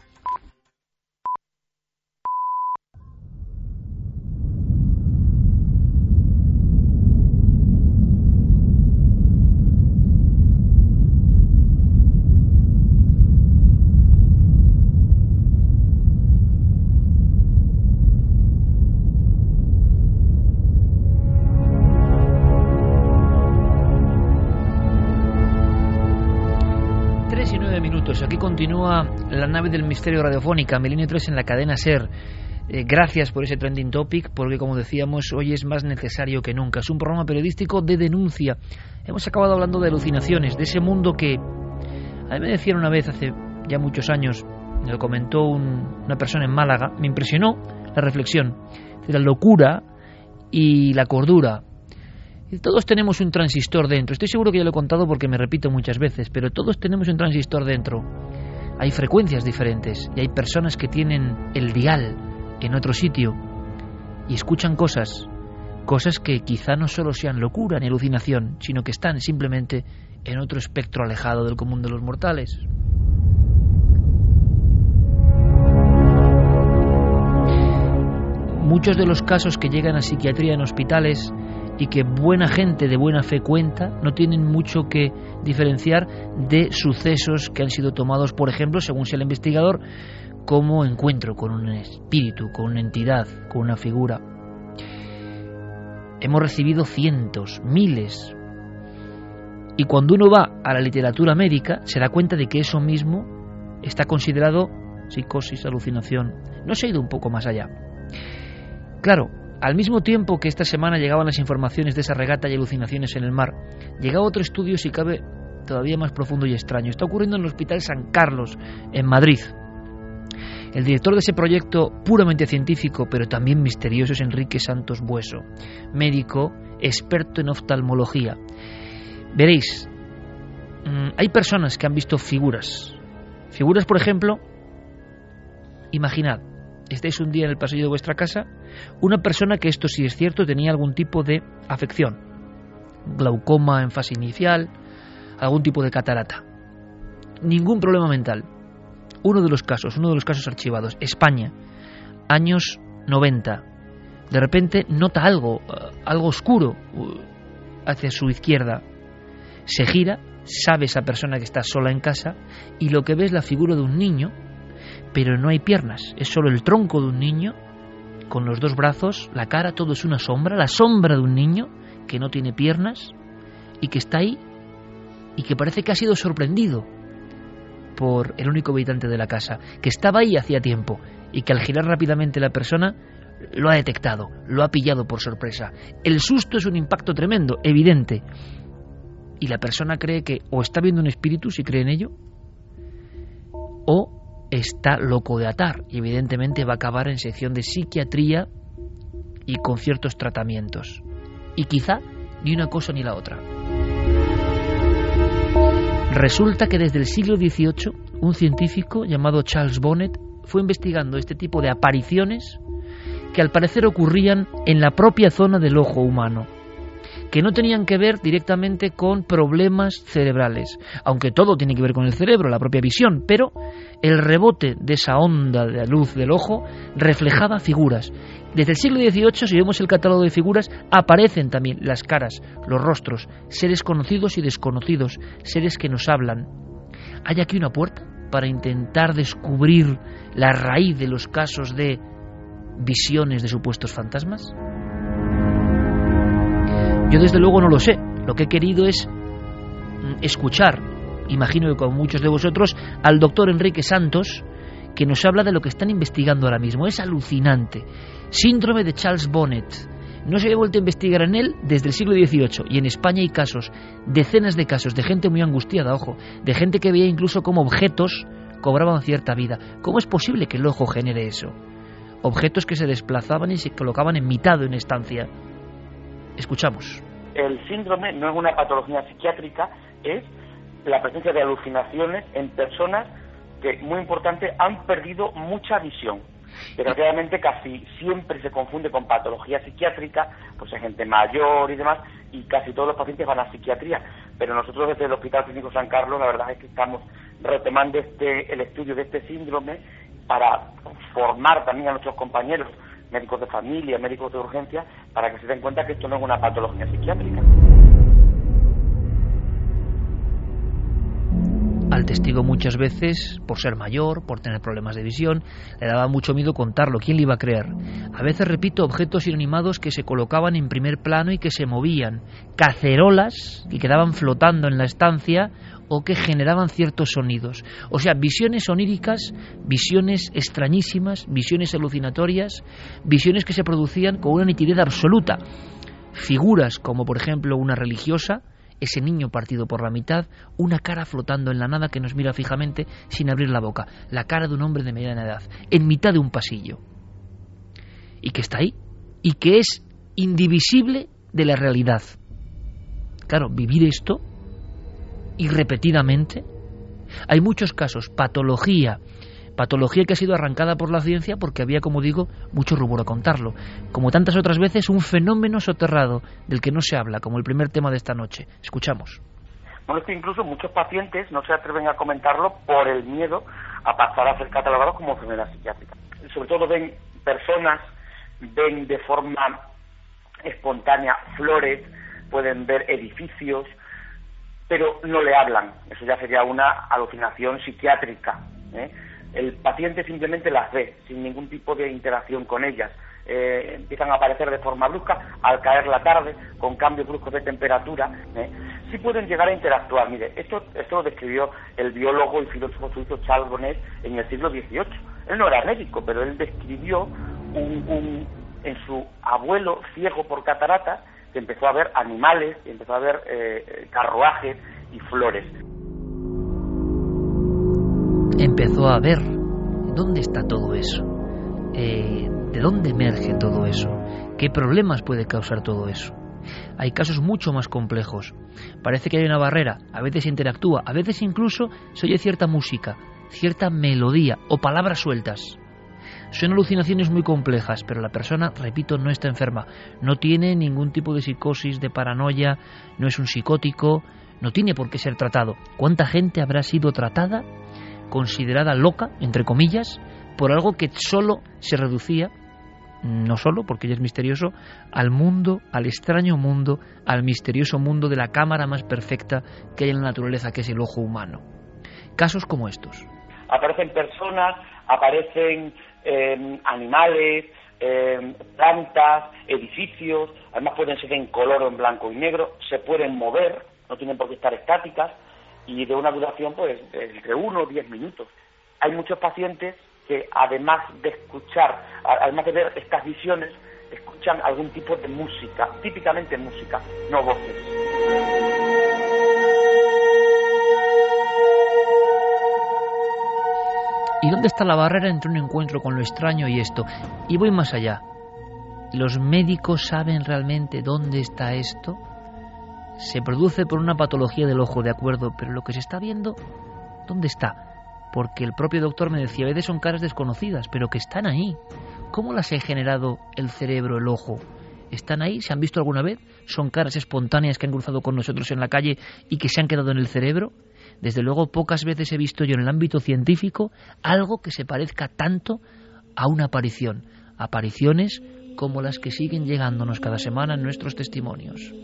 Speaker 2: Aquí continúa la nave del misterio radiofónica, Milenio tres en la cadena SER. Eh, gracias por ese trending topic, porque como decíamos, hoy es más necesario que nunca. Es un programa periodístico de denuncia. Hemos acabado hablando de alucinaciones, de ese mundo que a mí me decían una vez, hace ya muchos años, me lo comentó un, una persona en Málaga, me impresionó la reflexión de la locura y la cordura. Todos tenemos un transistor dentro. Estoy seguro que ya lo he contado porque me repito muchas veces, pero todos tenemos un transistor dentro. Hay frecuencias diferentes y hay personas que tienen el dial en otro sitio y escuchan cosas, cosas que quizá no solo sean locura ni alucinación, sino que están simplemente en otro espectro alejado del común de los mortales. Muchos de los casos que llegan a psiquiatría en hospitales y que buena gente de buena fe cuenta no tienen mucho que diferenciar de sucesos que han sido tomados, por ejemplo, según sea el investigador, como encuentro con un espíritu, con una entidad, con una figura. Hemos recibido cientos, miles, y cuando uno va a la literatura médica se da cuenta de que eso mismo está considerado psicosis, alucinación. No se ha ido un poco más allá. Claro, al mismo tiempo que esta semana llegaban las informaciones de esa regata y alucinaciones en el mar, llegaba otro estudio, si cabe, todavía más profundo y extraño. Está ocurriendo en el Hospital San Carlos, en Madrid. El director de ese proyecto puramente científico, pero también misterioso, es Enrique Santos Bueso, médico, experto en oftalmología. Veréis, hay personas que han visto figuras. Figuras, por ejemplo, imaginad, estáis un día en el pasillo de vuestra casa, una persona que, esto sí es cierto, tenía algún tipo de afección, glaucoma en fase inicial, algún tipo de catarata, ningún problema mental. Uno de los casos, uno de los casos archivados, España, años noventa, de repente nota algo, algo oscuro hacia su izquierda, se gira, sabe esa persona que está sola en casa y lo que ve es la figura de un niño, pero no hay piernas, es solo el tronco de un niño con los dos brazos, la cara, todo es una sombra, la sombra de un niño que no tiene piernas y que está ahí y que parece que ha sido sorprendido por el único habitante de la casa, que estaba ahí hacía tiempo y que al girar rápidamente la persona lo ha detectado, lo ha pillado por sorpresa. El susto es un impacto tremendo, evidente, y la persona cree que o está viendo un espíritu, si cree en ello, o está loco de atar y evidentemente va a acabar en sección de psiquiatría y con ciertos tratamientos y quizá ni una cosa ni la otra. Resulta que desde el siglo dieciocho un científico llamado Charles Bonnet fue investigando este tipo de apariciones que al parecer ocurrían en la propia zona del ojo humano, que no tenían que ver directamente con problemas cerebrales, aunque todo tiene que ver con el cerebro, la propia visión, pero el rebote de esa onda de luz del ojo reflejaba figuras. Desde el siglo dieciocho, si vemos el catálogo de figuras, aparecen también las caras, los rostros, seres conocidos y desconocidos, seres que nos hablan. ¿Hay aquí una puerta para intentar descubrir la raíz de los casos de visiones de supuestos fantasmas? Yo desde luego no lo sé. Lo que he querido es escuchar, imagino que con muchos de vosotros, al doctor Enrique Santos, que nos habla de lo que están investigando ahora mismo. Es alucinante. Síndrome de Charles Bonnet. No se había vuelto a investigar en él desde el siglo dieciocho, y en España hay casos, decenas de casos, de gente muy angustiada, ojo, de gente que veía incluso cómo objetos cobraban cierta vida. ¿Cómo es posible que el ojo genere eso? Objetos que se desplazaban y se colocaban en mitad de una estancia. Escuchamos.
Speaker 16: El síndrome no es una patología psiquiátrica, es la presencia de alucinaciones en personas que, muy importante, han perdido mucha visión. Desgraciadamente casi siempre se confunde con patología psiquiátrica, pues hay gente mayor y demás, y casi todos los pacientes van a psiquiatría. Pero nosotros desde el Hospital Clínico San Carlos, la verdad es que estamos retomando este el estudio de este síndrome para formar también a nuestros compañeros, médicos de familia, médicos de urgencia, para que se den cuenta que esto no es una patología psiquiátrica.
Speaker 2: Al testigo muchas veces, por ser mayor, por tener problemas de visión, le daba mucho miedo contarlo. ¿Quién le iba a creer? A veces, repito, objetos inanimados que se colocaban en primer plano y que se movían. Cacerolas que quedaban flotando en la estancia o que generaban ciertos sonidos. O sea, visiones oníricas, visiones extrañísimas, visiones alucinatorias, visiones que se producían con una nitidez absoluta. Figuras como, por ejemplo, una religiosa, ese niño partido por la mitad, una cara flotando en la nada que nos mira fijamente sin abrir la boca, la cara de un hombre de mediana edad, en mitad de un pasillo, y que está ahí, y que es indivisible de la realidad. Claro, vivir esto, y repetidamente, hay muchos casos, patología, patología que ha sido arrancada por la ciencia porque había, como digo, mucho rumor a contarlo. Como tantas otras veces, un fenómeno soterrado del que no se habla, como el primer tema de esta noche. Escuchamos.
Speaker 16: Bueno, es que incluso muchos pacientes no se atreven a comentarlo por el miedo a pasar a ser catalogados como enfermedad psiquiátrica. Sobre todo ven personas, ven de forma espontánea flores, pueden ver edificios, pero no le hablan. Eso ya sería una alucinación psiquiátrica, ¿eh? El paciente simplemente las ve, sin ningún tipo de interacción con ellas. Eh, empiezan a aparecer de forma brusca, al caer la tarde, con cambios bruscos de temperatura. ¿eh? Sí pueden llegar a interactuar. Mire, esto, esto lo describió el biólogo y filósofo suizo Charles Bonnet en el siglo dieciocho. Él no era médico, pero él describió un, un, en su abuelo ciego por cataratas, que empezó a ver animales, empezó a ver eh, carruajes y flores.
Speaker 2: Empezó a ver dónde está todo eso, eh, de dónde emerge todo eso, qué problemas puede causar todo eso. Hay casos mucho más complejos. Parece que hay una barrera, a veces interactúa, a veces incluso se oye cierta música, cierta melodía o palabras sueltas. Son alucinaciones muy complejas, pero la persona, repito, no está enferma, no tiene ningún tipo de psicosis, de paranoia, no es un psicótico, no tiene por qué ser tratado. ¿Cuánta gente habrá sido tratada, considerada loca, entre comillas, por algo que solo se reducía, no solo, porque ella es misterioso, al mundo, al extraño mundo, al misterioso mundo de la cámara más perfecta que hay en la naturaleza, que es el ojo humano? Casos como estos.
Speaker 16: Aparecen personas, aparecen eh, animales, eh, plantas, edificios, además pueden ser en color o en blanco y negro, se pueden mover, no tienen por qué estar estáticas, y de una duración pues entre uno o diez minutos. Hay muchos pacientes que además de escuchar, además de ver estas visiones, escuchan algún tipo de música, típicamente música, no voces.
Speaker 2: ¿Y dónde está la barrera entre un encuentro con lo extraño y esto? Y voy más allá. ¿Los médicos saben realmente dónde está esto? se produce por una patología del ojo, de acuerdo, pero lo que se está viendo, ¿dónde está? Porque el propio doctor me decía, a veces son caras desconocidas, pero que están ahí. ¿Cómo las ha generado el cerebro, el ojo? ¿Están ahí? ¿Se han visto alguna vez? ¿Son caras espontáneas que han cruzado con nosotros en la calle y que se han quedado en el cerebro? Desde luego, pocas veces he visto yo en el ámbito científico algo que se parezca tanto a una aparición. Apariciones como las que siguen llegándonos cada semana en nuestros testimonios.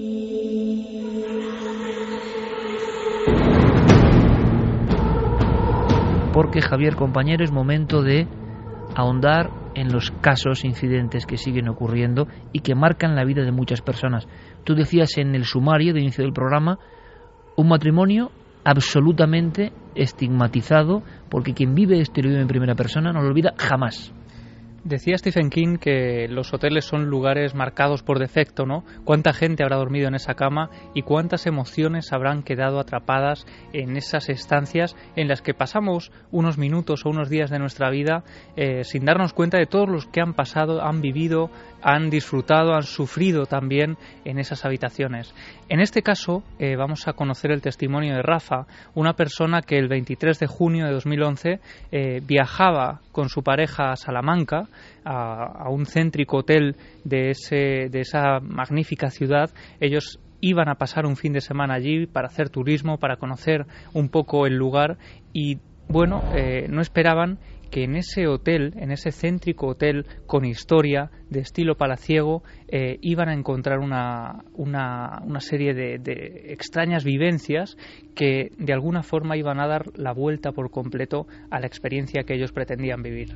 Speaker 2: Porque, Javier, compañero, es momento de ahondar en los casos, incidentes que siguen ocurriendo y que marcan la vida de muchas personas. Tú decías en el sumario de inicio del programa, un matrimonio absolutamente estigmatizado, porque quien vive esto y lo vive en primera persona no lo olvida jamás.
Speaker 5: Decía Stephen King que los hoteles son lugares marcados por defecto, ¿no? ¿Cuánta gente habrá dormido en esa cama y cuántas emociones habrán quedado atrapadas en esas estancias en las que pasamos unos minutos o unos días de nuestra vida eh, sin darnos cuenta de todos los que han pasado, han vivido, han disfrutado, han sufrido también en esas habitaciones? En este caso eh, vamos a conocer el testimonio de Rafa, una persona que el veintitrés de junio de dos mil once eh, viajaba con su pareja a Salamanca, a, a un céntrico hotel de, ese, de esa magnífica ciudad. Ellos iban a pasar un fin de semana allí para hacer turismo, para conocer un poco el lugar y, bueno, eh, no esperaban que en ese hotel, en ese céntrico hotel con historia de estilo palaciego, eh, iban a encontrar una, una, una serie de, de extrañas vivencias que de alguna forma iban a dar la vuelta por completo a la experiencia que ellos pretendían vivir.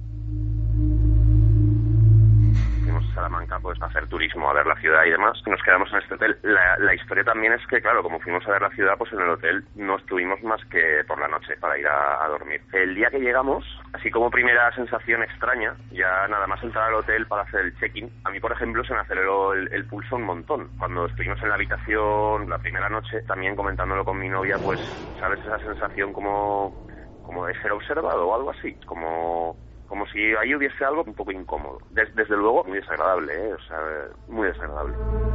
Speaker 17: Salamanca, pues a hacer turismo, a ver la ciudad y demás. Nos quedamos en este hotel. La, la historia también es que, claro, como fuimos a ver la ciudad, pues en el hotel no estuvimos más que por la noche para ir a, a dormir. El día que llegamos, así como primera sensación extraña, ya nada más entrar al hotel para hacer el check-in, a mí, por ejemplo, se me aceleró el, el pulso un montón. Cuando estuvimos en la habitación la primera noche, también comentándolo con mi novia, pues, ¿sabes? Esa sensación como, como de ser observado o algo así, como... como si ahí hubiese algo un poco incómodo. Des, desde luego, muy desagradable, ¿eh? O sea, muy desagradable.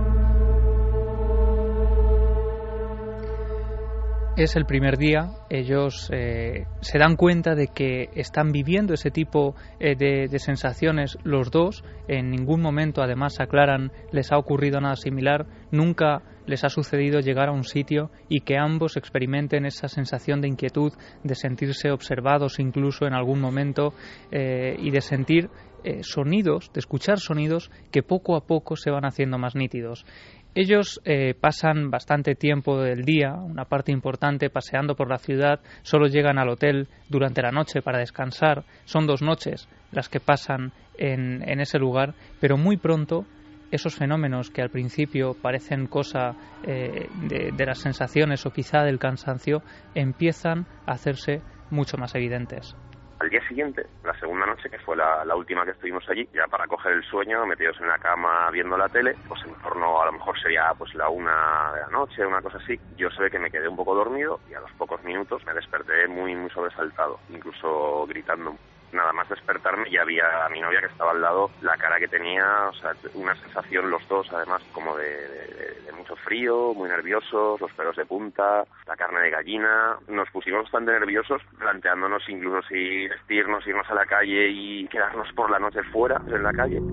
Speaker 5: Es el primer día, ellos eh, se dan cuenta de que están viviendo ese tipo eh, de, de sensaciones los dos. En ningún momento, además, aclaran, les ha ocurrido nada similar. Nunca les ha sucedido llegar a un sitio y que ambos experimenten esa sensación de inquietud, de sentirse observados incluso en algún momento eh, y de sentir eh, sonidos, de escuchar sonidos que poco a poco se van haciendo más nítidos. Ellos eh, pasan bastante tiempo del día, una parte importante, paseando por la ciudad. Solo llegan al hotel durante la noche para descansar. Son dos noches las que pasan en, en ese lugar, pero muy pronto esos fenómenos que al principio parecen cosa eh, de, de las sensaciones o quizá del cansancio empiezan a hacerse mucho más evidentes.
Speaker 17: Al día siguiente, la segunda noche, que fue la, la última que estuvimos allí, ya para coger el sueño, metidos en la cama viendo la tele, pues en torno, a lo mejor sería pues la una de la noche, una cosa así, yo sé que me quedé un poco dormido y a los pocos minutos me desperté muy, muy sobresaltado, incluso gritando. Nada más despertarme ya había a mi novia que estaba al lado, la cara que tenía, o sea, una sensación los dos además como de, de, de mucho frío, muy nerviosos, los pelos de punta, la carne de gallina. Nos pusimos bastante nerviosos, planteándonos incluso si vestirnos, irnos a la calle y quedarnos por la noche fuera, en la calle.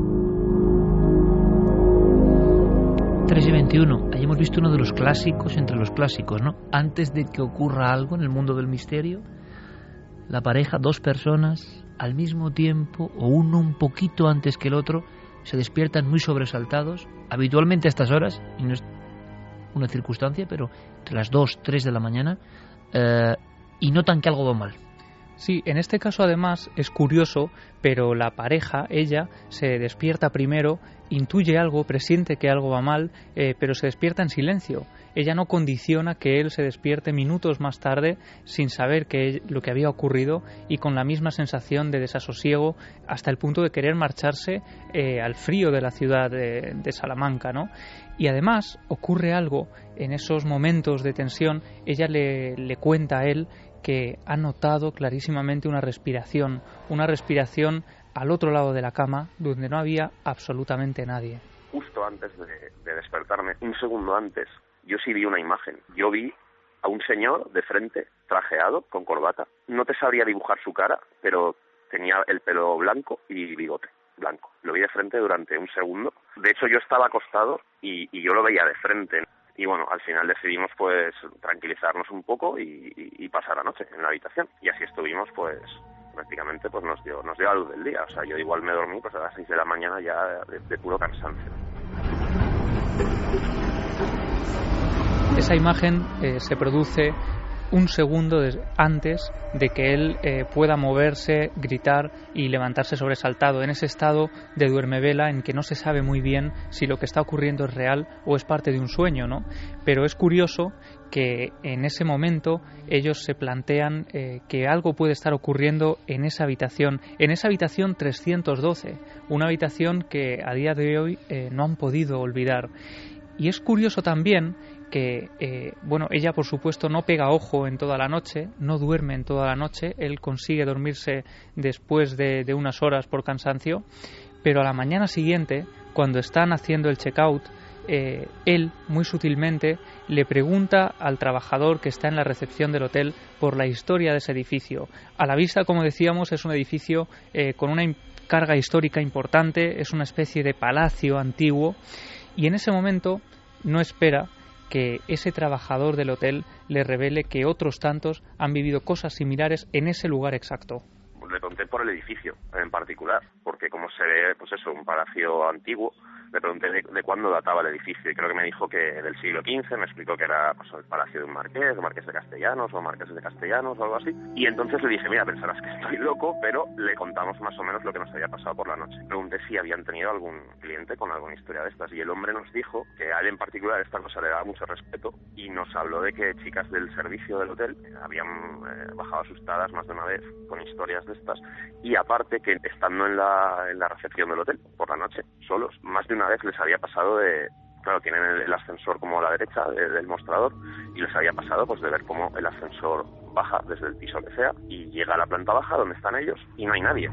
Speaker 2: tres y veintiuno, ahí hemos visto uno de los clásicos entre los clásicos, ¿no? Antes de que ocurra algo en el mundo del misterio, la pareja, dos personas, al mismo tiempo, o uno un poquito antes que el otro, se despiertan muy sobresaltados, habitualmente a estas horas, y no es una circunstancia, pero entre las dos, tres de la mañana, eh, y notan que algo va mal.
Speaker 5: Sí, en este caso además es curioso, pero la pareja, ella, se despierta primero, intuye algo, presiente que algo va mal, eh, pero se despierta en silencio. Ella no condiciona que él se despierte minutos más tarde sin saber que lo que había ocurrido y con la misma sensación de desasosiego hasta el punto de querer marcharse eh, al frío de la ciudad de, de Salamanca, ¿no? Y además ocurre algo en esos momentos de tensión. Ella le, le cuenta a él que ha notado clarísimamente una respiración, una respiración al otro lado de la cama donde no había absolutamente nadie.
Speaker 17: justo antes de, de despertarme, un segundo antes, yo sí vi una imagen. Yo vi a un señor de frente, trajeado, con corbata. No te sabría dibujar su cara, pero tenía el pelo blanco y bigote blanco. Lo vi de frente durante un segundo. De hecho, yo estaba acostado y, y yo lo veía de frente. Y bueno, al final decidimos pues tranquilizarnos un poco y, y, y pasar la noche en la habitación. Y así estuvimos pues prácticamente pues nos dio nos dio la luz del día. O sea, yo igual me dormí pues a las seis de la mañana ya de, de puro cansancio.
Speaker 5: Esa imagen eh, se produce un segundo de, antes de que él eh, pueda moverse, gritar y levantarse sobresaltado, en ese estado de duermevela en que no se sabe muy bien si lo que está ocurriendo es real o es parte de un sueño, ¿no? Pero es curioso que en ese momento ellos se plantean eh, que algo puede estar ocurriendo en esa habitación, en esa habitación trescientos doce, una habitación que a día de hoy eh, no han podido olvidar. Y es curioso también que, eh, bueno, ella por supuesto no pega ojo en toda la noche, no duerme en toda la noche, él consigue dormirse después de, de unas horas por cansancio, pero a la mañana siguiente, cuando están haciendo el check-out, eh, él, muy sutilmente, le pregunta al trabajador que está en la recepción del hotel por la historia de ese edificio. A la vista, como decíamos, es un edificio eh, con una carga histórica importante, es una especie de palacio antiguo, y en ese momento no espera que ese trabajador del hotel le revele que otros tantos han vivido cosas similares en ese lugar exacto.
Speaker 17: Le pregunté por el edificio en particular, porque como se ve, pues eso, un palacio antiguo, le pregunté de, de cuándo databa el edificio y creo que me dijo que del siglo quince, me explicó que era pues, el palacio de un marqués, o marqués de Castellanos, o marqués de Castellanos, o algo así. Y entonces le dije, mira, pensarás que estoy loco, pero le contamos más o menos lo que nos había pasado por la noche. Pregunté si habían tenido algún cliente con alguna historia de estas y el hombre nos dijo que a él en particular esta cosa le daba mucho respeto y nos habló de que chicas del servicio del hotel habían eh, bajado asustadas más de una vez con historias de estas y aparte que estando en la, en la recepción del hotel por la noche, solos, más de una vez les había pasado de, claro, tienen el, el ascensor como a la derecha de, del mostrador y les había pasado pues de ver cómo el ascensor baja desde el piso que sea y llega a la planta baja donde están ellos y no hay nadie.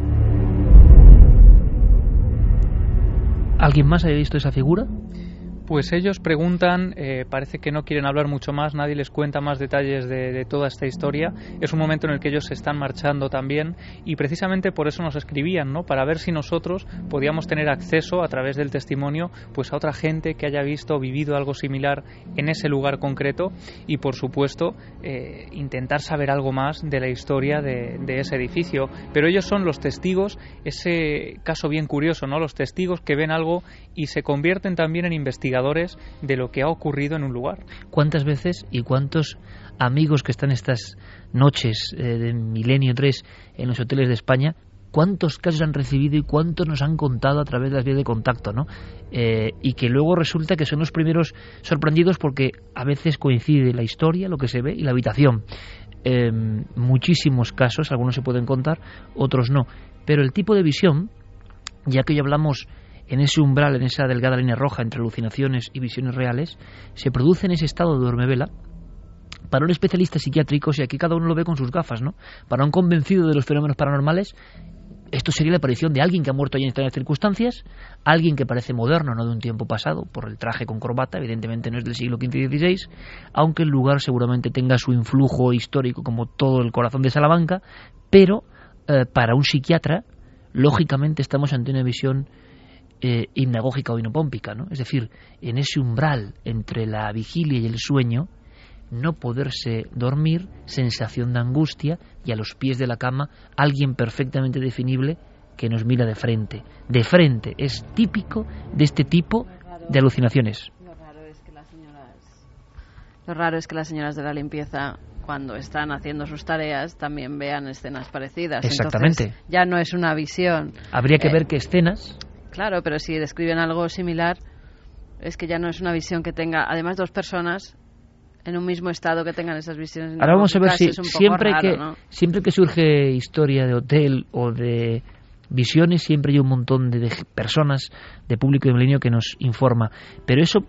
Speaker 2: ¿Alguien más haya visto esa figura?
Speaker 5: Pues ellos preguntan, eh, parece que no quieren hablar mucho más, nadie les cuenta más detalles de, de toda esta historia. Es un momento en el que ellos se están marchando también y precisamente por eso nos escribían, ¿no? Para ver si nosotros podíamos tener acceso a través del testimonio pues a otra gente que haya visto o vivido algo similar en ese lugar concreto y por supuesto eh, intentar saber algo más de la historia de, de ese edificio. Pero ellos son los testigos, ese caso bien curioso, ¿no? Los testigos que ven algo y se convierten también en investigadores de lo que ha ocurrido en un lugar.
Speaker 2: ¿Cuántas veces y cuántos amigos que están estas noches eh, de Milenio tres en los hoteles de España, cuántos casos han recibido y cuántos nos han contado a través de las vías de contacto, ¿no? Eh, y que luego resulta que son los primeros sorprendidos porque a veces coincide la historia, lo que se ve y la habitación. Eh, muchísimos casos, algunos se pueden contar, otros no. Pero el tipo de visión, ya que hoy hablamos en ese umbral, en esa delgada línea roja entre alucinaciones y visiones reales, se produce en ese estado de duermevela. Para un especialista psiquiátrico, y aquí cada uno lo ve con sus gafas, ¿no? Para un convencido de los fenómenos paranormales, esto sería la aparición de alguien que ha muerto allí en extrañas circunstancias, alguien que parece moderno, no de un tiempo pasado, por el traje con corbata, evidentemente no es del siglo quince y dieciséis, aunque el lugar seguramente tenga su influjo histórico como todo el corazón de Salamanca, pero eh, para un psiquiatra, lógicamente estamos ante una visión Eh, hipnagógica o hinopómpica, ¿no? Es decir, en ese umbral entre la vigilia y el sueño, no poderse dormir, sensación de angustia y a los pies de la cama alguien perfectamente definible que nos mira de frente. De frente, es típico de este tipo de alucinaciones.
Speaker 4: Lo raro es que las señoras, lo raro es que las señoras de la limpieza, cuando están haciendo sus tareas, también vean escenas parecidas.
Speaker 2: Exactamente.
Speaker 4: Entonces, ya no es una visión.
Speaker 2: Habría que
Speaker 4: eh,
Speaker 2: ver qué escenas.
Speaker 4: Claro, pero si describen algo similar, es que ya no es una visión que tenga, además, dos personas en un mismo estado que tengan esas visiones.
Speaker 2: Ahora vamos a ver si siempre
Speaker 4: raro,
Speaker 2: que
Speaker 4: ¿no?
Speaker 2: siempre que surge historia de hotel o de visiones, siempre hay un montón de, de personas, de público de Milenio que nos informa. Pero eso,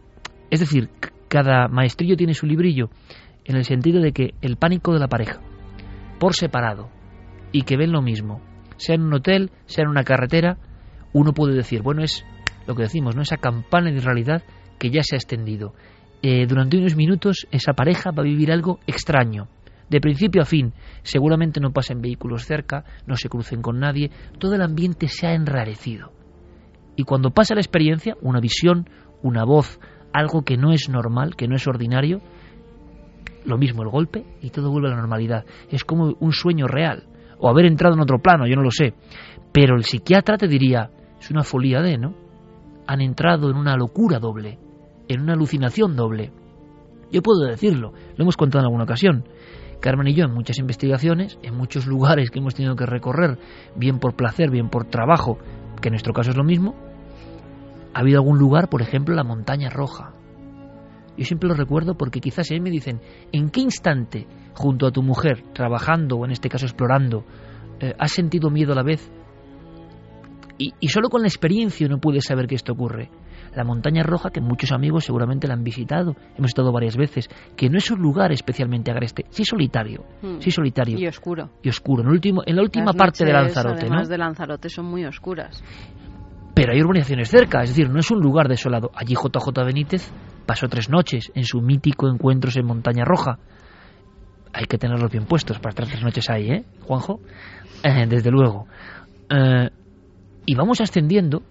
Speaker 2: es decir, cada maestrillo tiene su librillo, en el sentido de que el pánico de la pareja, por separado, y que ven lo mismo, sea en un hotel, sea en una carretera, uno puede decir, bueno, es lo que decimos, ¿no? Esa campana de realidad que ya se ha extendido. Eh, durante unos minutos esa pareja va a vivir algo extraño, de principio a fin. Seguramente no pasen vehículos cerca, no se crucen con nadie, todo el ambiente se ha enrarecido. Y cuando pasa la experiencia, una visión, una voz, algo que no es normal, que no es ordinario, lo mismo el golpe y todo vuelve a la normalidad. Es como un sueño real, o haber entrado en otro plano, yo no lo sé. Pero el psiquiatra te diría, es una folía de, ¿no? Han entrado en una locura doble, en una alucinación doble. Yo puedo decirlo, lo hemos contado en alguna ocasión. Carmen y yo en muchas investigaciones, en muchos lugares que hemos tenido que recorrer, bien por placer, bien por trabajo, que en nuestro caso es lo mismo, ha habido algún lugar, por ejemplo, la Montaña Roja. Yo siempre lo recuerdo porque quizás si a mí me dicen, ¿en qué instante, junto a tu mujer, trabajando o en este caso explorando, eh, has sentido miedo a la vez? Y, y solo con la experiencia uno puede saber que esto ocurre. La Montaña Roja, que muchos amigos seguramente la han visitado, hemos estado varias veces, que no es un lugar especialmente agreste, sí solitario, mm. sí solitario.
Speaker 4: Y oscuro.
Speaker 2: Y oscuro, en, el último, en la última
Speaker 4: Las
Speaker 2: parte
Speaker 4: noches,
Speaker 2: de Lanzarote,
Speaker 4: además
Speaker 2: ¿no?
Speaker 4: de Lanzarote son muy oscuras.
Speaker 2: Pero hay urbanizaciones cerca, es decir, no es un lugar desolado. Allí J J Benítez pasó tres noches en su mítico Encuentros en Montaña Roja. Hay que tenerlos bien puestos para estar tres noches ahí, ¿eh, Juanjo? Eh, desde luego. Eh, y vamos ascendiendo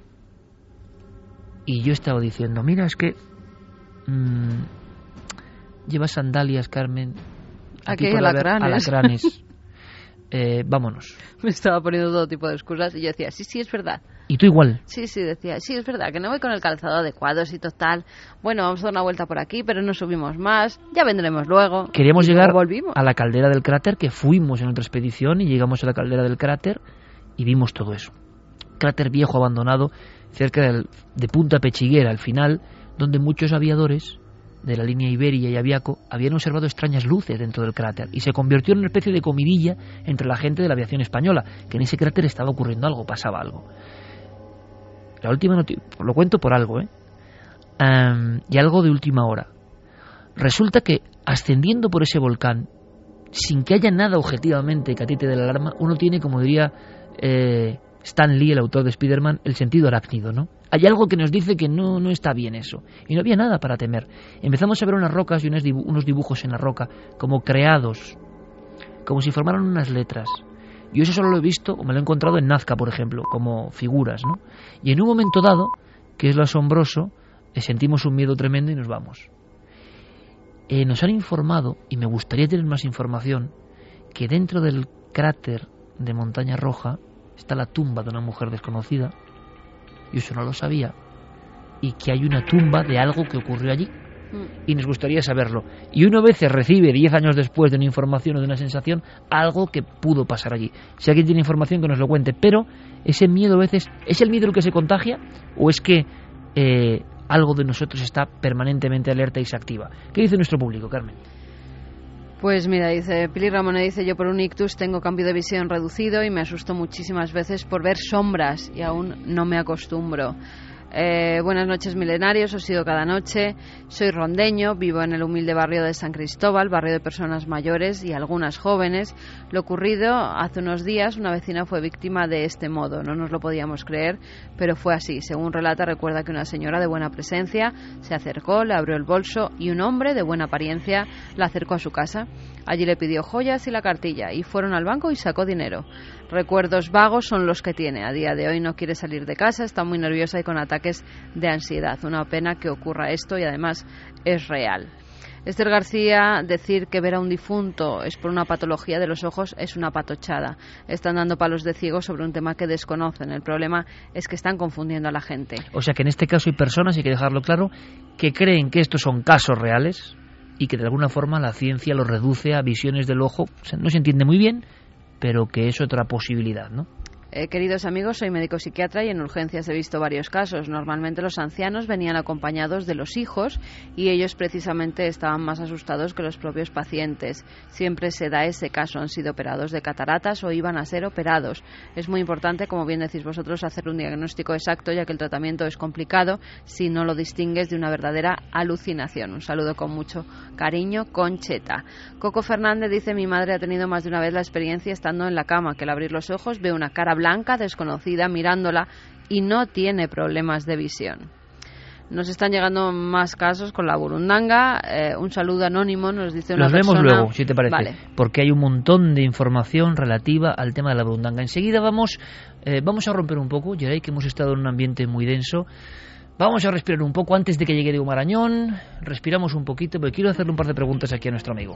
Speaker 2: y yo estaba diciendo, mira, es que mmm, llevas sandalias, Carmen.
Speaker 4: Aquí hay alacranes.
Speaker 2: alacranes. Eh, vámonos.
Speaker 4: Me estaba poniendo todo tipo de excusas y yo decía, sí, sí, es verdad.
Speaker 2: ¿Y tú igual?
Speaker 4: Sí, sí, decía, sí, es verdad, que no voy con el calzado adecuado, y total. Bueno, vamos a dar una vuelta por aquí, pero no subimos más, ya vendremos luego.
Speaker 2: Queríamos llegar
Speaker 4: volvimos.
Speaker 2: a la caldera del cráter, que fuimos en otra expedición y llegamos a la caldera del cráter y vimos todo eso. Cráter viejo abandonado, cerca del, de Punta Pechiguera, al final, donde muchos aviadores de la línea Iberia y Aviaco habían observado extrañas luces dentro del cráter y se convirtió en una especie de comidilla entre la gente de la aviación española, que en ese cráter estaba ocurriendo algo, pasaba algo. La última noticia, lo cuento por algo, ¿eh? Um, y algo de última hora. Resulta que ascendiendo por ese volcán, sin que haya nada objetivamente que a ti te dé la alarma, uno tiene, como diría eh, Stan Lee, el autor de Spider-Man, el sentido arácnido, ¿no? Hay algo que nos dice que no, no está bien eso. Y no había nada para temer. Empezamos a ver unas rocas y unos dibu- unos dibujos en la roca, como creados, como si formaran unas letras. Yo eso solo lo he visto, o me lo he encontrado en Nazca, por ejemplo, como figuras, ¿no? Y en un momento dado, que es lo asombroso, eh, sentimos un miedo tremendo y nos vamos. Eh, nos han informado, y me gustaría tener más información, que dentro del cráter de Montaña Roja está la tumba de una mujer desconocida. Yo eso no lo sabía. Y que hay una tumba de algo que ocurrió allí. Y nos gustaría saberlo. Y uno a veces recibe, diez años después de una información o de una sensación, algo que pudo pasar allí. Si alguien tiene información, que nos lo cuente. Pero ese miedo a veces, ¿es el miedo el que se contagia? ¿O es que eh, algo de nosotros está permanentemente alerta y se activa? ¿Qué dice nuestro público, Carmen?
Speaker 4: Pues mira, dice Pili Ramone, dice, yo por un ictus tengo cambio de visión reducido y me asusto muchísimas veces por ver sombras y aún no me acostumbro. Eh, buenas noches, milenarios, os sigo cada noche. Soy rondeño, vivo en el humilde barrio de San Cristóbal, barrio de personas mayores y algunas jóvenes. Lo ocurrido hace unos días, una vecina fue víctima de este modo. No nos lo podíamos creer, pero fue así. Según relata, recuerda que una señora de buena presencia se acercó, le abrió el bolso y un hombre de buena apariencia la acercó a su casa. Allí le pidió joyas y la cartilla y fueron al banco y sacó dinero. Recuerdos vagos son los que tiene. A día de hoy no quiere salir de casa, está muy nerviosa y con ataques de ansiedad. Una pena que ocurra esto y además es real. Esther García, decir que ver a un difunto es por una patología de los ojos es una patochada. Están dando palos de ciego sobre un tema que desconocen. El problema es que están confundiendo a la gente.
Speaker 2: O sea que en este caso hay personas, hay que dejarlo claro, que creen que estos son casos reales y que de alguna forma la ciencia los reduce a visiones del ojo. O sea, no se entiende muy bien, pero que es otra posibilidad, ¿no?
Speaker 4: Eh, queridos amigos, soy médico psiquiatra y en urgencias he visto varios casos. Normalmente los ancianos venían acompañados de los hijos y ellos precisamente estaban más asustados que los propios pacientes. Siempre se da ese caso, han sido operados de cataratas o iban a ser operados. Es muy importante, como bien decís vosotros, hacer un diagnóstico exacto, ya que el tratamiento es complicado si no lo distingues de una verdadera alucinación. Un saludo con mucho cariño, Concheta. Coco Fernández dice, mi madre ha tenido más de una vez la experiencia estando en la cama, que al abrir los ojos ve una cara blanca, desconocida, mirándola y no tiene problemas de visión. Nos están llegando más casos con la burundanga. Eh, un saludo anónimo, nos dice una
Speaker 2: Los
Speaker 4: persona...
Speaker 2: vemos luego, si te parece,
Speaker 4: vale.
Speaker 2: Porque hay un montón de información relativa al tema de la burundanga. Enseguida vamos, eh, vamos a romper un poco, Geray, que hemos estado en un ambiente muy denso. Vamos a respirar un poco antes de que llegue Diego Marañón. Respiramos un poquito, porque quiero hacerle un par de preguntas aquí a nuestro amigo.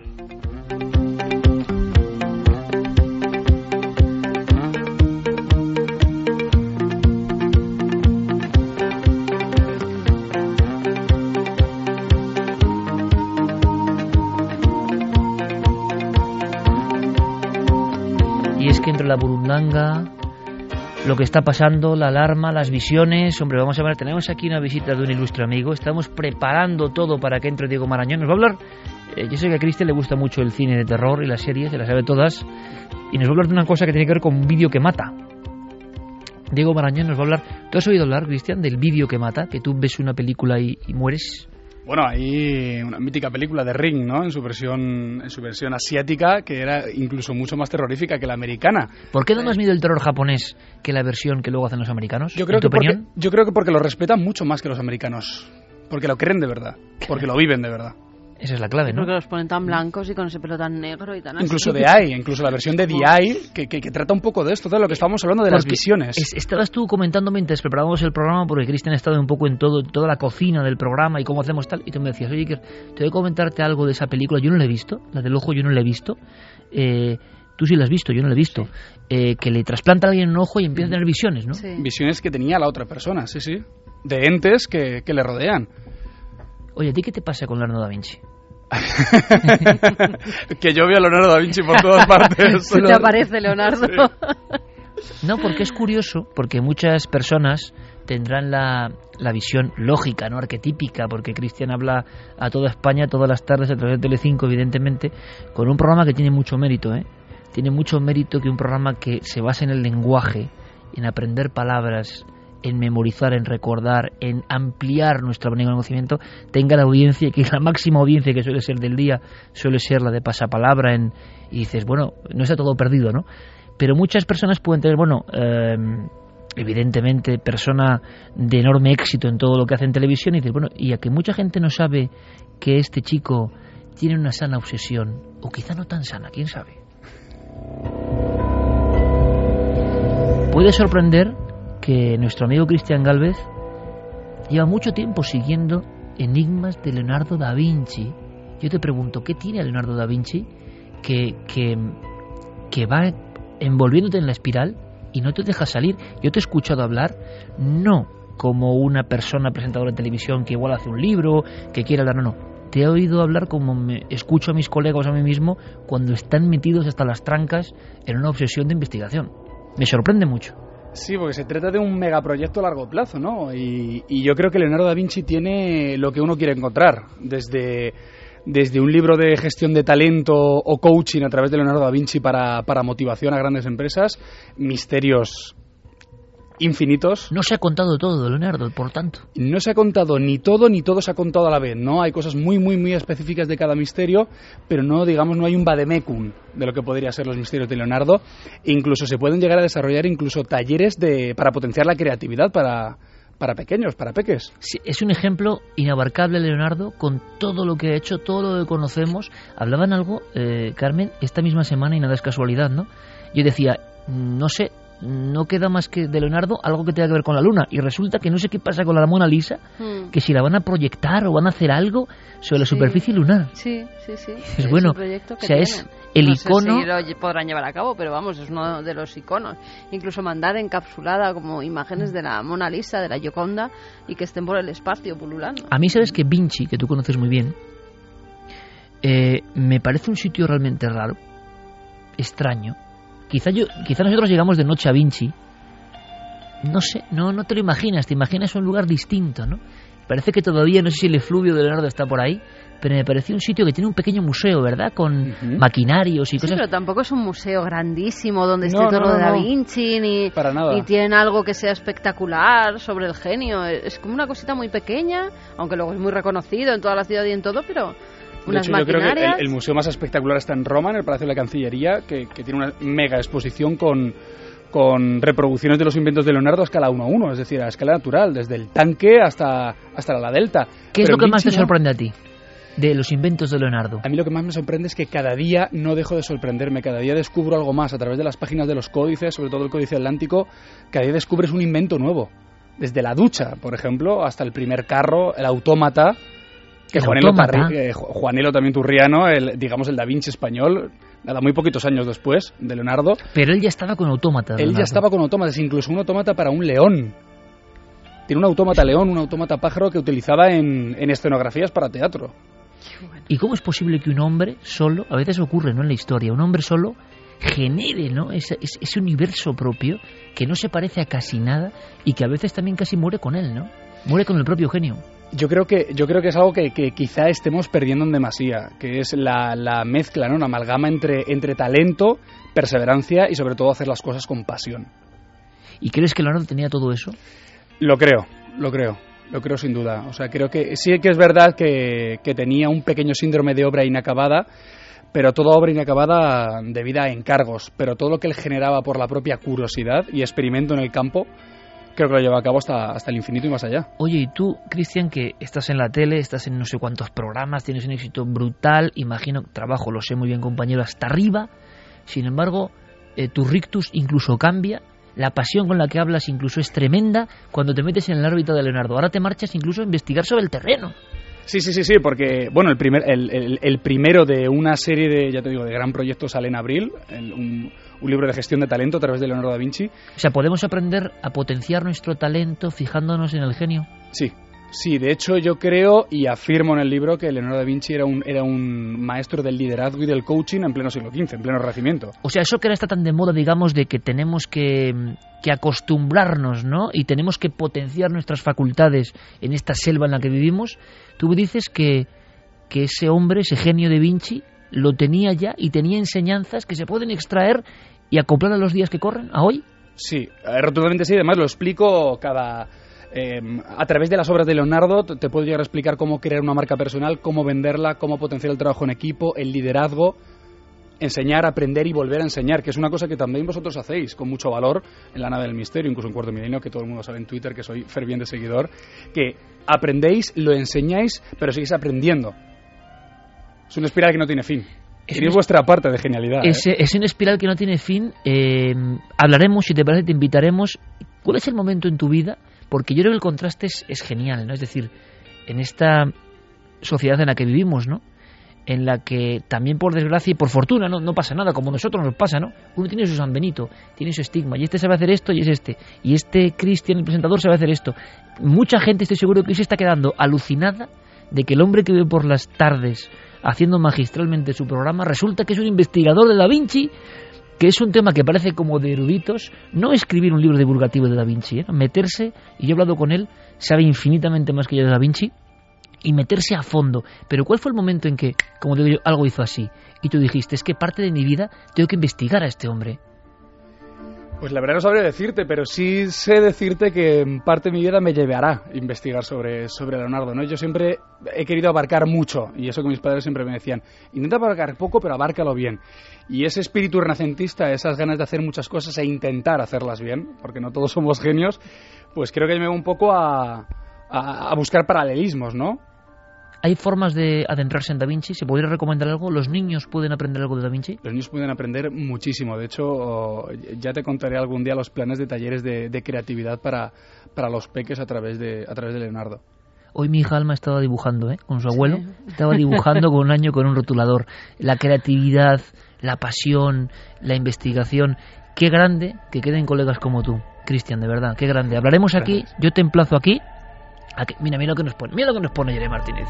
Speaker 2: Y es que entre la burundanga, lo que está pasando, la alarma, las visiones... Hombre, vamos a ver, tenemos aquí una visita de un ilustre amigo. Estamos preparando todo para que entre Diego Marañón. Nos va a hablar... Eh, yo sé que a Cristian le gusta mucho el cine de terror y las series, se las sabe todas. Y nos va a hablar de una cosa que tiene que ver con un vídeo que mata. Diego Marañón nos va a hablar... ¿Tú has oído hablar, Cristian, del vídeo que mata? Que tú ves una película y, y mueres...
Speaker 6: Bueno, hay una mítica película de Ring, ¿no? En su versión, en su versión asiática, que era incluso mucho más terrorífica que la americana.
Speaker 2: ¿Por qué da más miedo el terror japonés que la versión que luego hacen los americanos?
Speaker 6: Yo creo,
Speaker 2: ¿En tu
Speaker 6: que porque,
Speaker 2: opinión?
Speaker 6: yo creo que porque lo respetan mucho más que los americanos. Porque lo creen de verdad. Porque lo viven de verdad.
Speaker 2: Esa es la clave, ¿no?
Speaker 4: Porque los ponen tan blancos y con ese pelo tan negro y tan así.
Speaker 6: Incluso The Eye, incluso la versión de The Eye, que, que, que trata un poco de esto, de lo que estábamos hablando, de
Speaker 2: Porque
Speaker 6: las visiones.
Speaker 2: Es, estabas tú comentándome mientras preparábamos el programa, porque Cristian ha estado un poco en todo, toda la cocina del programa y cómo hacemos tal, y tú me decías, oye, Iker, te voy a comentarte algo de esa película, yo no la he visto, la del ojo yo no la he visto, eh, tú sí la has visto, yo no la he visto, eh, que le trasplanta a alguien un ojo y empieza a tener visiones, ¿no?
Speaker 4: Sí.
Speaker 6: Visiones que tenía la otra persona, sí, sí, de entes que, que le rodean.
Speaker 2: Oye, ¿a ti qué te pasa con Leonardo da Vinci?
Speaker 6: Que yo veo a Leonardo da Vinci por todas partes.
Speaker 4: Se te aparece Leonardo.
Speaker 6: Sí.
Speaker 2: No, porque es curioso, porque muchas personas tendrán la, la visión lógica, no arquetípica, porque Cristian habla a toda España todas las tardes a través de Telecinco, evidentemente, con un programa que tiene mucho mérito, ¿eh? Tiene mucho mérito que un programa que se basa en el lenguaje, en aprender palabras, en memorizar, en recordar, en ampliar nuestro abanico de conocimiento, tenga la audiencia, que la máxima audiencia que suele ser del día, suele ser la de pasapalabra, en, y dices, bueno, no está todo perdido, ¿no? Pero muchas personas pueden tener, bueno, eh, evidentemente, persona de enorme éxito en todo lo que hace en televisión, y dices, bueno, y a que mucha gente no sabe que este chico tiene una sana obsesión, o quizá no tan sana, quién sabe. Puede sorprender que nuestro amigo Cristian Gálvez lleva mucho tiempo siguiendo enigmas de Leonardo da Vinci. Yo te pregunto, ¿qué tiene Leonardo da Vinci que, que, que va envolviéndote en la espiral y no te deja salir? Yo te he escuchado hablar, no como una persona presentadora de televisión que igual hace un libro, que quiere hablar, no, no. Te he oído hablar como me escucho a mis colegas, a mí mismo, cuando están metidos hasta las trancas en una obsesión de investigación. Me sorprende mucho.
Speaker 6: Sí, porque se trata de un megaproyecto a largo plazo, ¿no? Y, y yo creo que Leonardo da Vinci tiene lo que uno quiere encontrar, desde, desde un libro de gestión de talento o coaching a través de Leonardo da Vinci para, para motivación a grandes empresas, misterios infinitos.
Speaker 2: No se ha contado todo de Leonardo, por tanto.
Speaker 6: No se ha contado ni todo, ni todo se ha contado a la vez, ¿no? Hay cosas muy, muy, muy específicas de cada misterio, pero no, digamos, no hay un vademecum de lo que podría ser los misterios de Leonardo. E incluso se pueden llegar a desarrollar incluso talleres de, para potenciar la creatividad para, para pequeños, para peques.
Speaker 2: Sí, es un ejemplo inabarcable, Leonardo, con todo lo que ha hecho, todo lo que conocemos. Hablaban algo, eh, Carmen, esta misma semana, y nada es casualidad, ¿no? Yo decía, no sé, no queda más que de Leonardo algo que tenga que ver con la luna, y resulta que no sé qué pasa con la Mona Lisa, mm. que si la van a proyectar o van a hacer algo sobre la
Speaker 4: sí.
Speaker 2: superficie lunar.
Speaker 4: Sí, sí, sí.
Speaker 2: Es,
Speaker 4: es
Speaker 2: bueno,
Speaker 4: un proyecto que
Speaker 2: o sea,
Speaker 4: tienen.
Speaker 2: es el
Speaker 4: no
Speaker 2: icono.
Speaker 4: Sé si lo podrán llevar a cabo, pero vamos, es uno de los iconos. Incluso mandar encapsulada como imágenes de la Mona Lisa, de la Gioconda, y que estén por el espacio pululando.
Speaker 2: A mí, sabes que Vinci, que tú conoces muy bien, eh, me parece un sitio realmente raro, extraño. Quizá yo, quizá nosotros llegamos de noche a Vinci. No sé, no, no te lo imaginas, te imaginas un lugar distinto, ¿no? Parece que todavía, no sé si el efluvio de Leonardo está por ahí, pero me pareció un sitio que tiene un pequeño museo, ¿verdad? Con uh-huh. maquinarios y
Speaker 4: sí,
Speaker 2: cosas.
Speaker 4: Pero tampoco es un museo grandísimo donde esté
Speaker 6: no,
Speaker 4: todo
Speaker 6: no,
Speaker 4: lo de
Speaker 6: no,
Speaker 4: Da
Speaker 6: no.
Speaker 4: Vinci, ni,
Speaker 6: Para nada.
Speaker 4: ni tienen algo que sea espectacular sobre el genio. Es como una cosita muy pequeña, aunque luego es muy reconocido en toda la ciudad y en todo, pero unas
Speaker 6: de hecho, yo creo que
Speaker 4: maquinarias.
Speaker 6: el, el museo más espectacular está en Roma, en el Palacio de la Cancillería, que, que tiene una mega exposición con... con reproducciones de los inventos de Leonardo a escala uno a uno, es decir, a escala natural, desde el tanque hasta, hasta la delta.
Speaker 2: ¿Qué es
Speaker 6: Pero
Speaker 2: lo que más te
Speaker 6: Vinci no.
Speaker 2: sorprende a ti de los inventos de Leonardo?
Speaker 6: A mí lo que más me sorprende es que cada día no dejo de sorprenderme, cada día descubro algo más a través de las páginas de los códices, sobre todo el Códice Atlántico, cada día descubres un invento nuevo. Desde la ducha, por ejemplo, hasta el primer carro, el autómata, que
Speaker 2: el
Speaker 6: Juanelo,
Speaker 2: autómata.
Speaker 6: Tarri, eh, Juanelo también Turriano, el, digamos el Da Vinci español, nada, muy poquitos años después de Leonardo.
Speaker 2: Pero él ya estaba con autómatas.
Speaker 6: Él
Speaker 2: Leonardo.
Speaker 6: ya estaba con autómatas, incluso un autómata para un león. Tiene un autómata león, un autómata pájaro que utilizaba en, en escenografías para teatro.
Speaker 2: ¿Y cómo es posible que un hombre solo, a veces ocurre, ¿no?, en la historia, un hombre solo genere, ¿no?, ese, ese universo propio que no se parece a casi nada y que a veces también casi muere con él, ¿no? Muere con el propio genio.
Speaker 6: Yo creo que yo creo que es algo que, que quizá estemos perdiendo en demasía, que es la, la mezcla, ¿no?, la amalgama entre, entre talento, perseverancia y sobre todo hacer las cosas con pasión.
Speaker 2: ¿Y crees que Leonardo tenía todo eso?
Speaker 6: Lo creo, lo creo. Lo creo sin duda. O sea, creo que sí que es verdad que, que tenía un pequeño síndrome de obra inacabada, pero toda obra inacabada debida a encargos. Pero todo lo que él generaba por la propia curiosidad y experimento en el campo, creo que lo lleva a cabo hasta, hasta el infinito y más allá.
Speaker 2: Oye, y tú, Cristian, que estás en la tele, estás en no sé cuántos programas, tienes un éxito brutal, imagino, trabajo, lo sé muy bien, compañero, hasta arriba. Sin embargo, eh, tu rictus incluso cambia. La pasión con la que hablas incluso es tremenda cuando te metes en el órbita de Leonardo. Ahora te marchas incluso a investigar sobre el terreno.
Speaker 6: Sí, sí, sí, sí, porque bueno, el primer, el, el, el primero de una serie de, ya te digo, de gran proyecto sale en abril, el, un, un libro de gestión de talento a través de Leonardo da Vinci.
Speaker 2: O sea, ¿podemos aprender a potenciar nuestro talento fijándonos en el genio?
Speaker 6: Sí. Sí, de hecho yo creo y afirmo en el libro que Leonardo da Vinci era un, era un maestro del liderazgo y del coaching en pleno siglo quince, en pleno Renacimiento.
Speaker 2: O sea, eso que ahora está tan de moda, digamos, de que tenemos que, que acostumbrarnos, ¿no? Y tenemos que potenciar nuestras facultades en esta selva en la que vivimos. Tú dices que, que ese hombre, ese genio de Vinci, lo tenía ya y tenía enseñanzas que se pueden extraer y acoplar a los días que corren, a hoy.
Speaker 6: Sí, rotundamente sí, además lo explico cada... Eh, a través de las obras de Leonardo te puedo llegar a explicar cómo crear una marca personal, cómo venderla, cómo potenciar el trabajo en equipo, el liderazgo, enseñar, aprender y volver a enseñar, que es una cosa que también vosotros hacéis con mucho valor en la nave del misterio, incluso en Cuarto Milenio, que todo el mundo sabe en Twitter que soy ferviente seguidor, que aprendéis, lo enseñáis, pero seguís aprendiendo. Es una espiral que no tiene fin. Tenéis vuestra parte de genialidad.
Speaker 2: Es,
Speaker 6: ¿eh?
Speaker 2: es una espiral que no tiene fin. Eh, hablaremos, si te parece, te invitaremos. ¿Cuál es el momento en tu vida? Porque yo creo que el contraste es, es genial, ¿no? Es decir, en esta sociedad en la que vivimos, ¿no?, en la que también por desgracia y por fortuna no, no pasa nada, como a nosotros nos pasa, ¿no? Uno tiene su San Benito, tiene su estigma, y este sabe hacer esto y es este, y este Cristian, el presentador, sabe hacer esto. Mucha gente, estoy seguro que hoy se está quedando alucinada de que el hombre que ve por las tardes haciendo magistralmente su programa resulta que es un investigador de Da Vinci, que es un tema que parece como de eruditos. No escribir un libro divulgativo de Da Vinci, ¿eh? Meterse, y yo he hablado con él, sabe infinitamente más que yo de Da Vinci, y meterse a fondo. Pero ¿cuál fue el momento en que, como digo yo, algo hizo así? Y tú dijiste, es que parte de mi vida tengo que investigar a este hombre.
Speaker 6: Pues la verdad no sabría decirte, pero sí sé decirte que en parte de mi vida me llevará a investigar sobre, sobre Leonardo, ¿no? Yo siempre he querido abarcar mucho, y eso que mis padres siempre me decían, intenta abarcar poco, pero abárcalo bien. Y ese espíritu renacentista, esas ganas de hacer muchas cosas e intentar hacerlas bien, porque no todos somos genios, pues creo que me va un poco a, a, a buscar paralelismos, ¿no?
Speaker 2: ¿Hay formas de adentrarse en Da Vinci? ¿Se podría recomendar algo? ¿Los niños pueden aprender algo de Da Vinci?
Speaker 6: Los niños pueden aprender muchísimo. De hecho, ya te contaré algún día los planes de talleres de, de creatividad para, para los peques a través de, a través de Leonardo.
Speaker 2: Hoy mi hija Alma estaba dibujando, ¿eh? Con su abuelo. Sí. Estaba dibujando con un año con un rotulador. La creatividad, la pasión, la investigación. Qué grande que queden colegas como tú, Cristian, de verdad. Qué grande. Hablaremos aquí, yo te emplazo aquí. aquí. Mira, mira lo que nos pone. Mira lo que nos pone Jeremy Martínez.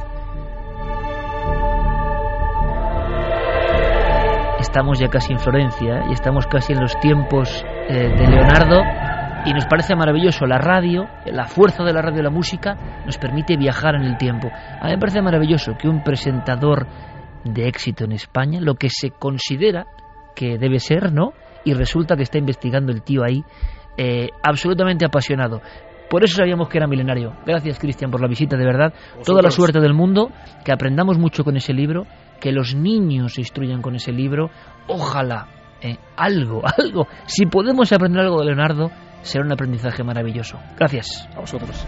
Speaker 2: Estamos ya casi en Florencia, ¿eh? Y estamos casi en los tiempos eh, de Leonardo, y nos parece maravilloso. La radio, la fuerza de la radio y la música nos permite viajar en el tiempo. A mí me parece maravilloso que un presentador de éxito en España, lo que se considera que debe ser, ¿no?, y resulta que está investigando el tío ahí, eh, absolutamente apasionado. Por eso sabíamos que era milenario. Gracias, Cristian, por la visita, de verdad. ¿Vosotros? Toda la suerte del mundo, que aprendamos mucho con ese libro, que los niños se instruyan con ese libro. Ojalá, ¿eh? Algo, algo. Si podemos aprender algo de Leonardo, será un aprendizaje maravilloso. Gracias.
Speaker 6: A vosotros.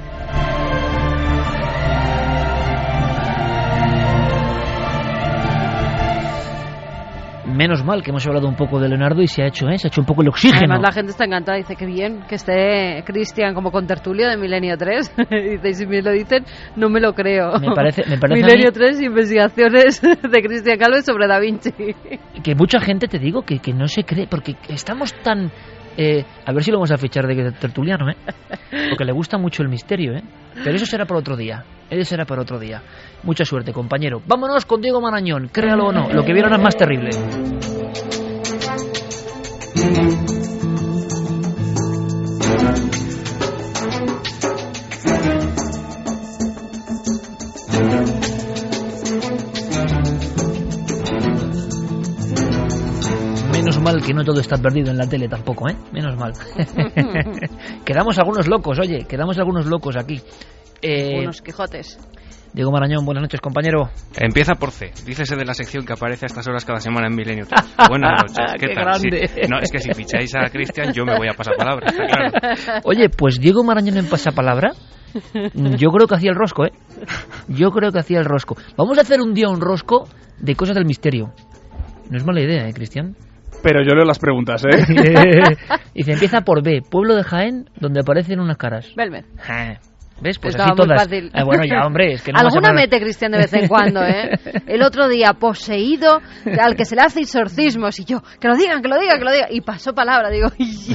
Speaker 2: Menos mal que hemos hablado un poco de Leonardo y se ha hecho, ¿eh? Se ha hecho un poco el oxígeno.
Speaker 4: Además la gente está encantada, dice que bien que esté Cristian como contertulio de Milenio tres. Dice, y si me lo dicen, no me lo creo.
Speaker 2: Me parece, me parece
Speaker 4: Milenio
Speaker 2: a mí
Speaker 4: tres, investigaciones de Cristian Calves sobre Da Vinci.
Speaker 2: Que mucha gente, te digo, que, que no se cree, porque estamos tan... Eh, a ver si lo vamos a fichar de tertuliano, ¿eh? Porque le gusta mucho el misterio, ¿eh? Pero eso será para otro día. Eso será para otro día. Mucha suerte, compañero. Vámonos con Diego Marañón. Créalo o no, lo que vieron es más terrible. Menos mal que no todo está perdido en la tele tampoco, ¿eh? Menos mal. Quedamos algunos locos, oye, quedamos algunos locos aquí. Eh,
Speaker 4: Unos Quijotes.
Speaker 2: Diego Marañón, buenas noches, compañero.
Speaker 18: Empieza por C. Dícese de la sección que aparece a estas horas cada semana en Milenio tres. Buenas noches, ¿qué,
Speaker 2: Qué
Speaker 18: tal?
Speaker 2: grande.
Speaker 18: Sí. No, es que si ficháis a Cristian, yo me voy a pasar palabra, está claro.
Speaker 2: Oye, pues Diego Marañón en pasapalabra, yo creo que hacía el rosco, ¿eh? Yo creo que hacía el rosco. Vamos a hacer un día un rosco de cosas del misterio. No es mala idea, ¿eh, Cristian?
Speaker 6: Pero yo leo las preguntas, ¿eh?
Speaker 2: Y se empieza por B, pueblo de Jaén, donde aparecen unas caras.
Speaker 4: Belmed.
Speaker 2: Ah, ¿ves? Pues
Speaker 4: Estaba
Speaker 2: así todas.
Speaker 4: muy fácil.
Speaker 2: Ah, bueno, ya, hombre, es que no
Speaker 4: Alguna
Speaker 2: más
Speaker 4: mete Cristian de vez en cuando, ¿eh? El otro día, poseído, al que se le hace exorcismos, y yo, que lo digan, que lo digan, que lo digan. Y pasó palabra, digo.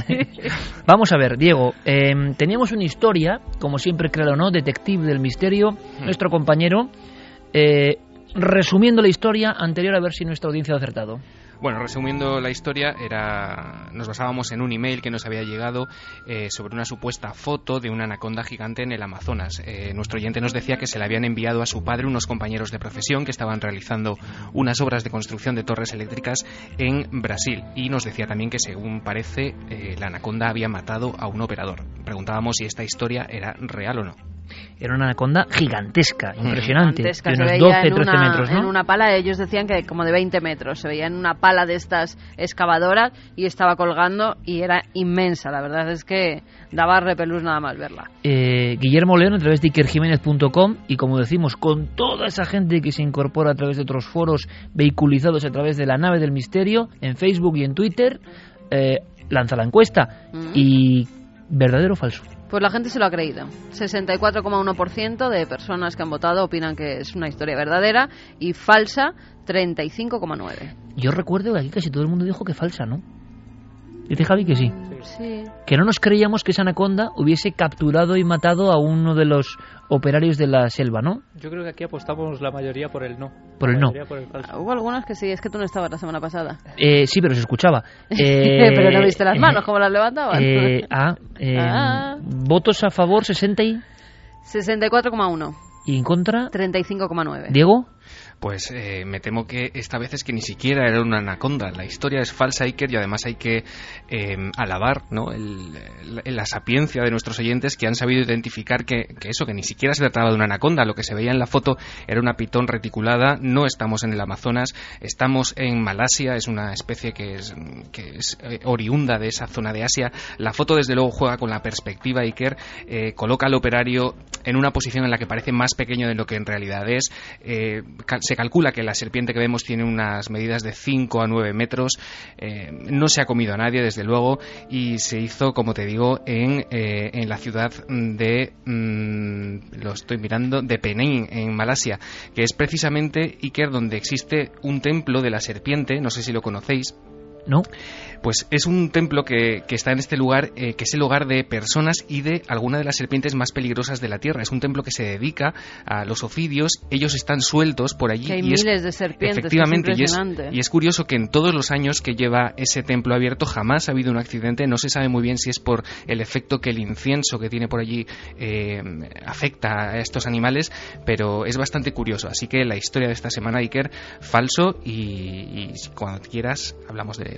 Speaker 2: Vamos a ver, Diego, eh, teníamos una historia, como siempre, créalo o no, detective del misterio, hmm. nuestro compañero, eh, resumiendo la historia anterior, a ver si nuestra audiencia ha acertado.
Speaker 3: Bueno, resumiendo la historia, era nos basábamos en un email que nos había llegado eh, sobre una supuesta foto de una anaconda gigante en el Amazonas. Eh, nuestro oyente nos decía que se le habían enviado a su padre unos compañeros de profesión que estaban realizando unas obras de construcción de torres eléctricas en Brasil. Y nos decía también que, según parece, eh, la anaconda había matado a un operador. Preguntábamos si esta historia era real o no.
Speaker 2: Era una anaconda gigantesca, impresionante,
Speaker 4: gigantesca,
Speaker 2: de
Speaker 4: se
Speaker 2: unos
Speaker 4: veía
Speaker 2: doce,
Speaker 4: en
Speaker 2: trece
Speaker 4: una,
Speaker 2: metros, ¿no?
Speaker 4: En una pala, ellos decían que como de veinte metros, se veía en una pala de estas excavadoras y estaba colgando y era inmensa, la verdad es que daba repelús nada más verla.
Speaker 2: Eh, Guillermo León a través de iker jiménez punto com y, como decimos, con toda esa gente que se incorpora a través de otros foros vehiculizados a través de La Nave del Misterio, en Facebook y en Twitter, eh, lanza la encuesta. Mm. Y ¿verdadero o falso?
Speaker 4: Pues la gente se lo ha creído. sesenta y cuatro coma uno por ciento de personas que han votado opinan que es una historia verdadera y falsa, treinta y cinco coma nueve por ciento.
Speaker 2: Yo recuerdo que aquí casi todo el mundo dijo que falsa, ¿no? Dice Javi que sí.
Speaker 4: Sí.
Speaker 2: Que no nos creíamos que esa anaconda hubiese capturado y matado a uno de los operarios de la selva, ¿no?
Speaker 5: Yo creo que aquí apostamos la mayoría por el no.
Speaker 2: Por el no.
Speaker 5: Por el
Speaker 4: Hubo algunos que sí, es que tú no estabas la semana pasada.
Speaker 2: Eh, sí, pero se escuchaba. Eh,
Speaker 4: pero no viste las manos, ¿cómo las levantaban?
Speaker 2: Eh, ah, eh, ah. Votos a favor, sesenta y...
Speaker 4: sesenta y cuatro coma uno.
Speaker 2: ¿Y en contra?
Speaker 4: treinta y cinco coma nueve.
Speaker 2: ¿Diego?
Speaker 3: Pues eh, me temo que esta vez es que ni siquiera era una anaconda. La historia es falsa, Iker, y además hay que eh, alabar, ¿no?, el, el, la sapiencia de nuestros oyentes, que han sabido identificar que, que eso, que ni siquiera se trataba de una anaconda. Lo que se veía en la foto era una pitón reticulada. No estamos en el Amazonas, estamos en Malasia. Es una especie que es, que es eh, oriunda de esa zona de Asia. La foto, desde luego, juega con la perspectiva, Iker. Eh, coloca al operario en una posición en la que parece más pequeño de lo que en realidad es. Eh, se calcula que la serpiente que vemos tiene unas medidas de cinco a nueve metros. Eh, no se ha comido a nadie, desde luego, y se hizo, como te digo, en, eh, en la ciudad de mmm, lo estoy mirando de Penang, en Malasia, que es precisamente, Iker, donde existe un templo de la serpiente. No sé si lo conocéis.
Speaker 2: ¿No?
Speaker 3: Pues es un templo que, que está en este lugar, eh, que es el hogar de personas y de algunas de las serpientes más peligrosas de la Tierra. Es un templo que se dedica a los ofidios. Ellos están sueltos por allí.
Speaker 4: Que hay
Speaker 3: y
Speaker 4: miles
Speaker 3: es,
Speaker 4: de serpientes.
Speaker 3: Efectivamente,
Speaker 4: que es
Speaker 3: y, es, y es curioso que en todos los años que lleva ese templo abierto jamás ha habido un accidente. No se sabe muy bien si es por el efecto que el incienso que tiene por allí eh, afecta a estos animales, pero es bastante curioso. Así que la historia de esta semana, Iker, falso, y, y cuando quieras hablamos de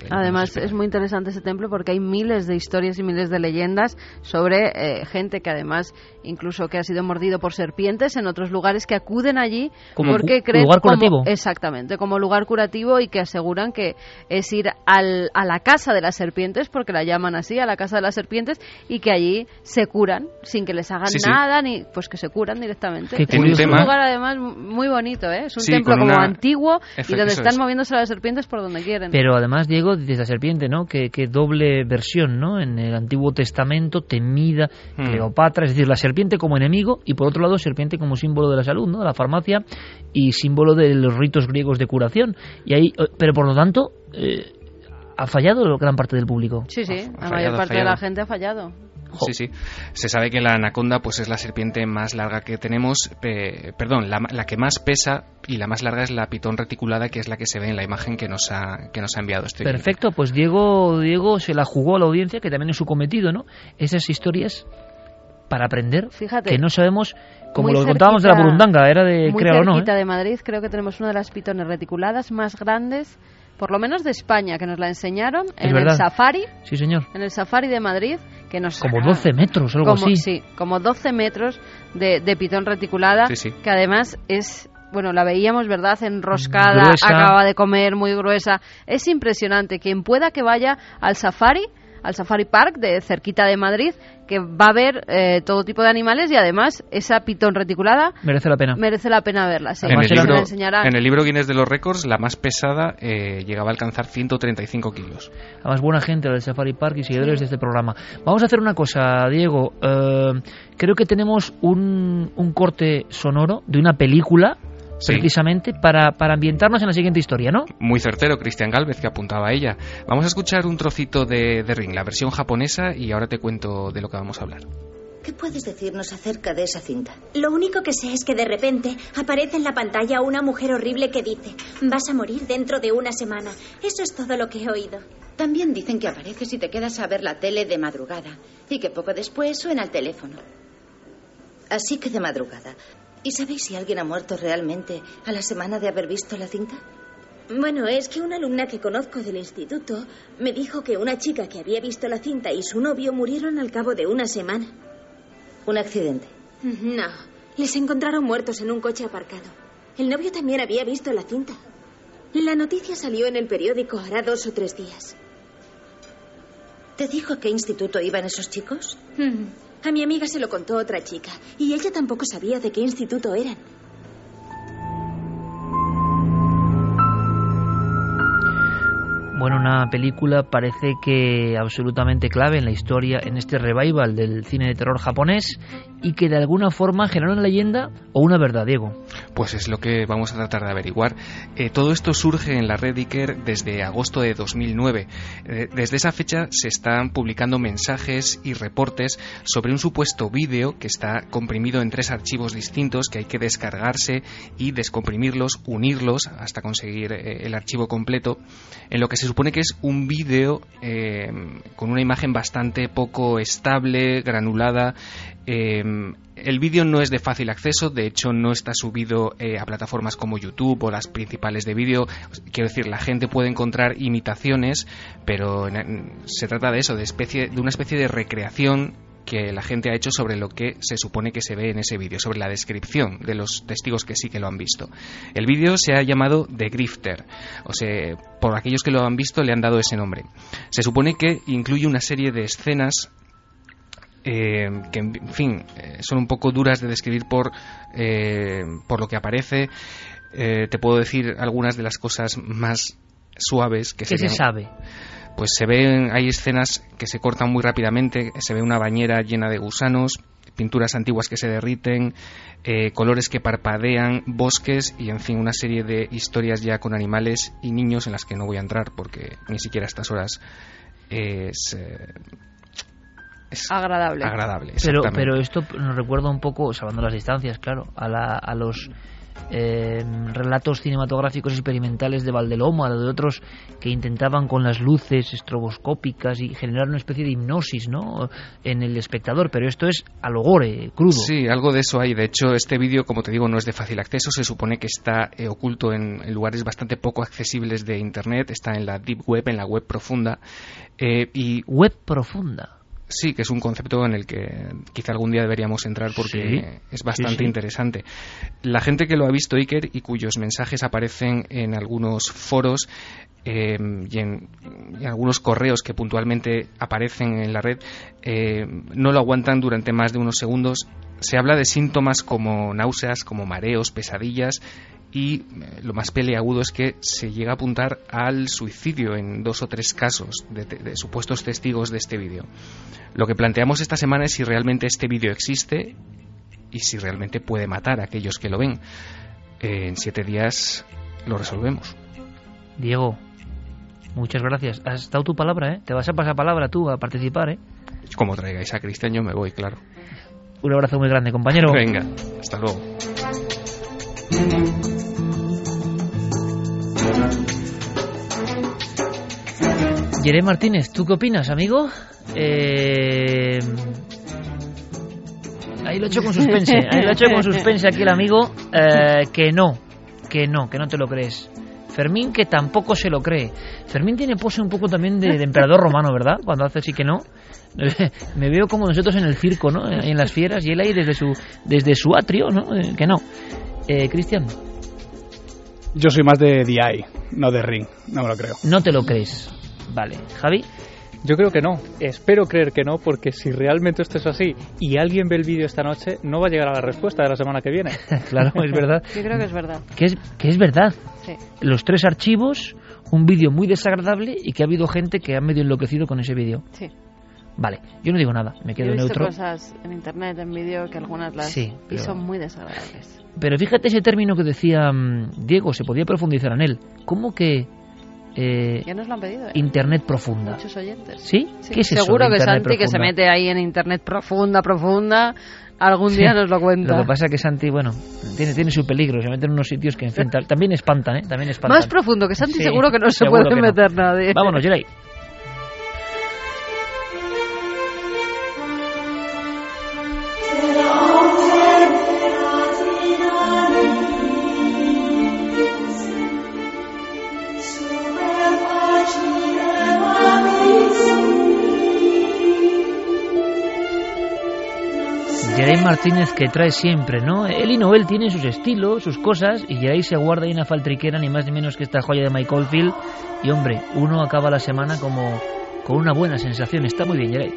Speaker 4: Además es muy interesante ese templo porque hay miles de historias y miles de leyendas sobre eh, gente que además incluso que ha sido mordido por serpientes en otros lugares que acuden allí
Speaker 2: como
Speaker 4: porque
Speaker 2: cu
Speaker 4: creen
Speaker 2: lugar curativo.
Speaker 4: Como, exactamente, como lugar curativo y que aseguran que es ir al, a la casa de las serpientes, porque la llaman así, a la casa de las serpientes, y que allí se curan sin que les hagan
Speaker 3: sí,
Speaker 4: nada,
Speaker 3: sí.
Speaker 4: ni pues que se curan directamente.
Speaker 2: Qué
Speaker 4: Es un
Speaker 3: tema.
Speaker 4: lugar además muy bonito, ¿eh? Es un
Speaker 3: Sí,
Speaker 4: templo como
Speaker 3: una...
Speaker 4: antiguo
Speaker 3: Efe,
Speaker 4: y donde están
Speaker 3: es.
Speaker 4: moviéndose las serpientes por donde quieren.
Speaker 2: Pero además, Diego, dices la serpiente, ¿no? Que, que doble versión, ¿no? En el Antiguo Testamento, temida,
Speaker 3: Hmm.
Speaker 2: Cleopatra, es decir, la serpiente como enemigo y por otro lado serpiente como símbolo de la salud, ¿no? De la farmacia y símbolo de los ritos griegos de curación. Y ahí, pero por lo tanto, eh, ha fallado gran parte del público.
Speaker 4: Sí, sí,
Speaker 3: Ha
Speaker 4: la
Speaker 3: fallado,
Speaker 4: mayor
Speaker 3: ha
Speaker 4: parte de
Speaker 3: fallado.
Speaker 4: la gente ha fallado.
Speaker 3: Sí, sí. Se sabe que la anaconda pues es la serpiente más larga que tenemos, pe perdón, la, la que más pesa y la más larga es la pitón reticulada, que es la que se ve en la imagen que nos ha, que nos ha enviado este.
Speaker 2: Perfecto, pues Diego, Diego se la jugó a la audiencia, que también es su cometido, ¿no? Esas historias para aprender,
Speaker 4: Fíjate,
Speaker 2: que no sabemos, como
Speaker 4: muy
Speaker 2: lo
Speaker 4: cerquita,
Speaker 2: contábamos de la burundanga, era de
Speaker 4: muy
Speaker 2: crear o no,
Speaker 4: cerquita
Speaker 2: ¿eh?
Speaker 4: de Madrid, creo que tenemos una de las pitones reticuladas más grandes, por lo menos de España, que nos la enseñaron
Speaker 2: Es
Speaker 4: en
Speaker 2: verdad.
Speaker 4: el Safari,
Speaker 2: Sí, señor.
Speaker 4: en el Safari de Madrid, que nos
Speaker 2: Como doce metros, algo
Speaker 4: como,
Speaker 2: así.
Speaker 4: Sí, como doce metros de, de pitón reticulada,
Speaker 3: Sí, sí.
Speaker 4: que además es, bueno, la veíamos, ¿verdad?, enroscada,
Speaker 2: Gruesa.
Speaker 4: acaba de comer, muy gruesa. Es impresionante. Quien pueda que vaya al Safari, al Safari Park de cerquita de Madrid, que va a ver eh, todo tipo de animales y además esa pitón reticulada
Speaker 2: Merece la pena.
Speaker 4: merece la pena verla. Sí.
Speaker 3: En el,
Speaker 4: Se la
Speaker 3: libro,
Speaker 4: enseñarán.
Speaker 3: en el libro Guinness de los Récords, la más pesada eh, llegaba a alcanzar ciento treinta y cinco kilos.
Speaker 2: Además, buena gente del Safari Park y seguidores de este programa. Vamos a hacer una cosa, Diego. Eh, creo que tenemos un, un corte sonoro de una película,
Speaker 3: Sí.
Speaker 2: precisamente, para, para ambientarnos en la siguiente historia, ¿no?
Speaker 3: Muy certero, Cristian Gálvez, que apuntaba a ella. Vamos a escuchar un trocito de, de Ring, la versión japonesa, y ahora te cuento de lo que vamos a hablar.
Speaker 19: ¿Qué puedes decirnos acerca de esa cinta?
Speaker 20: Lo único que sé es que de repente aparece en la pantalla una mujer horrible que dice: vas a morir dentro de una semana. Eso es todo lo que he oído.
Speaker 19: También dicen que apareces y te quedas a ver la tele de madrugada y que poco después suena el teléfono. Así que de madrugada. ¿Y sabéis si alguien ha muerto realmente a la semana de haber visto la cinta?
Speaker 20: Bueno, es que una alumna que conozco del instituto me dijo que una chica que había visto la cinta y su novio murieron al cabo de una semana.
Speaker 19: ¿Un accidente?
Speaker 20: No, les encontraron muertos en un coche aparcado. El novio también había visto la cinta. La noticia salió en el periódico hará dos o tres días.
Speaker 19: ¿Te dijo a qué instituto iban esos chicos?
Speaker 20: Hmm. A mi amiga se lo contó otra chica y ella tampoco sabía de qué instituto eran.
Speaker 2: Bueno, una película parece que absolutamente clave en la historia, en este revival del cine de terror japonés, y que de alguna forma genera una leyenda o una verdad, Diego.
Speaker 3: Pues es lo que vamos a tratar de averiguar. Eh, todo esto surge en la red Iker desde agosto de dos mil nueve. Eh, desde esa fecha se están publicando mensajes y reportes sobre un supuesto vídeo que está comprimido en tres archivos distintos que hay que descargarse y descomprimirlos, unirlos hasta conseguir eh, el archivo completo, en lo que se supone que es un vídeo eh, con una imagen bastante poco estable, granulada. Eh, el vídeo no es de fácil acceso, de hecho no está subido eh, a plataformas como YouTube o las principales de vídeo. Quiero decir, la gente puede encontrar imitaciones, pero en, se trata de eso, de, especie, de una especie de recreación que la gente ha hecho sobre lo que se supone que se ve en ese vídeo, sobre la descripción de los testigos que sí que lo han visto. El vídeo se ha llamado The Grifter, o sea, por aquellos que lo han visto le han dado ese nombre. Se supone que incluye una serie de escenas eh, que, en fin, eh, son un poco duras de describir por, eh, por lo que aparece. Eh, te puedo decir algunas de las cosas más suaves que
Speaker 2: ¿Qué
Speaker 3: serían...
Speaker 2: se sabe?
Speaker 3: Pues se ven, hay escenas que se cortan muy rápidamente, se ve una bañera llena de gusanos, pinturas antiguas que se derriten, eh, colores que parpadean, bosques y en fin una serie de historias ya con animales y niños en las que no voy a entrar porque ni siquiera a estas horas es... Eh, es
Speaker 4: agradable.
Speaker 3: agradable
Speaker 2: pero,
Speaker 3: exactamente.
Speaker 2: pero esto nos recuerda un poco, salvando las distancias, claro, a, la, a los eh, relatos cinematográficos experimentales de Valdeloma, de otros que intentaban con las luces estroboscópicas y generar una especie de hipnosis, ¿no?, en el espectador, pero esto es a lo gore, crudo.
Speaker 18: Sí, algo de eso hay. De hecho, este vídeo, como te digo, no es de fácil acceso. Se supone que está eh, oculto en, en lugares bastante poco accesibles de Internet. Está en la Deep Web, en la web profunda. Eh, y
Speaker 2: ¿Web profunda?
Speaker 18: Sí, que es un concepto en el que quizá algún día deberíamos entrar porque
Speaker 2: sí,
Speaker 18: es bastante
Speaker 2: sí, sí.
Speaker 18: interesante. La gente que lo ha visto, Iker, y cuyos mensajes aparecen en algunos foros eh, y, en, y en algunos correos que puntualmente aparecen en la red, eh, no lo aguantan durante más de unos segundos. Se habla de síntomas como náuseas, como mareos, pesadillas, y lo más peliagudo es que se llega a apuntar al suicidio en dos o tres casos de, de, de supuestos testigos de este vídeo. Lo que planteamos esta semana es si realmente este vídeo existe y si realmente puede matar a aquellos que lo ven. Eh, en siete días lo resolvemos.
Speaker 2: Diego, muchas gracias. Has dado tu palabra, ¿eh? Te vas a pasar palabra tú a participar, ¿eh?
Speaker 18: Como traigáis a Cristian, yo me voy, claro.
Speaker 2: Un abrazo muy grande, compañero.
Speaker 18: Venga, hasta luego.
Speaker 2: Jeremy Martínez, ¿tú qué opinas, amigo? Eh... Ahí lo he hecho con suspense, ahí lo he hecho con suspense aquí el amigo, eh, que no, que no, que no te lo crees. Fermín, que tampoco se lo cree. Fermín tiene pose un poco también de, de emperador romano, ¿verdad? Cuando hace sí que no. Me veo como nosotros en el circo, ¿no? En las fieras, y él ahí desde su, desde su atrio, ¿no? Eh, que no. Eh, Cristian.
Speaker 6: Yo soy más de D I, no de Ring, no me lo creo.
Speaker 2: No te lo crees. Vale. Javi.
Speaker 5: Yo creo que no, espero creer que no, porque si realmente esto es así y alguien ve el vídeo esta noche, no va a llegar a la respuesta de la semana que viene.
Speaker 2: Claro, es verdad.
Speaker 4: Yo creo que es verdad.
Speaker 2: Que es, que es verdad.
Speaker 4: Sí.
Speaker 2: Los tres archivos, un vídeo muy desagradable y que ha habido gente que ha medio enloquecido con ese vídeo.
Speaker 4: Sí.
Speaker 2: Vale, yo no digo nada, me quedo
Speaker 4: Yo he visto
Speaker 2: neutro.
Speaker 4: cosas en internet, en vídeo, que algunas las
Speaker 2: sí,
Speaker 4: y
Speaker 2: pero...
Speaker 4: son muy desagradables.
Speaker 2: Pero fíjate ese término que decía um, Diego, se podía profundizar en él. ¿Cómo que eh,
Speaker 4: ya nos lo han pedido, ¿eh?
Speaker 2: Internet profunda?
Speaker 4: Muchos oyentes.
Speaker 2: ¿Sí?
Speaker 4: sí.
Speaker 2: ¿Qué es eso?
Speaker 4: Seguro que
Speaker 2: Santi
Speaker 4: Santi, que se mete ahí en Internet profunda, profunda, algún día sí. nos lo cuenta.
Speaker 2: Lo que pasa es que Santi, bueno, tiene, tiene su peligro, se mete en unos sitios que, en fin, también espantan, ¿eh? También espantan.
Speaker 4: Más profundo que Santi, sí, seguro que no se
Speaker 2: puede
Speaker 4: no. meter nadie.
Speaker 2: Vámonos, Geray. Geray Martínez, que trae siempre, ¿no? Él y Noel tienen sus estilos, sus cosas, y Geray se guarda ahí una faltriquera, ni más ni menos que esta joya de Mike Oldfield. Y hombre, uno acaba la semana como con una buena sensación. Está muy bien, Geray.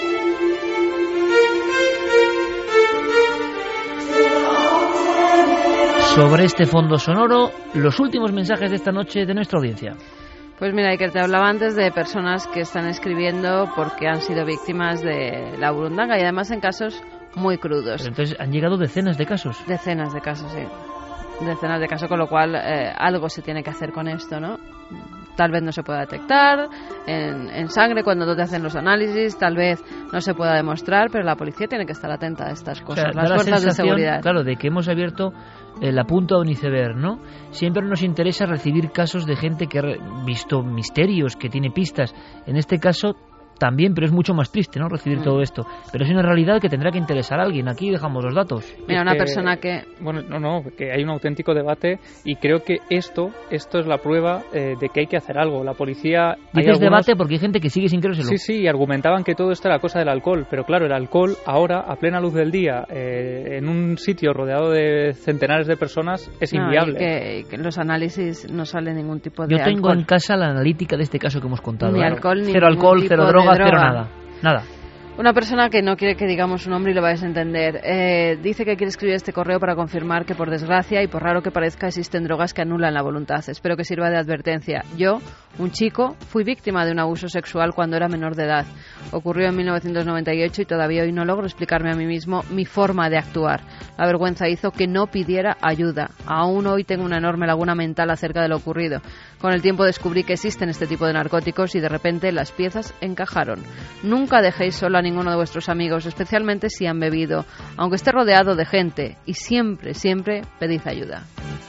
Speaker 2: Sobre este fondo sonoro, los últimos mensajes de esta noche de nuestra audiencia.
Speaker 4: Pues mira, Iker, te hablaba antes de personas que están escribiendo porque han sido víctimas de la burundanga y además en casos muy crudos.
Speaker 2: Pero entonces han llegado decenas de casos.
Speaker 4: Decenas de casos, sí. Decenas de casos, con lo cual eh, algo se tiene que hacer con esto, ¿no? Tal vez no se pueda detectar en, en sangre cuando no te hacen los análisis, tal vez no se pueda demostrar, pero la policía tiene que estar atenta a estas cosas, o sea, las fuerzas de seguridad.
Speaker 2: Claro, de que hemos abierto eh, la punta de un iceberg, ¿no? Siempre nos interesa recibir casos de gente que ha visto misterios, que tiene pistas. En este caso también, pero es mucho más triste, ¿no?, recibir mm. todo esto. Pero es una realidad que tendrá que interesar a alguien. Aquí dejamos los datos.
Speaker 4: Mira, una que, persona que...
Speaker 5: Bueno, no, no, que hay un auténtico debate y creo que esto esto es la prueba eh, de que hay que hacer algo. La policía...
Speaker 2: Dices algunos... debate porque hay gente que sigue sin creérselo.
Speaker 5: Sí, sí, y argumentaban que todo esto era cosa del alcohol. Pero claro, el alcohol ahora, a plena luz del día, eh, en un sitio rodeado de centenares de personas, es no, inviable.
Speaker 4: Y que, que los análisis no sale ningún tipo de
Speaker 2: Yo tengo
Speaker 4: alcohol.
Speaker 2: en casa la analítica de este caso que hemos contado.
Speaker 4: Ni
Speaker 2: ¿eh?
Speaker 4: alcohol, ni
Speaker 2: cero alcohol, cero droga. Cero nada, nada.
Speaker 4: Una persona que no quiere que digamos su nombre y lo vais a entender, eh, dice que quiere escribir este correo para confirmar que por desgracia y por raro que parezca existen drogas que anulan la voluntad. Espero que sirva de advertencia. Yo, un chico, fui víctima de un abuso sexual cuando era menor de edad. Ocurrió en mil novecientos noventa y ocho y todavía hoy no logro explicarme a mí mismo mi forma de actuar. La vergüenza hizo que no pidiera ayuda. Aún hoy tengo una enorme laguna mental acerca de lo ocurrido. Con el tiempo descubrí que existen este tipo de narcóticos y de repente las piezas encajaron. Nunca dejéis solo a ninguno de vuestros amigos, especialmente si han bebido, aunque esté rodeado de gente, y siempre, siempre pedid ayuda.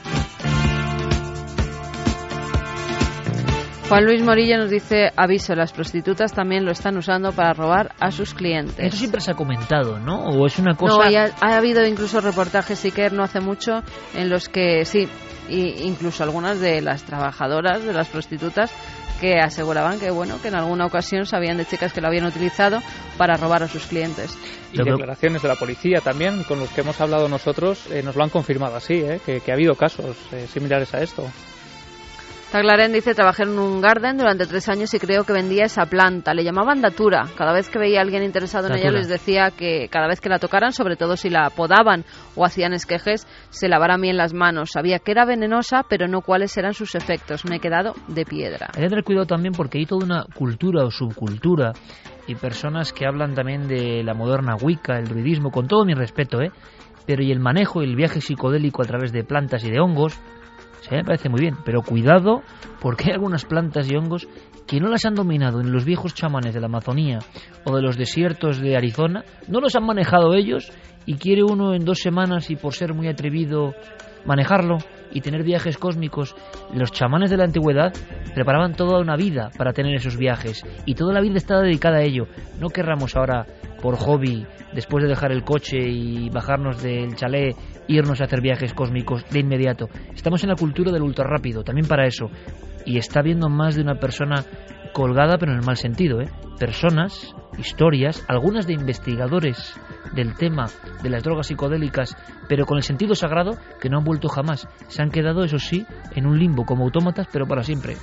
Speaker 4: Juan Luis Morilla nos dice, aviso, las prostitutas también lo están usando para robar a sus clientes.
Speaker 2: Eso siempre se ha comentado, ¿no? ¿O es una cosa...?
Speaker 4: No, y ha, ha habido incluso reportajes, Iker, no hace mucho, en los que sí, y incluso algunas de las trabajadoras, de las prostitutas, que aseguraban que, bueno, que en alguna ocasión sabían de chicas que lo habían utilizado para robar a sus clientes.
Speaker 5: Y declaraciones de la policía también, con los que hemos hablado nosotros, eh, nos lo han confirmado así, eh, que, que ha habido casos eh, similares a esto.
Speaker 4: Taglaren dice, trabajé en un garden durante tres años y creo que vendía esa planta. Le llamaban datura. Cada vez que veía a alguien interesado en
Speaker 2: datura.
Speaker 4: ella les decía que cada vez que la tocaran, sobre todo si la podaban o hacían esquejes, se lavaran bien las manos. Sabía que era venenosa, pero no cuáles eran sus efectos. Me he quedado de piedra.
Speaker 2: Hay que tener cuidado también porque hay toda una cultura o subcultura y personas que hablan también de la moderna Wicca, el druidismo, con todo mi respeto, ¿eh? Pero y el manejo y el viaje psicodélico a través de plantas y de hongos, sí, me parece muy bien, pero cuidado porque hay algunas plantas y hongos que no las han dominado en los viejos chamanes de la Amazonía o de los desiertos de Arizona, no los han manejado ellos y quiere uno en dos semanas y por ser muy atrevido manejarlo y tener viajes cósmicos. Los chamanes de la antigüedad preparaban toda una vida para tener esos viajes y toda la vida estaba dedicada a ello. No querramos ahora por hobby, después de dejar el coche y bajarnos del chalet, irnos a hacer viajes cósmicos de inmediato. Estamos en la cultura del ultrarrápido, también para eso. Y está viendo más de una persona colgada, pero en el mal sentido, ¿eh? Personas, historias, algunas de investigadores del tema de las drogas psicodélicas, pero con el sentido sagrado, que no han vuelto jamás. Se han quedado, eso sí, en un limbo como autómatas, pero para siempre.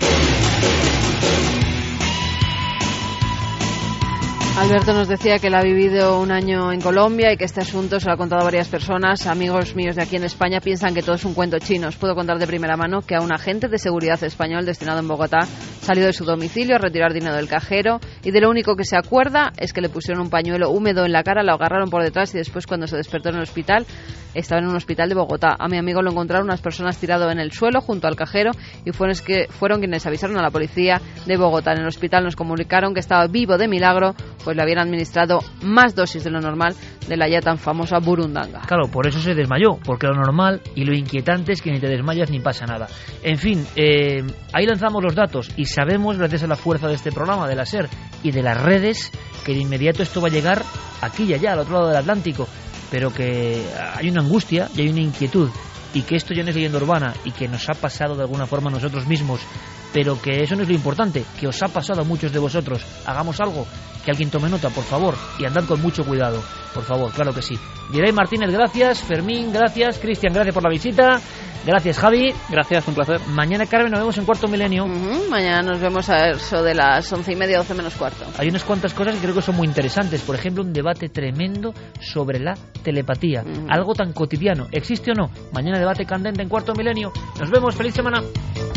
Speaker 4: Alberto nos decía que él ha vivido un año en Colombia y que este asunto se lo ha contado a varias personas. Amigos míos de aquí en España piensan que todo es un cuento chino. Os puedo contar de primera mano que a un agente de seguridad español destinado en Bogotá salió de su domicilio a retirar dinero del cajero y de lo único que se acuerda es que le pusieron un pañuelo húmedo en la cara, lo agarraron por detrás y después, cuando se despertó en el hospital, estaba en un hospital de Bogotá. A mi amigo lo encontraron unas personas tirado en el suelo junto al cajero y fueron, que fueron quienes avisaron a la policía de Bogotá. En el hospital nos comunicaron que estaba vivo de milagro, pues le habían administrado más dosis de lo normal de la ya tan famosa burundanga.
Speaker 2: Claro, por eso se desmayó, porque lo normal y lo inquietante es que ni te desmayas ni pasa nada. En fin, eh, ahí lanzamos los datos y sabemos, gracias a la fuerza de este programa, de la SER y de las redes, que de inmediato esto va a llegar aquí y allá, al otro lado del Atlántico, pero que hay una angustia y hay una inquietud, y que esto ya no es leyenda urbana y que nos ha pasado de alguna forma a nosotros mismos, pero que eso no es lo importante, que os ha pasado a muchos de vosotros. Hagamos algo, que alguien tome nota, por favor, y andad con mucho cuidado, por favor, claro que sí. Mireia Martínez, gracias. Fermín, gracias. Cristian, gracias por la visita. Gracias, Javi.
Speaker 5: Gracias, un placer.
Speaker 2: Mañana, Carmen, nos vemos en Cuarto Milenio.
Speaker 4: Uh-huh. Mañana nos vemos a eso de las once y media, doce menos cuarto.
Speaker 2: Hay unas cuantas cosas que creo que son muy interesantes. Por ejemplo, un debate tremendo sobre la telepatía. Uh-huh. Algo tan cotidiano. ¿Existe o no? Mañana debate candente en Cuarto Milenio. Nos vemos. Feliz semana.